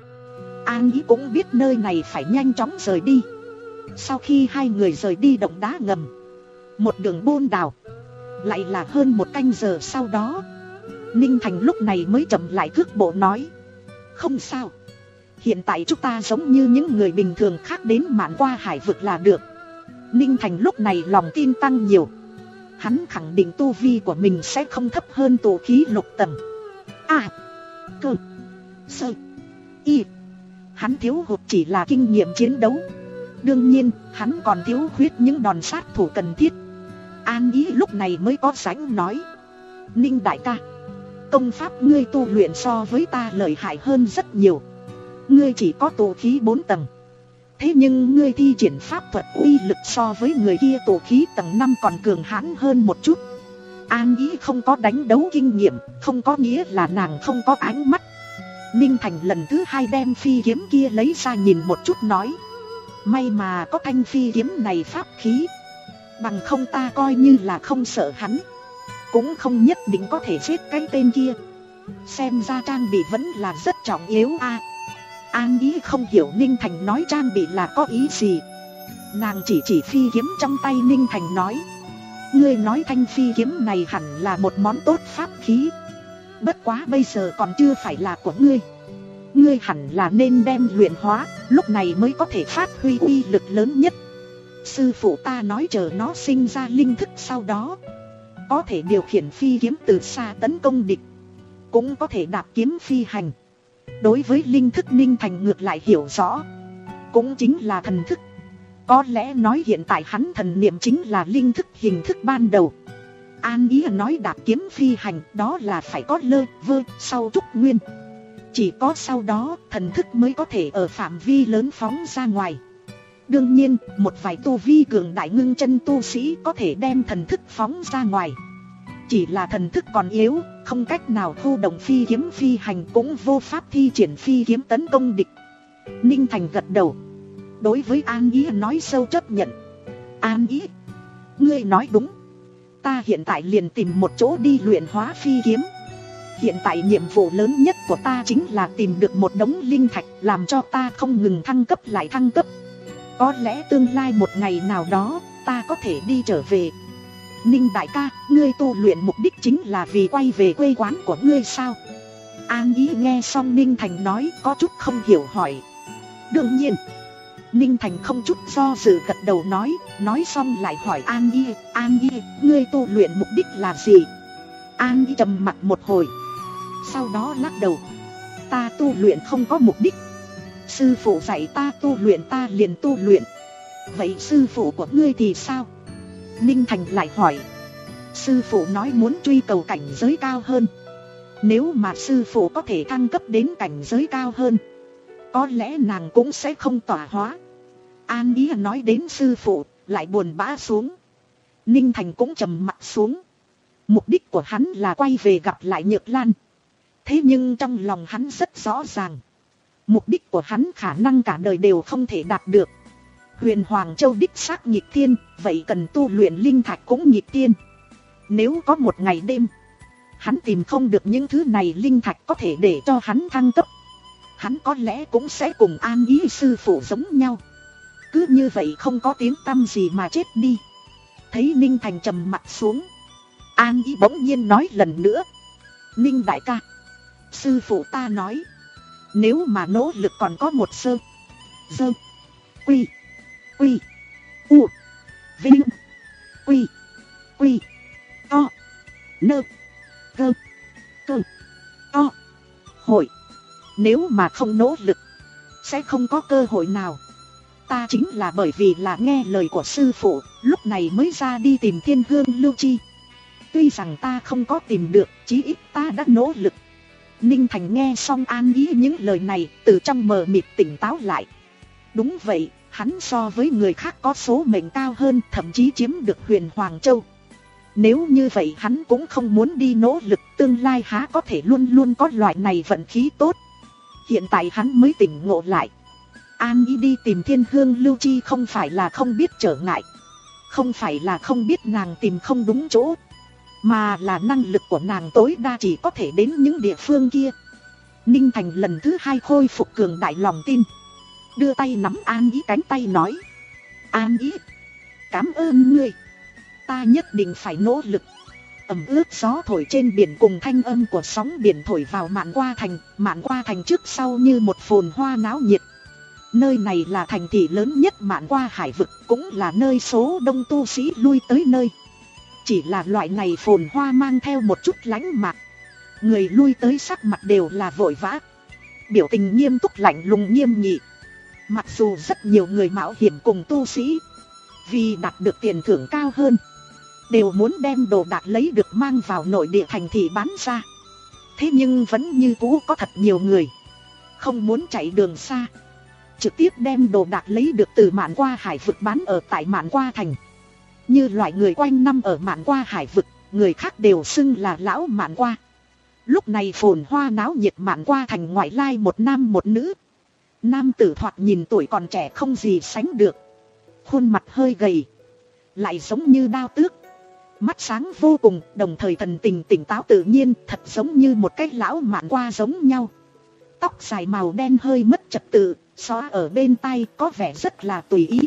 An Ý cũng biết nơi này phải nhanh chóng rời đi. Sau khi hai người rời đi động đá ngầm, một đường bôn đào, lại là hơn một canh giờ sau đó, Ninh Thành lúc này mới chậm lại cước bộ nói: không sao, hiện tại chúng ta giống như những người bình thường khác đến mạn qua hải vực là được. Ninh Thành lúc này lòng tin tăng nhiều. Hắn khẳng định tu vi của mình sẽ không thấp hơn tụ khí lục tầng. À, cơ, sơ, y. Hắn thiếu hụt chỉ là kinh nghiệm chiến đấu. Đương nhiên, hắn còn thiếu khuyết những đòn sát thủ cần thiết. An Ý lúc này mới có sánh nói: Ninh đại ca, công pháp ngươi tu luyện so với ta lợi hại hơn rất nhiều. Ngươi chỉ có tụ khí bốn tầng, thế nhưng ngươi thi triển pháp thuật uy lực so với người kia tụ khí tầng năm còn cường hãn hơn một chút. An Ý không có đánh đấu kinh nghiệm, không có nghĩa là nàng không có ánh mắt. Ninh Thành lần thứ hai đem phi kiếm kia lấy ra nhìn một chút nói: may mà có thanh phi kiếm này pháp khí, bằng không ta coi như là không sợ hắn, cũng không nhất định có thể giết cái tên kia. Xem ra trang bị vẫn là rất trọng yếu a. À, An Ý không hiểu Ninh Thành nói trang bị là có ý gì. Nàng chỉ chỉ phi kiếm trong tay Ninh Thành nói: ngươi nói thanh phi kiếm này hẳn là một món tốt pháp khí, bất quá bây giờ còn chưa phải là của ngươi. Ngươi hẳn là nên đem luyện hóa, lúc này mới có thể phát huy uy lực lớn nhất. Sư phụ ta nói chờ nó sinh ra linh thức sau đó, có thể điều khiển phi kiếm từ xa tấn công địch, cũng có thể đạp kiếm phi hành. Đối với linh thức Ninh Thành ngược lại hiểu rõ, cũng chính là thần thức. Có lẽ nói hiện tại hắn thần niệm chính là linh thức hình thức ban đầu. An Ý nói đạp kiếm phi hành, đó là phải có lơ, vơ, sau trúc nguyên. Chỉ có sau đó, thần thức mới có thể ở phạm vi lớn phóng ra ngoài. Đương nhiên, một vài tu vi cường đại ngưng chân tu sĩ có thể đem thần thức phóng ra ngoài. Chỉ là thần thức còn yếu, không cách nào thu động phi kiếm phi hành, cũng vô pháp thi triển phi kiếm tấn công địch. Ninh Thành gật đầu. Đối với An Ý nói sâu chấp nhận. An Ý, ngươi nói đúng. Ta hiện tại liền tìm một chỗ đi luyện hóa phi kiếm. Hiện tại nhiệm vụ lớn nhất của ta chính là tìm được một đống linh thạch, làm cho ta không ngừng thăng cấp lại thăng cấp. Có lẽ tương lai một ngày nào đó, ta có thể đi trở về. Ninh đại ca, ngươi tu luyện mục đích chính là vì quay về quê quán của ngươi sao? An Ý nghe xong Ninh Thành nói có chút không hiểu hỏi. Đương nhiên. Ninh Thành không chút do dự gật đầu nói, nói xong lại hỏi An Ý, An Ý, ngươi tu luyện mục đích là gì? An Ý trầm mặt một hồi, sau đó lắc đầu. Ta tu luyện không có mục đích. Sư phụ dạy ta tu luyện ta liền tu luyện. Vậy sư phụ của ngươi thì sao? Ninh Thành lại hỏi. Sư phụ nói muốn truy cầu cảnh giới cao hơn. Nếu mà sư phụ có thể thăng cấp đến cảnh giới cao hơn, có lẽ nàng cũng sẽ không tỏa hóa. An Ý nói đến sư phụ, lại buồn bã xuống. Ninh Thành cũng trầm mặt xuống. Mục đích của hắn là quay về gặp lại Nhược Lan. Thế nhưng trong lòng hắn rất rõ ràng, mục đích của hắn khả năng cả đời đều không thể đạt được. Huyền Hoàng Châu đích xác nghịch thiên, vậy cần tu luyện linh thạch cũng nghịch thiên. Nếu có một ngày đêm, hắn tìm không được những thứ này linh thạch có thể để cho hắn thăng cấp, hắn có lẽ cũng sẽ cùng An Ý sư phụ giống nhau. Cứ như vậy không có tiếng tăm gì mà chết đi. Thấy Ninh Thành trầm mặt xuống, An Ý bỗng nhiên nói lần nữa. Ninh đại ca, sư phụ ta nói, nếu mà nỗ lực còn có một sơ, dơ, quy, quy, u, vinh, quy, quy, to, nơ, gơ, cơ, to, hội. Nếu mà không nỗ lực, sẽ không có cơ hội nào. Ta chính là bởi vì là nghe lời của sư phụ, lúc này mới ra đi tìm Thiên Hương Lưu Chi. Tuy rằng ta không có tìm được, chí ít ta đã nỗ lực. Ninh Thành nghe xong An Ý những lời này, từ trong mờ mịt tỉnh táo lại. Đúng vậy, hắn so với người khác có số mệnh cao hơn, thậm chí chiếm được Huyền Hoàng Châu. Nếu như vậy hắn cũng không muốn đi nỗ lực, tương lai há có thể luôn luôn có loại này vận khí tốt. Hiện tại hắn mới tỉnh ngộ lại. An Ý đi tìm Thiên Hương Lưu Chi không phải là không biết trở ngại, không phải là không biết nàng tìm không đúng chỗ, mà là năng lực của nàng tối đa chỉ có thể đến những địa phương kia. Ninh Thành lần thứ hai khôi phục cường đại lòng tin, đưa tay nắm An Ý cánh tay nói: An Ý, cảm ơn ngươi, ta nhất định phải nỗ lực. Ẩm ướt gió thổi trên biển cùng thanh âm của sóng biển thổi vào Mạn Qua Thành. Mạn Qua Thành trước sau như một phồn hoa náo nhiệt. Nơi này là thành thị lớn nhất Mạn Qua hải vực, cũng là nơi số đông tu sĩ lui tới nơi. Chỉ là loại này phồn hoa mang theo một chút lãnh mạc. Người lui tới sắc mặt đều là vội vã, biểu tình nghiêm túc lạnh lùng nghiêm nghị. Mặc dù rất nhiều người mạo hiểm cùng tu sĩ vì đạt được tiền thưởng cao hơn, đều muốn đem đồ đạc lấy được mang vào nội địa thành thị bán ra. Thế nhưng vẫn như cũ có thật nhiều người không muốn chạy đường xa, trực tiếp đem đồ đạc lấy được từ Mạn Qua hải vực bán ở tại Mạn Qua Thành. Như loại người quanh năm ở Mạn Qua hải vực, người khác đều xưng là lão Mạn Qua. Lúc này phồn hoa náo nhiệt Mạn Qua Thành ngoại lai một nam một nữ. Nam tử thoạt nhìn tuổi còn trẻ không gì sánh được, khuôn mặt hơi gầy, lại giống như đao tước, mắt sáng vô cùng, đồng thời thần tình tỉnh táo tự nhiên, thật giống như một cái lão Mạn Qua giống nhau. Tóc dài màu đen hơi mất trật tự, xóa ở bên tai, có vẻ rất là tùy ý.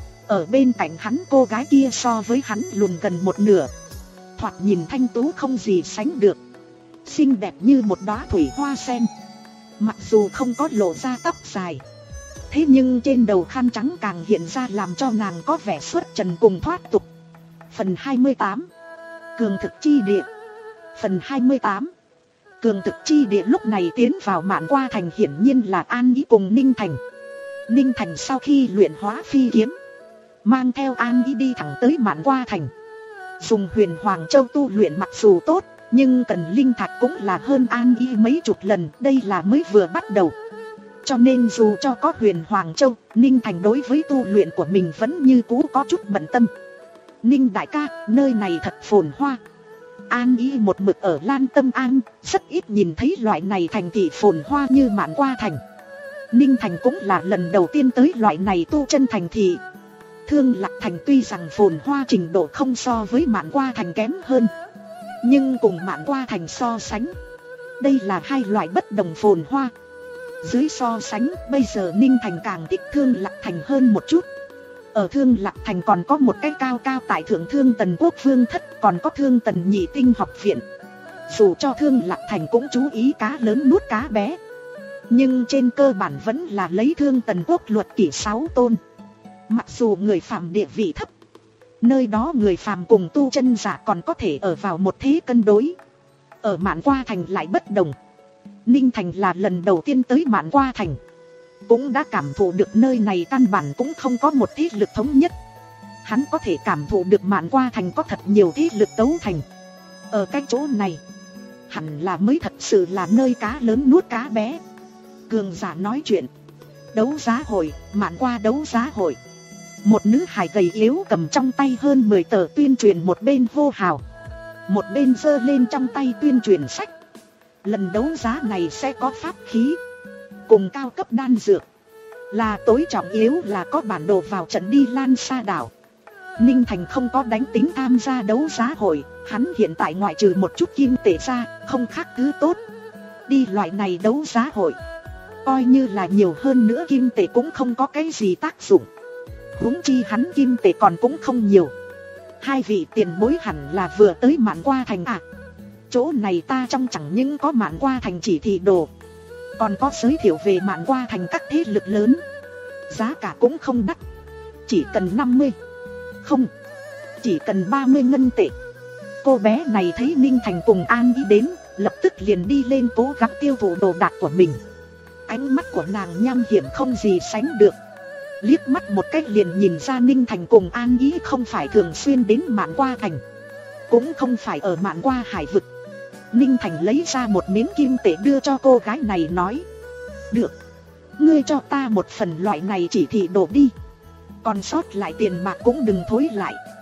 Ở bên cạnh hắn cô gái kia so với hắn lùn gần một nửa, thoạt nhìn thanh tú không gì sánh được, xinh đẹp như một đóa thủy hoa sen. Mặc dù không có lộ ra tóc dài, thế nhưng trên đầu khăn trắng càng hiện ra làm cho nàng có vẻ xuất trần cùng thoát tục. Phần hai mươi tám, Cường Thực Chi Địa. Phần hai mươi tám, Cường Thực Chi Địa. Lúc này tiến vào Mạn Qua Thành hiển nhiên là An Ý cùng Ninh Thành. Ninh Thành sau khi luyện hóa phi kiếm, mang theo An Ý đi thẳng tới Mạn Qua Thành. Dùng Huyền Hoàng Châu tu luyện mặc dù tốt, nhưng cần linh thạch cũng là hơn An Ý mấy chục lần, đây là mới vừa bắt đầu. Cho nên dù cho có Huyền Hoàng Châu, Ninh Thành đối với tu luyện của mình vẫn như cũ có chút bận tâm. Ninh đại ca, nơi này thật phồn hoa. An Ý một mực ở Lan Tâm An, rất ít nhìn thấy loại này thành thị phồn hoa như Mạn Qua Thành. Ninh Thành cũng là lần đầu tiên tới loại này tu chân thành thị. Thương Lạc Thành tuy rằng phồn hoa trình độ không so với Mạn Qua Thành kém hơn, nhưng cùng Mạn Qua Thành so sánh, đây là hai loại bất đồng phồn hoa. Dưới so sánh, bây giờ Ninh Thành càng thích Thương Lạc Thành hơn một chút. Ở Thương Lạc Thành còn có một cái cao cao tại thượng Thương Tần Quốc Vương Thất, còn có Thương Tần Nhị Tinh học viện. Dù cho Thương Lạc Thành cũng chú ý cá lớn nuốt cá bé, nhưng trên cơ bản vẫn là lấy Thương Tần Quốc luật kỷ sáu tôn. Mặc dù người phàm địa vị thấp, nơi đó người phàm cùng tu chân giả còn có thể ở vào một thế cân đối. Ở Mạn Qua Thành lại bất đồng. Ninh Thành là lần đầu tiên tới Mạn Qua Thành, cũng đã cảm thụ được nơi này căn bản cũng không có một thế lực thống nhất. Hắn có thể cảm thụ được Mạn Qua Thành có thật nhiều thế lực cấu thành. Ở cái chỗ này, hẳn là mới thật sự là nơi cá lớn nuốt cá bé. Cường giả nói chuyện. Đấu giá hội, Mạn Qua đấu giá hội. Một nữ hài gầy yếu cầm trong tay hơn mười tờ tuyên truyền, một bên hô hào, một bên giơ lên trong tay tuyên truyền sách. Lần đấu giá này sẽ có pháp khí cùng cao cấp đan dược, là tối trọng yếu là có bản đồ vào trận đi Lan Sa đảo. Ninh Thành không có đánh tính tham gia đấu giá hội, hắn hiện tại ngoại trừ một chút kim tệ ra, không khác cứ tốt. Đi loại này đấu giá hội, coi như là nhiều hơn nữa kim tệ cũng không có cái gì tác dụng. Huống chi hắn kim tệ còn cũng không nhiều. Hai vị tiền bối hẳn là vừa tới Mạn Qua Thành à? Chỗ này ta trong chẳng những có Mạn Qua Thành chỉ thị đồ, còn có giới thiệu về Mạn Qua Thành các thế lực lớn. Giá cả cũng không đắt, chỉ cần năm mươi, không, chỉ cần ba mươi ngân tệ. Cô bé này thấy Ninh Thành cùng An Ý đến, lập tức liền đi lên cố gắng tiêu thụ đồ đạc của mình. Ánh mắt của nàng nham hiểm không gì sánh được, liếc mắt một cách liền nhìn ra Ninh Thành cùng An Ý không phải thường xuyên đến Mạn Qua Thành, cũng không phải ở Mạn Qua hải vực. Ninh Thành lấy ra một miếng kim tệ đưa cho cô gái này nói: được, ngươi cho ta một phần loại này chỉ thị đồ đi, còn sót lại tiền bạc cũng đừng thối lại.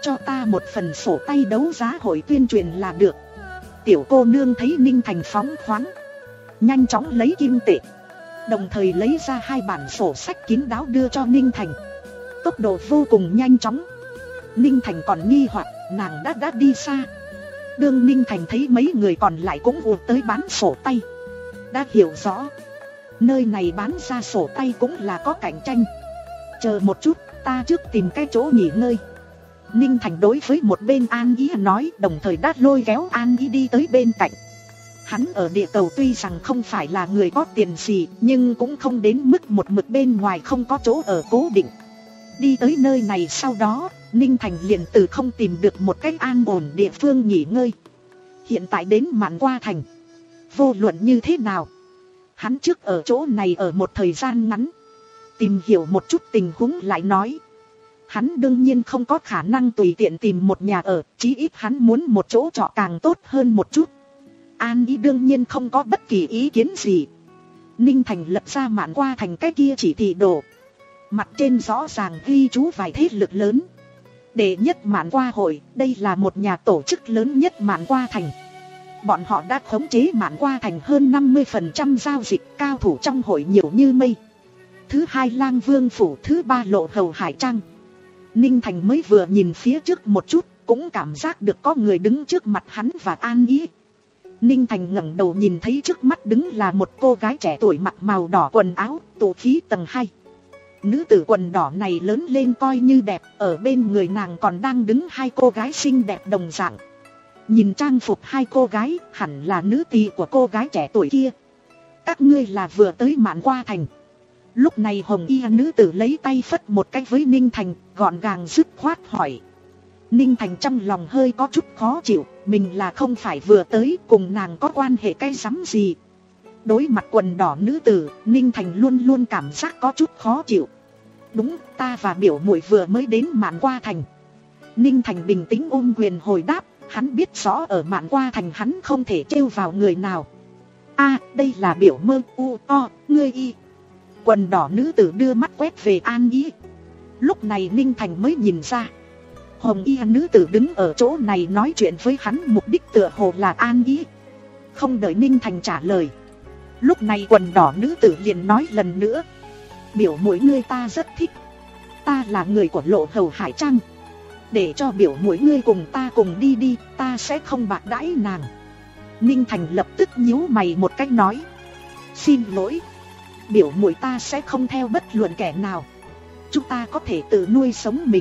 cho ta một phần sổ tay đấu giá hội tuyên truyền là được. Tiểu cô nương thấy Ninh Thành phóng khoáng, nhanh chóng lấy kim tệ, đồng thời lấy ra hai bản sổ sách kín đáo đưa cho Ninh Thành. Tốc độ vô cùng nhanh chóng. Ninh Thành còn nghi hoặc nàng đã đã đi xa. Đương Ninh Thành thấy mấy người còn lại cũng ùa tới bán sổ tay, đã hiểu rõ nơi này bán ra sổ tay cũng là có cạnh tranh. Chờ một chút, ta trước tìm cái chỗ nghỉ ngơi. Ninh Thành đối với một bên An Ý nói, đồng thời đã lôi kéo An Ý đi tới bên cạnh. Hắn ở địa cầu tuy rằng không phải là người có tiền gì, nhưng cũng không đến mức một mực bên ngoài không có chỗ ở cố định. Đi tới nơi này sau đó, Ninh Thành liền từ không tìm được một cách an ổn địa phương nghỉ ngơi. Hiện tại đến Mạn Qua Thành, vô luận như thế nào, hắn trước ở chỗ này ở một thời gian ngắn, tìm hiểu một chút tình huống lại nói. Hắn đương nhiên không có khả năng tùy tiện tìm một nhà ở, chí ít hắn muốn một chỗ trọ càng tốt hơn một chút. An Ý đương nhiên không có bất kỳ ý kiến gì. Ninh Thành lập ra Mạn Qua Thành cái kia chỉ thị đồ, mặt trên rõ ràng ghi chú vài thế lực lớn. Đệ nhất Mạn Qua Hội, đây là một nhà tổ chức lớn nhất Mạn Qua Thành. Bọn họ đã khống chế Mạn Qua Thành hơn năm mươi phần trăm giao dịch, cao thủ trong hội nhiều như mây. Thứ hai Lang Vương Phủ, thứ ba Lộ Hầu Hải Trang. Ninh Thành mới vừa nhìn phía trước một chút, cũng cảm giác được có người đứng trước mặt hắn và An Ý. Ninh Thành ngẩng đầu nhìn thấy trước mắt đứng là một cô gái trẻ tuổi mặc màu đỏ quần áo, tụ khí tầng hai. Nữ tử quần đỏ này lớn lên coi như đẹp, ở bên người nàng còn đang đứng hai cô gái xinh đẹp đồng dạng. Nhìn trang phục hai cô gái, hẳn là nữ tỳ của cô gái trẻ tuổi kia. Các ngươi là vừa tới Mạn Qua Thành. Lúc này hồng y nữ tử lấy tay phất một cái với Ninh Thành, gọn gàng dứt khoát hỏi. Ninh Thành trong lòng hơi có chút khó chịu, mình là không phải vừa tới, cùng nàng có quan hệ cái rắm gì. Đối mặt quần đỏ nữ tử, Ninh Thành luôn luôn cảm giác có chút khó chịu. Đúng, ta và biểu muội vừa mới đến Mạn Qua Thành. Ninh Thành bình tĩnh ôm quyền hồi đáp, hắn biết rõ ở Mạn Qua Thành hắn không thể trêu vào người nào. A, đây là biểu mơ u o, ngươi y. Quần đỏ nữ tử đưa mắt quét về An Ý. Lúc này Ninh Thành mới nhìn ra, hồng y nữ tử đứng ở chỗ này nói chuyện với hắn, mục đích tựa hồ là An Ý. Không đợi Ninh Thành trả lời, lúc này quần đỏ nữ tử liền nói lần nữa. Biểu muội ngươi ta rất thích. Ta là người của Lộ Hầu Hải Trang. Để cho biểu muội ngươi cùng ta cùng đi đi, ta sẽ không bạc đãi nàng. Ninh Thành lập tức nhíu mày một cách nói. Xin lỗi, biểu muội ta sẽ không theo bất luận kẻ nào. Chúng ta có thể tự nuôi sống mình.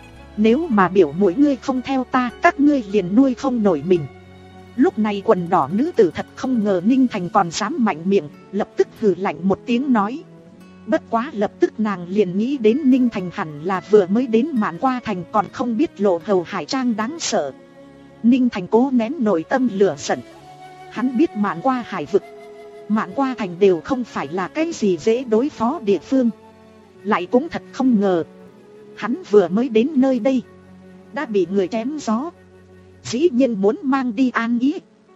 Nếu mà biểu muội ngươi không theo ta, các ngươi liền nuôi không nổi mình. Lúc này quần đỏ nữ tử thật không ngờ Ninh Thành còn dám mạnh miệng, lập tức hừ lạnh một tiếng nói. Bất quá lập tức nàng liền nghĩ đến Ninh Thành hẳn là vừa mới đến Mạn Qua Thành, còn không biết Lộ Hầu Hải Trang đáng sợ. Ninh Thành cố nén nội tâm lửa giận. Hắn biết Mạn Qua Hải vực, Mạn Qua Thành đều không phải là cái gì dễ đối phó địa phương. Lại cũng thật không ngờ, hắn vừa mới đến nơi đây đã bị người chém gió. Dĩ nhiên muốn mang đi An Ý,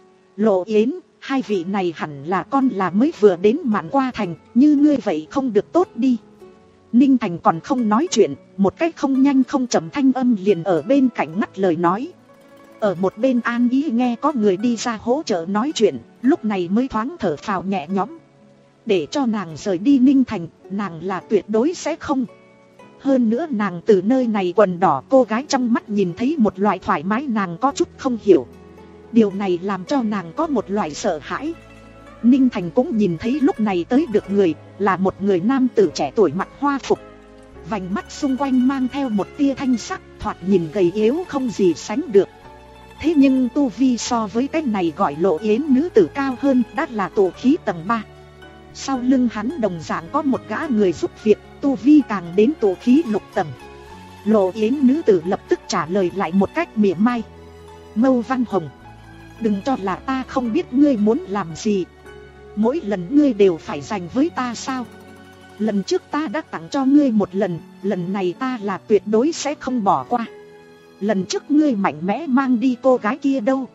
Lộ Yến, hai vị này hẳn là con là mới vừa đến Mạn Qua Thành, như ngươi vậy không được tốt đi. Ninh Thành còn không nói chuyện, một cách không nhanh không chậm thanh âm liền ở bên cạnh ngắt lời nói. Ở một bên An Ý nghe có người đi ra hỗ trợ nói chuyện, lúc này mới thoáng thở phào nhẹ nhõm. Để cho nàng rời đi Ninh Thành, nàng là tuyệt đối sẽ không. Hơn nữa nàng từ nơi này quần đỏ cô gái trong mắt nhìn thấy một loại thoải mái nàng có chút không hiểu. Điều này làm cho nàng có một loại sợ hãi. Ninh Thành cũng nhìn thấy lúc này tới được người, là một người nam tử trẻ tuổi mặc hoa phục. Vành mắt xung quanh mang theo một tia thanh sắc, thoạt nhìn gầy yếu không gì sánh được. Thế nhưng tu vi so với cái này gọi Lộ Yến nữ tử cao hơn, đã là tổ khí tầng ba. Sau lưng hắn đồng dạng có một gã người giúp việc, tu vi càng đến tổ khí lục tầng. Lộ Yến nữ tử lập tức trả lời lại một cách mỉa mai. Mâu Văn Hồng, đừng cho là ta không biết ngươi muốn làm gì. Mỗi lần ngươi đều phải dành với ta sao? Lần trước ta đã tặng cho ngươi một lần, lần này ta là tuyệt đối sẽ không bỏ qua. Lần trước ngươi mạnh mẽ mang đi cô gái kia đâu,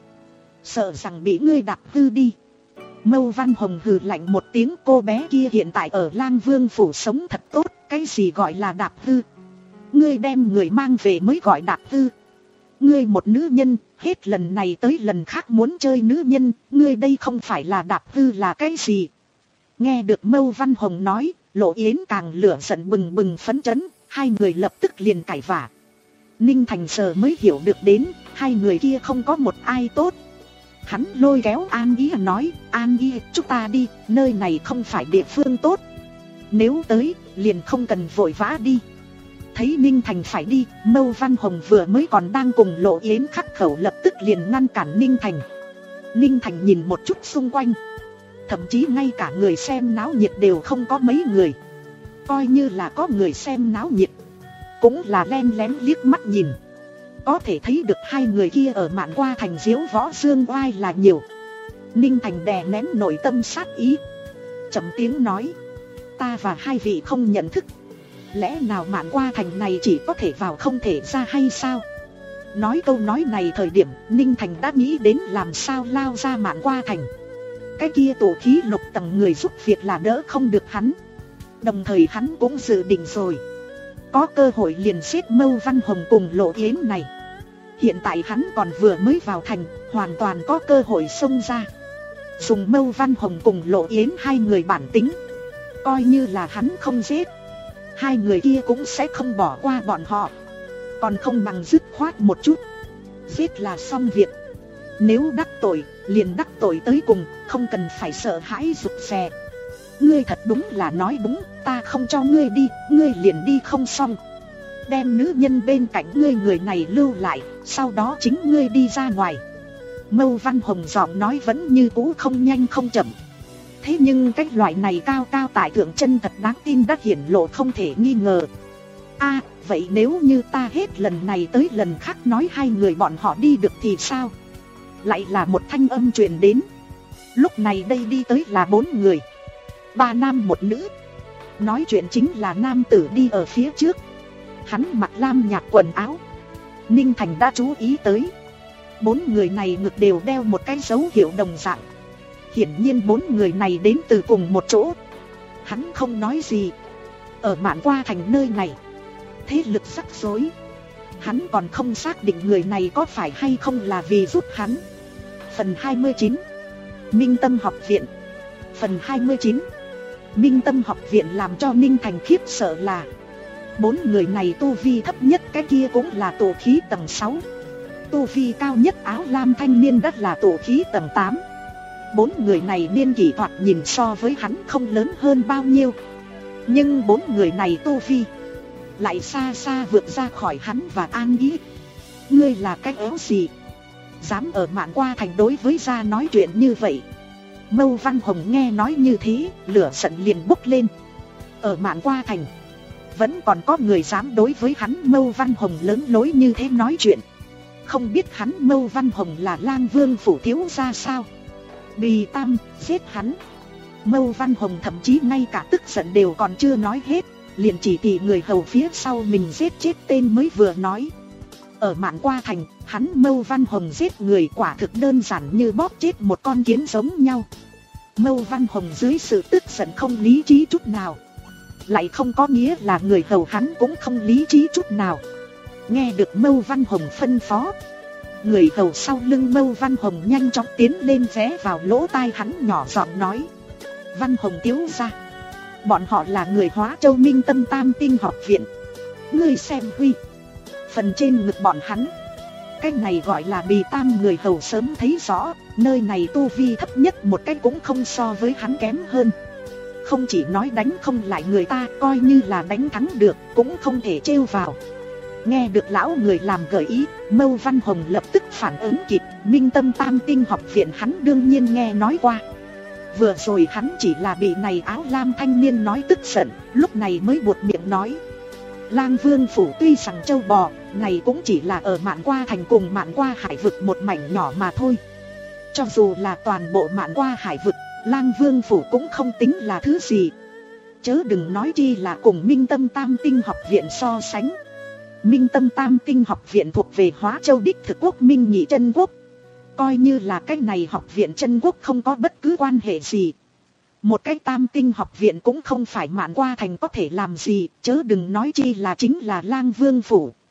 sợ rằng bị ngươi đạp hư đi. Mâu Văn Hồng hừ lạnh một tiếng, cô bé kia hiện tại ở Lang Vương Phủ sống thật tốt, cái gì gọi là đạp hư? Ngươi đem người mang về mới gọi đạp hư. ngươi một nữ nhân, hết lần này tới lần khác muốn chơi nữ nhân, ngươi đây không phải là đạp hư là cái gì. Nghe được Mâu Văn Hồng nói, Lộ Yến càng lửa giận bừng bừng phấn chấn, hai người lập tức liền cãi vã. Ninh Thành giờ mới hiểu được đến, hai người kia không có một ai tốt. Hắn lôi kéo An Ý nói, An Ý, chúng ta đi, nơi này không phải địa phương tốt. Nếu tới, liền không cần vội vã đi. Thấy Ninh Thành phải đi, Mâu Văn Hồng vừa mới còn đang cùng Lộ Yến khắc khẩu lập tức liền ngăn cản Ninh Thành. Ninh Thành nhìn một chút xung quanh. Thậm chí ngay cả người xem náo nhiệt đều không có mấy người. Coi như là có người xem náo nhiệt, cũng là len lén liếc mắt nhìn. Có thể thấy được hai người kia ở Mạn Qua Thành diếu võ dương oai là nhiều. Ninh Thành đè nén nội tâm sát ý, chậm tiếng nói, ta và hai vị không nhận thức. Lẽ nào Mạn Qua Thành này chỉ có thể vào không thể ra hay sao? Nói câu nói này thời điểm, Ninh Thành đã nghĩ đến làm sao lao ra Mạn Qua Thành. Cái kia tổ khí lục tầng người giúp việc là đỡ không được hắn. Đồng thời hắn cũng dự định rồi, có cơ hội liền giết Mâu Văn Hồng cùng Lộ Yến này. Hiện tại hắn còn vừa mới vào thành, hoàn toàn có cơ hội xông ra. Dùng Mâu Văn Hồng cùng Lộ Yến hai người bản tính, coi như là hắn không giết, hai người kia cũng sẽ không bỏ qua bọn họ. Còn không bằng dứt khoát một chút, giết là xong việc. Nếu đắc tội, liền đắc tội tới cùng, không cần phải sợ hãi rụt rè. Ngươi thật đúng là nói đúng, ta không cho ngươi đi, ngươi liền đi không xong. Đem nữ nhân bên cạnh ngươi người này lưu lại, sau đó chính ngươi đi ra ngoài. Mâu Văn Hồng giọng nói vẫn như cũ không nhanh không chậm. Thế nhưng cái loại này cao cao tại thượng chân thật đáng tin đã hiển lộ không thể nghi ngờ. A, vậy nếu như ta hết lần này tới lần khác nói hai người bọn họ đi được thì sao? Lại là một thanh âm truyền đến. Lúc này đây đi tới là bốn người, ba nam một nữ. Nói chuyện chính là nam tử đi ở phía trước. Hắn mặc lam nhạt quần áo. Ninh Thành đã chú ý tới, bốn người này ngực đều đeo một cái dấu hiệu đồng dạng. Hiển nhiên bốn người này đến từ cùng một chỗ. Hắn không nói gì. Ở Mạn Qua Thành nơi này, thế lực rắc rối. Hắn còn không xác định người này có phải hay không là vì giúp hắn. Phần hai mươi chín, Minh Tâm Học Viện. Phần hai mươi chín, Minh Tâm Học Viện làm cho Ninh Thành khiếp sợ là bốn người này tu vi thấp nhất cái kia cũng là tổ khí tầng sáu. Tu vi cao nhất áo lam thanh niên đất là tổ khí tầng tám. Bốn người này niên kỷ thoạt nhìn so với hắn không lớn hơn bao nhiêu. Nhưng bốn người này tu vi lại xa xa vượt ra khỏi hắn và An Ý. Ngươi là cái éo gì, dám ở Mạn Qua Thành đối với gia nói chuyện như vậy? Mâu Văn Hồng nghe nói như thế, lửa giận liền bốc lên. Ở Mạn Qua Thành vẫn còn có người dám đối với hắn Mâu Văn Hồng lớn lối như thế nói chuyện. Không biết hắn Mâu Văn Hồng là Lang Vương phủ thiếu gia sao? Bì Tam, giết hắn. Mâu Văn Hồng thậm chí ngay cả tức giận đều còn chưa nói hết, liền chỉ thị người hầu phía sau mình giết chết tên mới vừa nói. Ở Mạn Qua Thành, hắn Mâu Văn Hồng giết người quả thực đơn giản như bóp chết một con kiến giống nhau. Mâu Văn Hồng dưới sự tức giận không lý trí chút nào, lại không có nghĩa là người hầu hắn cũng không lý trí chút nào. Nghe được Mâu Văn Hồng phân phó, người hầu sau lưng Mâu Văn Hồng nhanh chóng tiến lên ghé vào lỗ tai hắn nhỏ giọng nói, Văn Hồng thiếu gia, bọn họ là người Hóa Châu Minh Tâm Tam Tinh Học Viện. Ngươi xem huy phần trên ngực bọn hắn, cái này gọi là bì tam. Người hầu sớm thấy rõ, nơi này tu vi thấp nhất một cái cũng không so với hắn kém hơn. Không chỉ nói đánh không lại người ta, coi như là đánh thắng được cũng không thể trêu vào. Nghe được lão người làm gợi ý, Mâu Văn Hồng lập tức phản ứng kịp. Minh Tâm Tam Tinh Học Viện hắn đương nhiên nghe nói qua. Vừa rồi hắn chỉ là bị này áo lam thanh niên nói tức giận, lúc này mới buột miệng nói, Lang Vương phủ tuy rằng châu bò, này cũng chỉ là ở Mạn Qua Thành cùng Mạn Qua Hải vực một mảnh nhỏ mà thôi. Cho dù là toàn bộ Mạn Qua Hải vực, Lang Vương phủ cũng không tính là thứ gì. Chớ đừng nói chi là cùng Minh Tâm Tam Tinh Học Viện so sánh. Minh Tâm Tam Tinh Học Viện thuộc về Hóa Châu đích thực quốc Minh Nhị Chân Quốc. Coi như là cái này học viện chân quốc không có bất cứ quan hệ gì. Một cái Tam Tinh Học Viện cũng không phải Mạn Qua Thành có thể làm gì, chớ đừng nói chi là chính là Lang Vương phủ.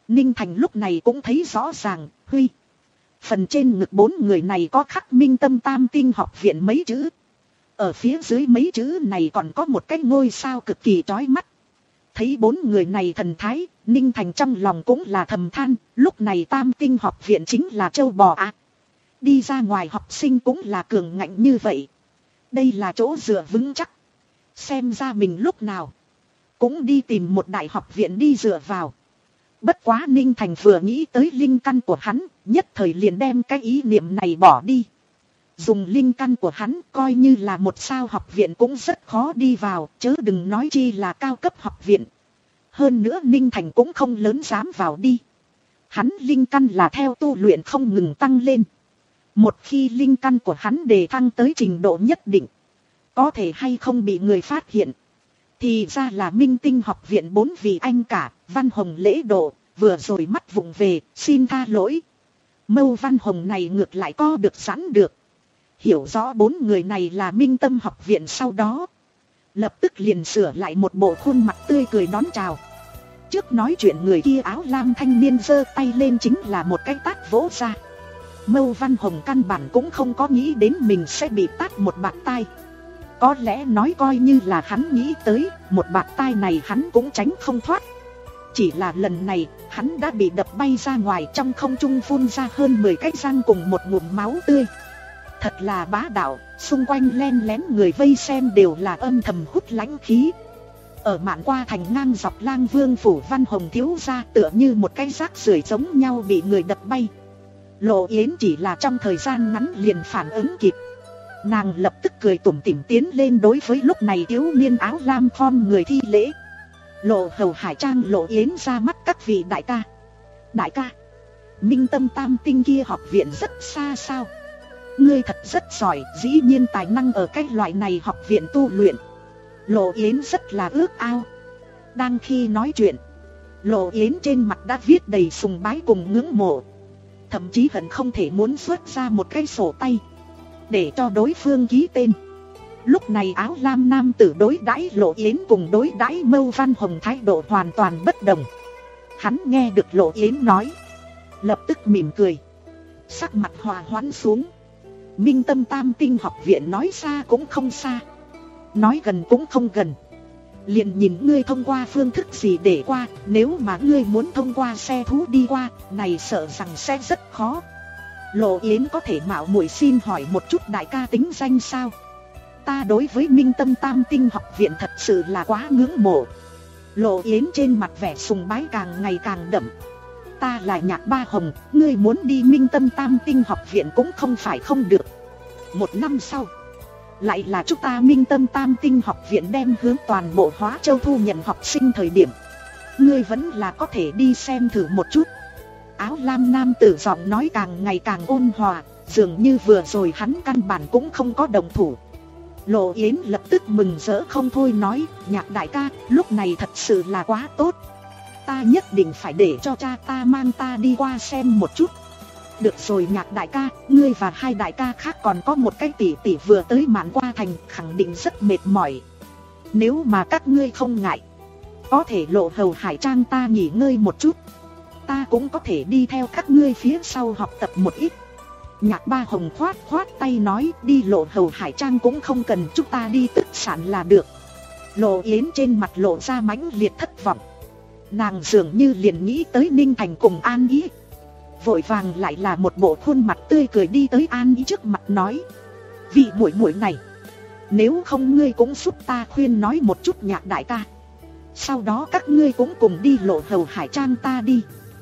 Ninh Thành lúc này cũng thấy rõ ràng, Huy. Phần trên ngực bốn người này có khắc Minh Tâm Tam Tinh học viện mấy chữ. Ở phía dưới mấy chữ này còn có một cái ngôi sao cực kỳ chói mắt. Thấy bốn người này thần thái, Ninh Thành trong lòng cũng là thầm than, lúc này Tam Tinh học viện chính là châu bò ạ. À. Đi ra ngoài học sinh cũng là cường ngạnh như vậy. Đây là chỗ dựa vững chắc. Xem ra mình lúc nào cũng đi tìm một đại học viện đi dựa vào. Bất quá Ninh Thành vừa nghĩ tới linh căn của hắn, nhất thời liền đem cái ý niệm này bỏ đi. Dùng linh căn của hắn coi như là một sao học viện cũng rất khó đi vào, chớ đừng nói chi là cao cấp học viện. Hơn nữa Ninh Thành cũng không lớn dám vào đi. Hắn linh căn là theo tu luyện không ngừng tăng lên. Một khi linh căn của hắn đề thăng tới trình độ nhất định, có thể hay không bị người phát hiện. Thì ra là Minh Tinh học viện bốn vị anh cả, Văn Hồng lễ độ, vừa rồi mắt vụng về, xin tha lỗi. Mâu Văn Hồng này ngược lại co được sẵn được. Hiểu rõ bốn người này là Minh Tâm học viện sau đó. Lập tức liền sửa lại một bộ khuôn mặt tươi cười đón chào. Trước nói chuyện người kia áo lam thanh niên giơ tay lên chính là một cái tát vỗ ra. Mâu Văn Hồng căn bản cũng không có nghĩ đến mình sẽ bị tát một bạt tai. Có lẽ nói coi như là hắn nghĩ tới, một bạt tai này hắn cũng tránh không thoát. Chỉ là lần này, hắn đã bị đập bay ra ngoài, trong không trung phun ra hơn mười cái răng cùng một ngụm máu tươi. Thật là bá đạo, xung quanh len lén người vây xem đều là âm thầm hút lãnh khí. Ở mạn qua thành ngang dọc Lang Vương phủ Văn Hồng thiếu gia tựa như một cái rác rưởi giống nhau bị người đập bay. Lộ Yến chỉ là trong thời gian ngắn liền phản ứng kịp. Nàng lập tức cười tủm tỉm tiến lên đối với lúc này thiếu niên áo lam khom người thi lễ. Lộ Hầu Hải Trang Lộ Yến ra mắt các vị đại ca. Đại ca, Minh Tâm Tam Tinh kia học viện rất xa sao? Ngươi thật rất giỏi, dĩ nhiên tài năng ở cái loại này học viện tu luyện. Lộ Yến rất là ước ao. Đang khi nói chuyện, Lộ Yến trên mặt đã viết đầy sùng bái cùng ngưỡng mộ. Thậm chí hận không thể muốn xuất ra một cái sổ tay để cho đối phương ký tên. Lúc này áo lam nam tử đối đãi Lộ Yến cùng đối đãi Mâu Văn Hồng thái độ hoàn toàn bất đồng. Hắn nghe được Lộ Yến nói, lập tức mỉm cười, sắc mặt hòa hoãn xuống. Minh Tâm Tam Tinh học viện nói xa cũng không xa, nói gần cũng không gần. Liền nhìn ngươi thông qua phương thức gì để qua. Nếu mà ngươi muốn thông qua xe thú đi qua, này sợ rằng sẽ rất khó. Lộ Yến có thể mạo muội xin hỏi một chút đại ca tính danh sao? Ta đối với Minh Tâm Tam Tinh học viện thật sự là quá ngưỡng mộ. Lộ Yến trên mặt vẻ sùng bái càng ngày càng đậm. Ta là Nhạc Ba Hồng, ngươi muốn đi Minh Tâm Tam Tinh học viện cũng không phải không được. Một năm sau, lại là chúng ta Minh Tâm Tam Tinh học viện đem hướng toàn bộ Hóa Châu thu nhận học sinh thời điểm, ngươi vẫn là có thể đi xem thử một chút. Áo lam nam tử giọng nói càng ngày càng ôn hòa, dường như vừa rồi hắn căn bản cũng không có đồng thủ. Lộ Yến lập tức mừng rỡ không thôi nói, Nhạc đại ca, lúc này thật sự là quá tốt. Ta nhất định phải để cho cha ta mang ta đi qua xem một chút. Được rồi Nhạc đại ca, ngươi và hai đại ca khác còn có một cái tỷ tỷ vừa tới mạn qua thành, khẳng định rất mệt mỏi. Nếu mà các ngươi không ngại, có thể Lộ Hầu Hải Trang ta nghỉ ngơi một chút. Ta cũng có thể đi theo các ngươi phía sau học tập một ít. Nhạc Ba Hồng khoát khoát tay nói, đi Lộ Hầu Hải Trang cũng không cần, chúng ta đi tức sản là được. Lộ Yến trên mặt lộ ra mãnh liệt thất vọng. Nàng dường như liền nghĩ tới Ninh Thành cùng An Ý. Vội vàng lại là một bộ khuôn mặt tươi cười đi tới An Ý trước mặt nói, vị muội muội này, nếu không ngươi cũng giúp ta khuyên nói một chút Nhạc đại ca. Sau đó các ngươi cũng cùng đi Lộ Hầu Hải Trang ta đi.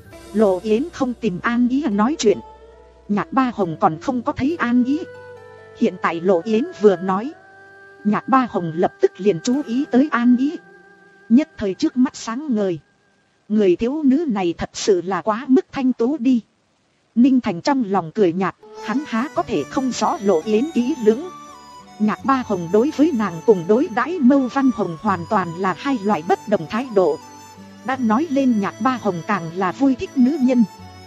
Lộ Yến không tìm An Ý nói chuyện. Nhạc Ba Hồng còn không có thấy An Ý. Hiện tại Lộ Yến vừa nói, Nhạc Ba Hồng lập tức liền chú ý tới An Ý. Nhất thời trước mắt sáng ngời. Người thiếu nữ này thật sự là quá mức thanh tú đi. Ninh Thành trong lòng cười nhạt, hắn há có thể không rõ Lộ Yến kỹ lưỡng. Nhạc Ba Hồng đối với nàng cùng đối đãi Mâu Văn Hồng hoàn toàn là hai loại bất đồng thái độ. Đã nói lên Nhạc Ba Hồng càng là vui thích nữ nhân,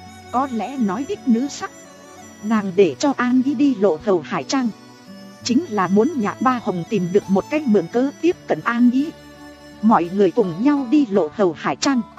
có lẽ nói thích nữ sắc. Nàng để cho An Ý đi Lộ Hầu Hải Trang, chính là muốn Nhạc Ba Hồng tìm được một cách mượn cớ tiếp cận An Ý. Mọi người cùng nhau đi Lộ Hầu Hải Trang,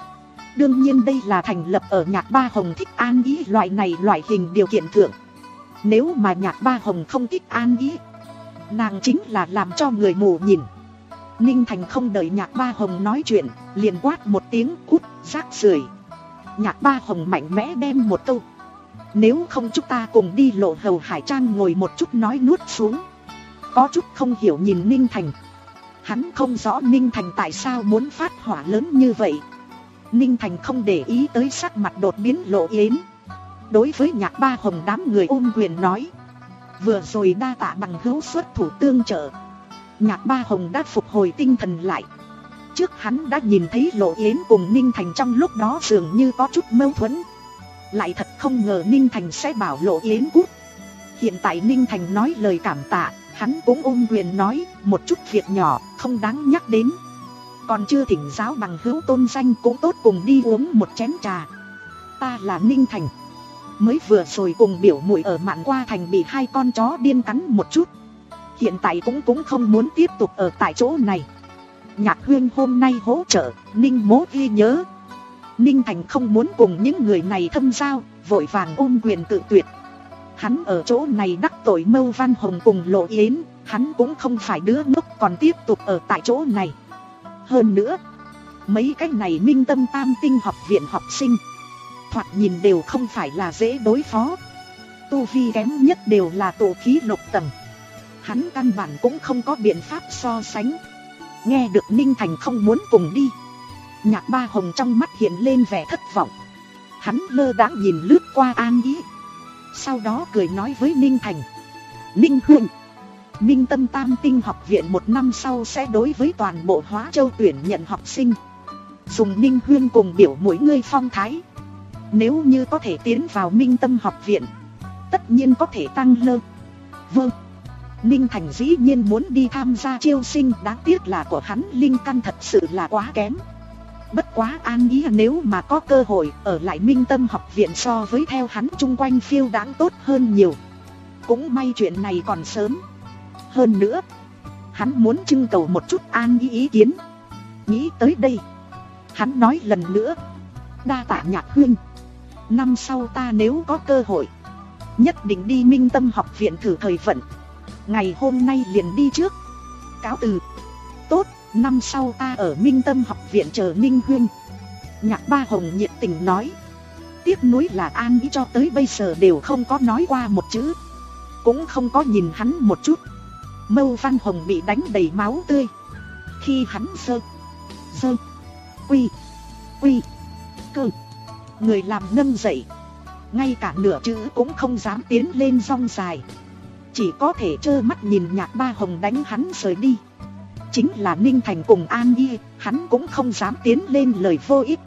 Đương nhiên đây là thành lập ở Nhạc Ba Hồng thích An Ý loại này loại hình điều kiện thượng. Nếu mà Nhạc Ba Hồng không thích An Ý, nàng chính là làm cho người mù nhìn. Ninh Thành không đợi Nhạc Ba Hồng nói chuyện, liền quát một tiếng cút, rác rưởi. Nhạc Ba Hồng mạnh mẽ đem một câu: nếu không chúng ta cùng đi Lộ Hầu Hải Trang ngồi một chút nói nuốt xuống. Có chút không hiểu nhìn Ninh Thành. Hắn không rõ Ninh Thành tại sao muốn phát hỏa lớn như vậy. Ninh Thành không để ý tới sắc mặt đột biến Lộ Yến. Đối với Nhạc Ba Hồng đám người ôm quyền nói: vừa rồi đa tạ bằng hữu xuất thủ tương trợ. Nhạc Ba Hồng đã phục hồi tinh thần lại. Trước hắn đã nhìn thấy Lộ Yến cùng Ninh Thành trong lúc đó dường như có chút mâu thuẫn. Lại thật không ngờ Ninh Thành sẽ bảo Lộ Yến cút. Hiện tại Ninh Thành nói lời cảm tạ, hắn cũng ôm quyền nói: một chút việc nhỏ, không đáng nhắc đến. Còn chưa thỉnh giáo bằng hữu tôn danh cũng tốt cùng đi uống một chén trà. Ta là Ninh Thành. Mới vừa rồi cùng biểu muội ở Mạn Qua Thành bị hai con chó điên cắn một chút. Hiện tại cũng cũng không muốn tiếp tục ở tại chỗ này. Nhạc Huyên hôm nay hỗ trợ, Ninh mỗ ghi nhớ. Ninh Thành không muốn cùng những người này thâm giao, vội vàng ôm quyền cự tuyệt. Hắn ở chỗ này đắc tội Mâu Văn Hồng cùng Lộ Yến, hắn cũng không phải đứa ngốc còn tiếp tục ở tại chỗ này. Hơn nữa, mấy cái này Minh Tâm Tam Tinh học viện học sinh, thoạt nhìn đều không phải là dễ đối phó. Tu vi kém nhất đều là tổ khí lục tầng. Hắn căn bản cũng không có biện pháp so sánh. Nghe được Ninh Thành không muốn cùng đi, Nhạc Ba Hồng trong mắt hiện lên vẻ thất vọng. Hắn lơ đãng nhìn lướt qua An Ý, sau đó cười nói với Ninh Thành: Ninh Huynh, Minh Tâm Tam Tinh học viện một năm sau sẽ đối với toàn bộ Hóa Châu tuyển nhận học sinh. Dùng Ninh Huyên cùng biểu mỗi ngươi phong thái, nếu như có thể tiến vào Minh Tâm học viện, tất nhiên có thể tăng lơ vâng. Ninh Thành dĩ nhiên muốn đi tham gia chiêu sinh, đáng tiếc là của hắn linh căn thật sự là quá kém. Bất quá An Ý nếu mà có cơ hội ở lại Minh Tâm học viện so với theo hắn chung quanh phiêu đáng tốt hơn nhiều. Cũng may chuyện này còn sớm. Hơn nữa, hắn muốn trưng cầu một chút An Ý ý kiến. Nghĩ tới đây, hắn nói lần nữa: đa tạ Nhạc Huynh, năm sau ta nếu có cơ hội, nhất định đi Minh Tâm học viện thử thời vận. Ngày hôm nay liền đi trước, cáo từ. Tốt, năm sau ta ở Minh Tâm học viện chờ Ninh Huynh. Nhạc Ba Hồng nhiệt tình nói. Tiếc nuối là An Ý cho tới bây giờ đều không có nói qua một chữ, cũng không có nhìn hắn một chút. Mâu Văn Hồng bị đánh đầy máu tươi. Khi hắn sơ sơ quy quy cơ người làm nâng dậy, ngay cả nửa chữ cũng không dám tiến lên rong dài, chỉ có thể trơ mắt nhìn Nhạc Ba Hồng đánh hắn rời đi. Chính là Ninh Thành cùng An Y, hắn cũng không dám tiến lên lời vô ích.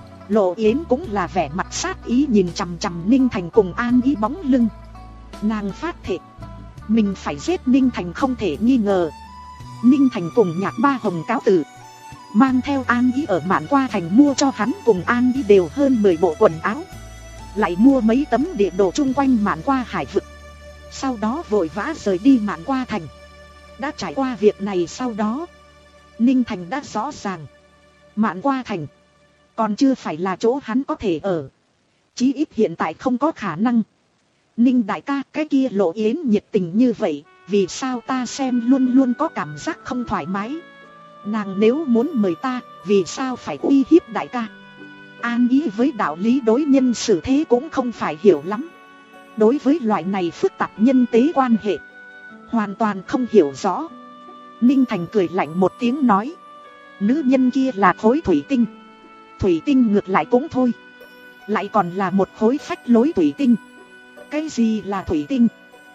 Lộ Yến cũng là vẻ mặt sát ý nhìn chằm chằm Ninh Thành cùng An Y bóng lưng. Nàng phát thệ mình phải giết Ninh Thành không thể nghi ngờ. Ninh Thành cùng Nhạc Ba Hồng cáo từ, mang theo An Y ở Mạn Qua Thành mua cho hắn cùng An Y đều hơn mười bộ quần áo, lại mua mấy tấm địa đồ chung quanh Mạn Qua hải vực. Sau đó vội vã rời đi Mạn Qua Thành. Đã trải qua việc này sau đó, Ninh Thành đã rõ ràng Mạn Qua Thành còn chưa phải là chỗ hắn có thể ở, chí ít hiện tại không có khả năng. Ninh đại ca, cái kia Lộ Yến nhiệt tình như vậy, vì sao ta xem luôn luôn có cảm giác không thoải mái? Nàng nếu muốn mời ta, vì sao phải uy hiếp đại ca? An ý với đạo lý đối nhân xử thế cũng không phải hiểu lắm. Đối với loại này phức tạp nhân tế quan hệ, hoàn toàn không hiểu rõ. Ninh Thành cười lạnh một tiếng nói, nữ nhân kia là khối thủy tinh. Thủy tinh ngược lại cũng thôi, lại còn là một khối phách lối thủy tinh. Cái gì là thủy tinh?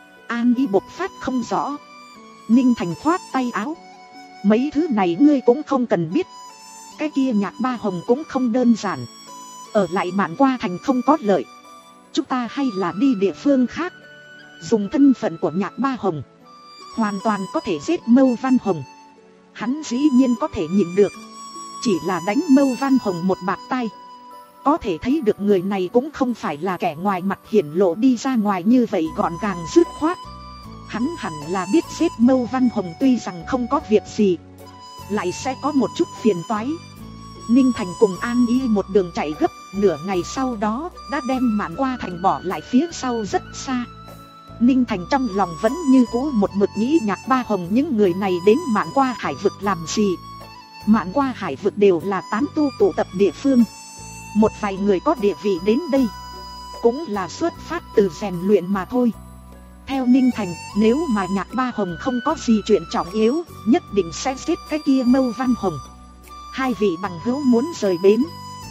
An ý bộc phát không rõ. Ninh Thành khoát tay áo, mấy thứ này ngươi cũng không cần biết. Cái kia Nhạc Ba Hồng cũng không đơn giản, ở lại Mạn Qua Thành không có lợi. Chúng ta hay là đi địa phương khác. Dùng thân phận của Nhạc Ba Hồng, hoàn toàn có thể giết Mâu Văn Hồng. Hắn dĩ nhiên có thể nhịn được, chỉ là đánh Mâu Văn Hồng một bạt tay. Có thể thấy được người này cũng không phải là kẻ ngoài mặt hiển lộ đi ra ngoài như vậy gọn gàng dứt khoát. Hắn hẳn là biết giết Mâu Văn Hồng tuy rằng không có việc gì, lại sẽ có một chút phiền toái. Ninh Thành cùng An Y một đường chạy gấp, nửa ngày sau đó đã đem Mạn Qua Thành bỏ lại phía sau rất xa. Ninh Thành trong lòng vẫn như cũ một mực nghĩ Nhạc Ba Hồng những người này đến Mạn Qua Hải vực làm gì. Mạn Qua Hải vực đều là tán tu tụ tập địa phương, một vài người có địa vị đến đây cũng là xuất phát từ rèn luyện mà thôi. Theo Ninh Thành, nếu mà Nhạc Ba Hồng không có gì chuyện trọng yếu, nhất định sẽ giết cái kia Mâu Văn Hồng. Hai vị bằng hữu muốn rời bến.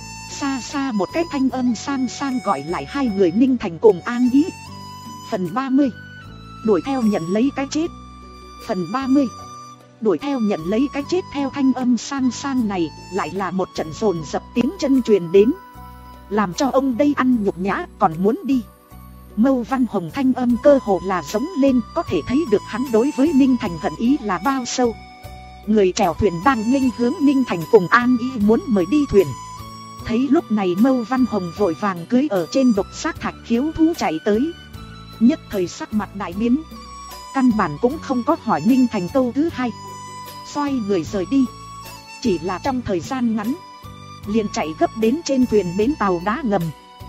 Xa xa một cái thanh âm sang sang gọi lại hai người Ninh Thành cùng An Ý. Phần ba mươi. Đuổi theo nhận lấy cái chết. Phần ba mươi. Đuổi theo nhận lấy cái chết. Theo thanh âm sang sang này, lại là một trận dồn dập tiếng chân truyền đến, làm cho ông đây ăn nhục nhã còn muốn đi. Mâu Văn Hồng thanh âm cơ hồ là giống lên, có thể thấy được hắn đối với Ninh Thành hận ý là bao sâu. Người chèo thuyền đang nghênh hướng Ninh Thành cùng An Y muốn mời đi thuyền. Thấy lúc này Mâu Văn Hồng vội vàng cưới ở trên độc xác thạch khiếu thú chạy tới, nhất thời sắc mặt đại biến, căn bản cũng không có hỏi Ninh Thành câu thứ hai, xoay người rời đi. Chỉ là trong thời gian ngắn, liền chạy gấp đến trên thuyền bến tàu đá ngầm.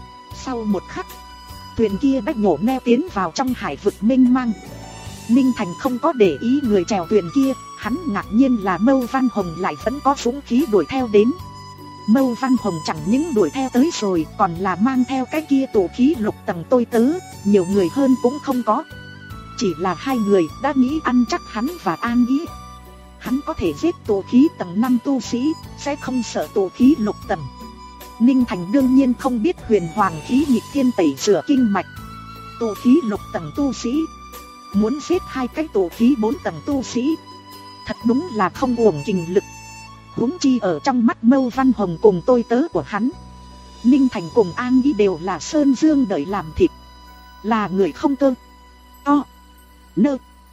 Sau một khắc, thuyền kia đã nhổ neo tiến vào trong hải vực mênh mang. Ninh Thành không có để ý người chèo thuyền kia, hắn ngạc nhiên là Mâu Văn Hồng lại vẫn có dũng khí đuổi theo đến. Mâu Văn Hồng chẳng những đuổi theo tới rồi, còn là mang theo cái kia tổ khí lục tầng tôi tớ, nhiều người hơn cũng không có. Chỉ là hai người đã nghĩ ăn chắc hắn và An Ý. Hắn có thể giết tổ khí tầng năm tu sĩ, sẽ không sợ tổ khí lục tầng. Ninh Thành đương nhiên không biết huyền hoàng khí nhịp thiên tẩy rửa kinh mạch. Tổ khí lục tầng tu sĩ muốn giết hai cái tổ khí bốn tầng tu sĩ, thật đúng là không uổng trình lực. Huống chi ở trong mắt Mâu Văn Hồng cùng tôi tớ của hắn, Ninh Thành cùng An Ý đều là sơn dương đợi làm thịt, là người không cơ. To Nơ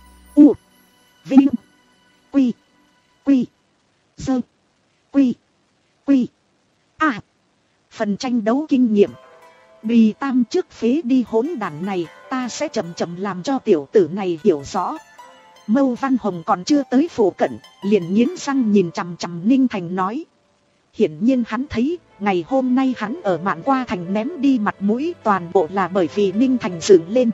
U Vinh Quy Quy Dơ Quy Quy À. Phần tranh đấu kinh nghiệm. Bì Tam trước phế đi hỗn đản này, ta sẽ chậm chậm làm cho tiểu tử này hiểu rõ. Mâu Văn Hồng còn chưa tới phủ cận, liền nghiến răng nhìn chằm chằm Ninh Thành nói. Hiển nhiên hắn thấy, ngày hôm nay hắn ở Mạn Qua Thành ném đi mặt mũi toàn bộ là bởi vì Ninh Thành dựng lên.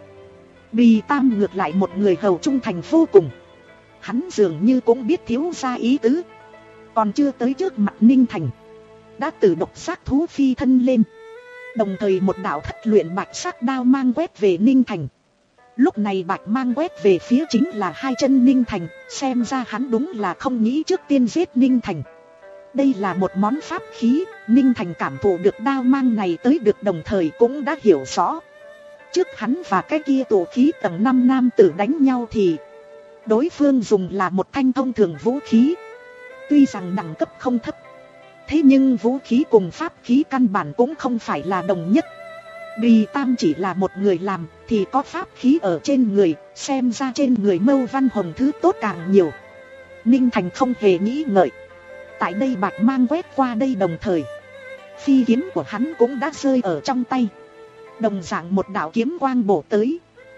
Bì Tam ngược lại một người hầu trung thành vô cùng. Hắn dường như cũng biết thiếu gia ý tứ. Còn chưa tới trước mặt Ninh Thành, đã từ độc xác thú phi thân lên. Đồng thời một đạo thất luyện bạch sắc đao mang quét về Ninh Thành. Lúc này bạch mang quét về phía chính là hai chân Ninh Thành. Xem ra hắn đúng là không nghĩ trước tiên giết Ninh Thành. Đây là một món pháp khí. Ninh Thành cảm thụ được đao mang này tới được, đồng thời cũng đã hiểu rõ. Trước hắn và cái kia tổ khí tầng năm nam tử đánh nhau thì đối phương dùng là một thanh thông thường vũ khí. Tuy rằng đẳng cấp không thấp, thế nhưng vũ khí cùng pháp khí căn bản cũng không phải là đồng nhất. Bì Tam chỉ là một người làm thì có pháp khí ở trên người, xem ra trên người Mâu Văn Hồng thứ tốt càng nhiều. Ninh Thành không hề nghĩ ngợi. Tại đây bạch mang quét qua đây, đồng thời phi kiếm của hắn cũng đã rơi ở trong tay. Đồng dạng một đạo kiếm quang bổ tới.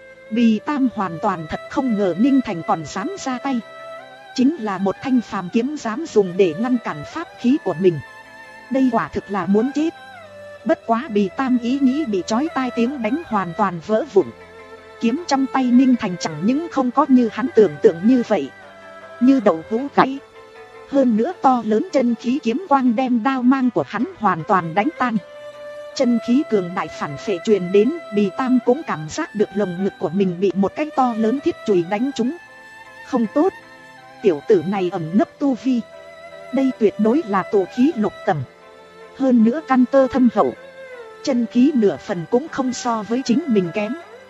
Bì Tam hoàn toàn thật không ngờ Ninh Thành còn dám ra tay. Chính là một thanh phàm kiếm dám dùng để ngăn cản pháp khí của mình. Đây quả thực là muốn chết. Bất quá Bì Tam ý nghĩ bị chói tai tiếng đánh hoàn toàn vỡ vụn. Kiếm trong tay Ninh Thành chẳng những không có như hắn tưởng tượng như vậy, như đậu hũ gãy. Hơn nữa to lớn chân khí kiếm quang đem đao mang của hắn hoàn toàn đánh tan. Chân khí cường đại phản phệ truyền đến, Bì Tam cũng cảm giác được lồng ngực của mình bị một cái to lớn thiết chùy đánh trúng. Không tốt, tiểu tử này ẩn nấp tu vi. Đây tuyệt đối là tổ khí lục tầng. Hơn nữa căn cơ thâm hậu, chân khí nửa phần cũng không so với chính mình kém.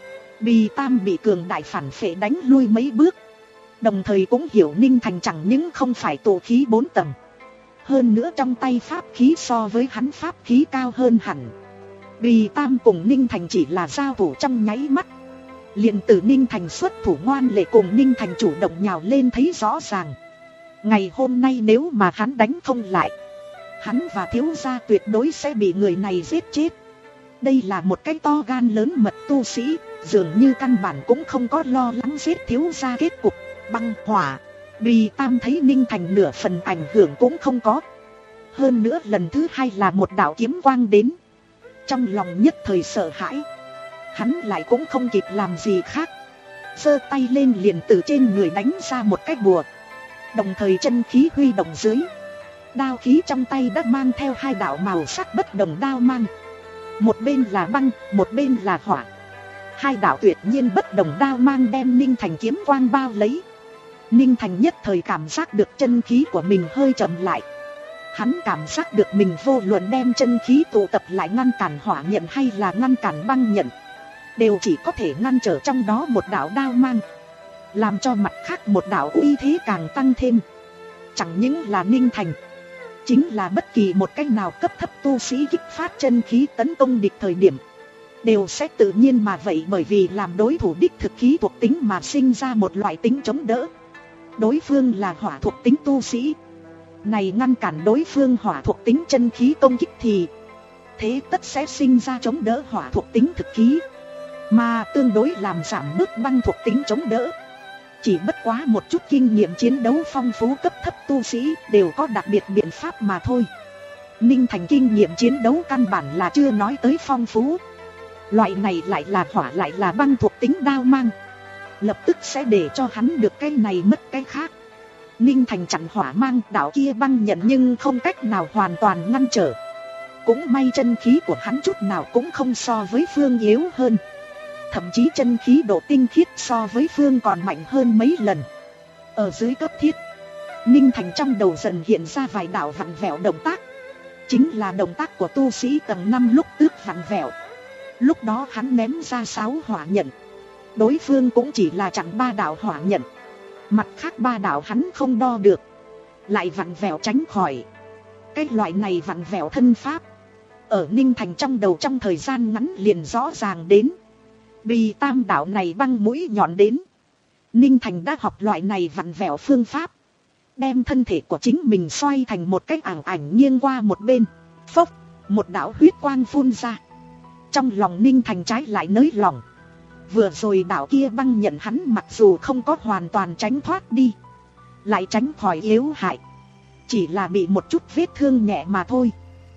Bì Tam bị cường đại phản phệ đánh lui mấy bước. Đồng thời cũng hiểu Ninh Thành chẳng những không phải tổ khí bốn tầng, hơn nữa trong tay pháp khí so với hắn pháp khí cao hơn hẳn. Bì Tam cùng Ninh Thành chỉ là giao thủ trong nháy mắt, liền từ Ninh Thành xuất thủ ngoan lệ cùng Ninh Thành chủ động nhào lên thấy rõ ràng. Ngày hôm nay nếu mà hắn đánh không lại, hắn và thiếu gia tuyệt đối sẽ bị người này giết chết. Đây là một cái to gan lớn mật tu sĩ, dường như căn bản cũng không có lo lắng giết thiếu gia kết cục. Băng hỏa. Bì Tam thấy Ninh Thành nửa phần ảnh hưởng cũng không có. Hơn nữa lần thứ hai là một đạo kiếm quang đến. Trong lòng nhất thời sợ hãi, hắn lại cũng không kịp làm gì khác, giơ tay lên liền từ trên người đánh ra một cái bùa. Đồng thời chân khí huy động dưới, đao khí trong tay đã mang theo hai đạo màu sắc bất đồng đao mang. Một bên là băng, một bên là hỏa. Hai đạo tuyệt nhiên bất đồng đao mang đem Ninh Thành kiếm quang bao lấy. Ninh Thành nhất thời cảm giác được chân khí của mình hơi chậm lại. Hắn cảm giác được mình vô luận đem chân khí tụ tập lại ngăn cản hỏa nhận hay là ngăn cản băng nhận, đều chỉ có thể ngăn trở trong đó một đạo đao mang, làm cho mặt khác một đạo uy thế càng tăng thêm. Chẳng những là Ninh Thành, chính là bất kỳ một cách nào cấp thấp tu sĩ kích phát chân khí tấn công địch thời điểm, đều sẽ tự nhiên mà vậy, bởi vì làm đối thủ đích thực khí thuộc tính mà sinh ra một loại tính chống đỡ. Đối phương là hỏa thuộc tính tu sĩ, này ngăn cản đối phương hỏa thuộc tính chân khí công kích thì thế tất sẽ sinh ra chống đỡ hỏa thuộc tính thực khí, mà tương đối làm giảm bớt băng thuộc tính chống đỡ. Chỉ bất quá một chút kinh nghiệm chiến đấu phong phú cấp thấp tu sĩ đều có đặc biệt biện pháp mà thôi. Ninh Thành kinh nghiệm chiến đấu căn bản là chưa nói tới phong phú. Loại này lại là hỏa lại là băng thuộc tính đao mang, lập tức sẽ để cho hắn được cái này mất cái khác. Ninh Thành chặn hỏa mang, đạo kia băng nhận nhưng không cách nào hoàn toàn ngăn trở. Cũng may chân khí của hắn chút nào cũng không so với Phương yếu hơn, thậm chí chân khí độ tinh khiết so với Phương còn mạnh hơn mấy lần. Ở dưới cấp thiết, Ninh Thành trong đầu dần hiện ra vài đạo vặn vẹo động tác, chính là động tác của tu sĩ tầng năm lúc tước vặn vẹo. Lúc đó hắn ném ra sáu hỏa nhận, đối phương cũng chỉ là chặn ba đạo hỏa nhận, mặt khác ba đạo hắn không đo được, lại vặn vẹo tránh khỏi. Cái loại này vặn vẹo thân pháp ở Ninh Thành trong đầu trong thời gian ngắn liền rõ ràng đến. Vì tam đạo này băng mũi nhọn đến, Ninh Thành đã học loại này vặn vẹo phương pháp, đem thân thể của chính mình xoay thành một cái ảng ảnh nghiêng qua một bên. Phốc, một đạo huyết quang phun ra. Trong lòng Ninh Thành trái lại nới lỏng. Vừa rồi đạo kia băng nhận hắn mặc dù không có hoàn toàn tránh thoát đi, lại tránh khỏi yếu hại, chỉ là bị một chút vết thương nhẹ mà thôi.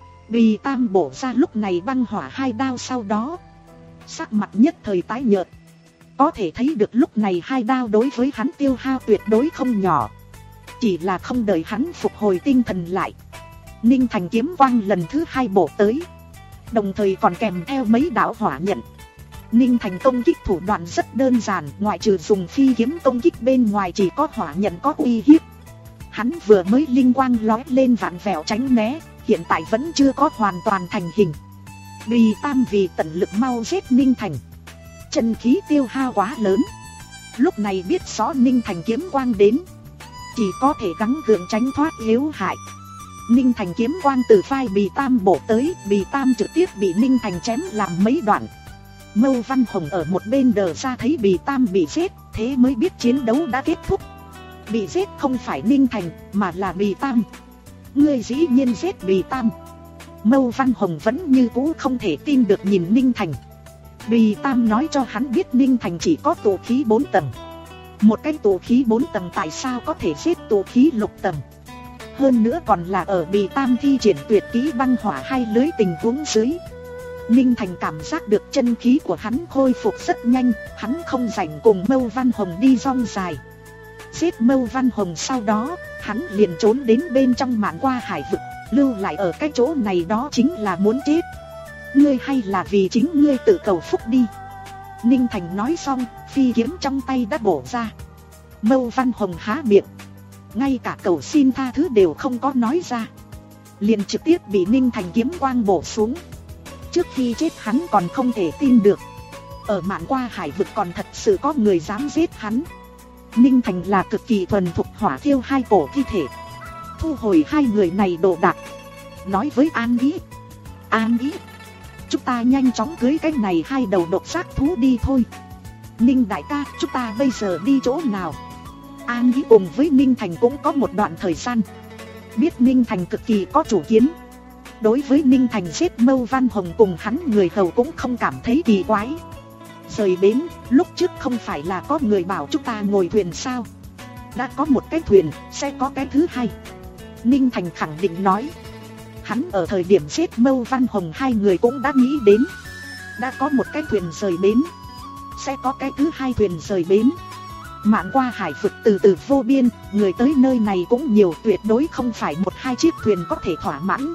Vì tam bổ ra lúc này băng hỏa hai đao sau đó, sắc mặt nhất thời tái nhợt. Có thể thấy được lúc này hai đao đối với hắn tiêu hao tuyệt đối không nhỏ. Chỉ là không đợi hắn phục hồi tinh thần lại, Ninh Thành kiếm quang lần thứ hai bổ tới, đồng thời còn kèm theo mấy đạo hỏa nhận. Ninh Thành công kích thủ đoạn rất đơn giản, ngoại trừ dùng phi kiếm công kích bên ngoài chỉ có hỏa nhận có uy hiếp. Hắn vừa mới linh quang lói lên vặn vẹo tránh né, hiện tại vẫn chưa có hoàn toàn thành hình. Vì tam vì tận lực mau giết Ninh Thành, chân khí tiêu hao quá lớn, lúc này biết rõ Ninh Thành kiếm quang đến, chỉ có thể gắng gượng tránh thoát yếu hại. Ninh Thành kiếm quang từ vai Bì Tam bổ tới, Bì Tam trực tiếp bị Ninh Thành chém làm mấy đoạn. Mâu Văn Hồng ở một bên đờ ra thấy Bì Tam bị giết, thế mới biết chiến đấu đã kết thúc. Bị giết không phải Ninh Thành, mà là Bì Tam. Ngươi dĩ nhiên giết Bì Tam. Mâu Văn Hồng vẫn như cũ không thể tin được nhìn Ninh Thành. Bì Tam nói cho hắn biết Ninh Thành chỉ có tụ khí bốn tầng. Một cái tụ khí bốn tầng tại sao có thể giết tụ khí lục tầng? Hơn nữa còn là ở Bì Tam thi triển tuyệt kỹ băng hỏa hai lưới tình huống dưới. Ninh Thành cảm giác được chân khí của hắn khôi phục rất nhanh, hắn không rảnh cùng Mâu Văn Hồng đi rong dài. Giết Mâu Văn Hồng sau đó, hắn liền trốn đến bên trong mạn qua hải vực, lưu lại ở cái chỗ này đó chính là muốn chết. Ngươi hay là vì chính ngươi tự cầu phúc đi. Ninh Thành nói xong, phi kiếm trong tay đã bổ ra. Mâu Văn Hồng há miệng, ngay cả cầu xin tha thứ đều không có nói ra, liền trực tiếp bị Ninh Thành kiếm quang bổ xuống. Trước khi chết hắn còn không thể tin được, ở mạn qua hải vực còn thật sự có người dám giết hắn. Ninh Thành là cực kỳ thuần thục hỏa thiêu hai cổ thi thể, thu hồi hai người này đồ đạc, nói với An Ý: An Ý, chúng ta nhanh chóng cưới cái này hai đầu độc giác thú đi thôi. Ninh đại ca, chúng ta bây giờ đi chỗ nào? An Ý cùng với Ninh Thành cũng có một đoạn thời gian, biết Ninh Thành cực kỳ có chủ kiến. Đối với Ninh Thành giết Mâu Văn Hồng cùng hắn người hầu cũng không cảm thấy kỳ quái. Rời bến, lúc trước không phải là có người bảo chúng ta ngồi thuyền sao? Đã có một cái thuyền, sẽ có cái thứ hai. Ninh Thành khẳng định nói. Hắn ở thời điểm giết Mâu Văn Hồng hai người cũng đã nghĩ đến. Đã có một cái thuyền rời bến, sẽ có cái thứ hai thuyền rời bến. Mạn qua hải vực từ từ vô biên, người tới nơi này cũng nhiều, tuyệt đối không phải một hai chiếc thuyền có thể thỏa mãn.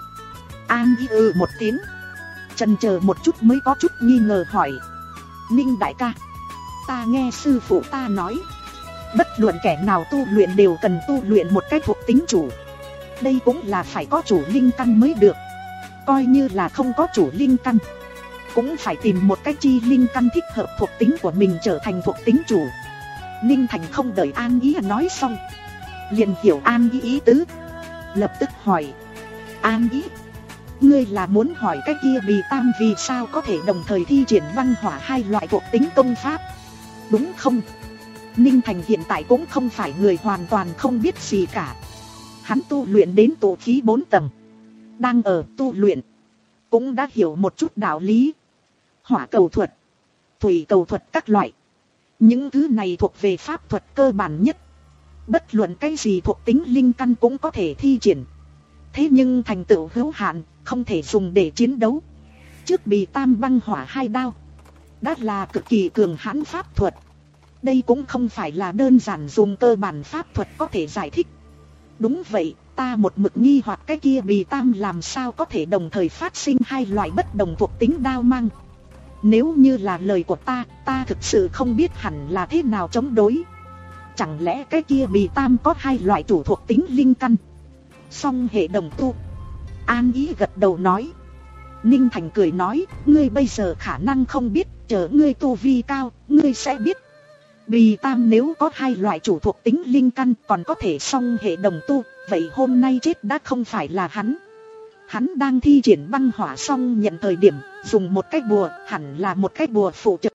An ý ừ một tiếng, chần chờ một chút mới có chút nghi ngờ hỏi: Ninh đại ca, ta nghe sư phụ ta nói, bất luận kẻ nào tu luyện đều cần tu luyện một cái thuộc tính chủ. Đây cũng là phải có chủ linh căn mới được. Coi như là không có chủ linh căn, cũng phải tìm một cái chi linh căn thích hợp thuộc tính của mình trở thành thuộc tính chủ. Ninh Thành không đợi An Ý nói xong, liền hiểu An Ý ý tứ, lập tức hỏi: An Ý, ngươi là muốn hỏi cái kia Bì Tam vì sao có thể đồng thời thi triển băng hỏa hai loại thuộc tính công pháp, đúng không? Ninh Thành hiện tại cũng không phải người hoàn toàn không biết gì cả. Hắn tu luyện đến tụ khí bốn tầng, đang ở tu luyện, cũng đã hiểu một chút đạo lý. Hỏa cầu thuật, thủy cầu thuật các loại, những thứ này thuộc về pháp thuật cơ bản nhất. Bất luận cái gì thuộc tính linh căn cũng có thể thi triển. Thế nhưng thành tựu hữu hạn, không thể dùng để chiến đấu. Trước Bì Tam băng hỏa hai đao đã là cực kỳ cường hãn pháp thuật. Đây cũng không phải là đơn giản dùng cơ bản pháp thuật có thể giải thích. Đúng vậy, ta một mực nghi hoặc cái kia Bì Tam làm sao có thể đồng thời phát sinh hai loại bất đồng thuộc tính đao mang. Nếu như là lời của ta, ta thực sự không biết hẳn là thế nào chống đối. Chẳng lẽ cái kia Bì Tam có hai loại chủ thuộc tính linh căn, song hệ đồng tu? An Ý gật đầu nói. Ninh Thành cười nói: ngươi bây giờ khả năng không biết, chờ ngươi tu vi cao, ngươi sẽ biết. Bì Tam nếu có hai loại chủ thuộc tính linh căn còn có thể song hệ đồng tu, vậy hôm nay chết đã không phải là hắn. Hắn đang thi triển băng hỏa song nhận thời điểm, dùng một cái bùa, hẳn là một cái bùa phụ trợ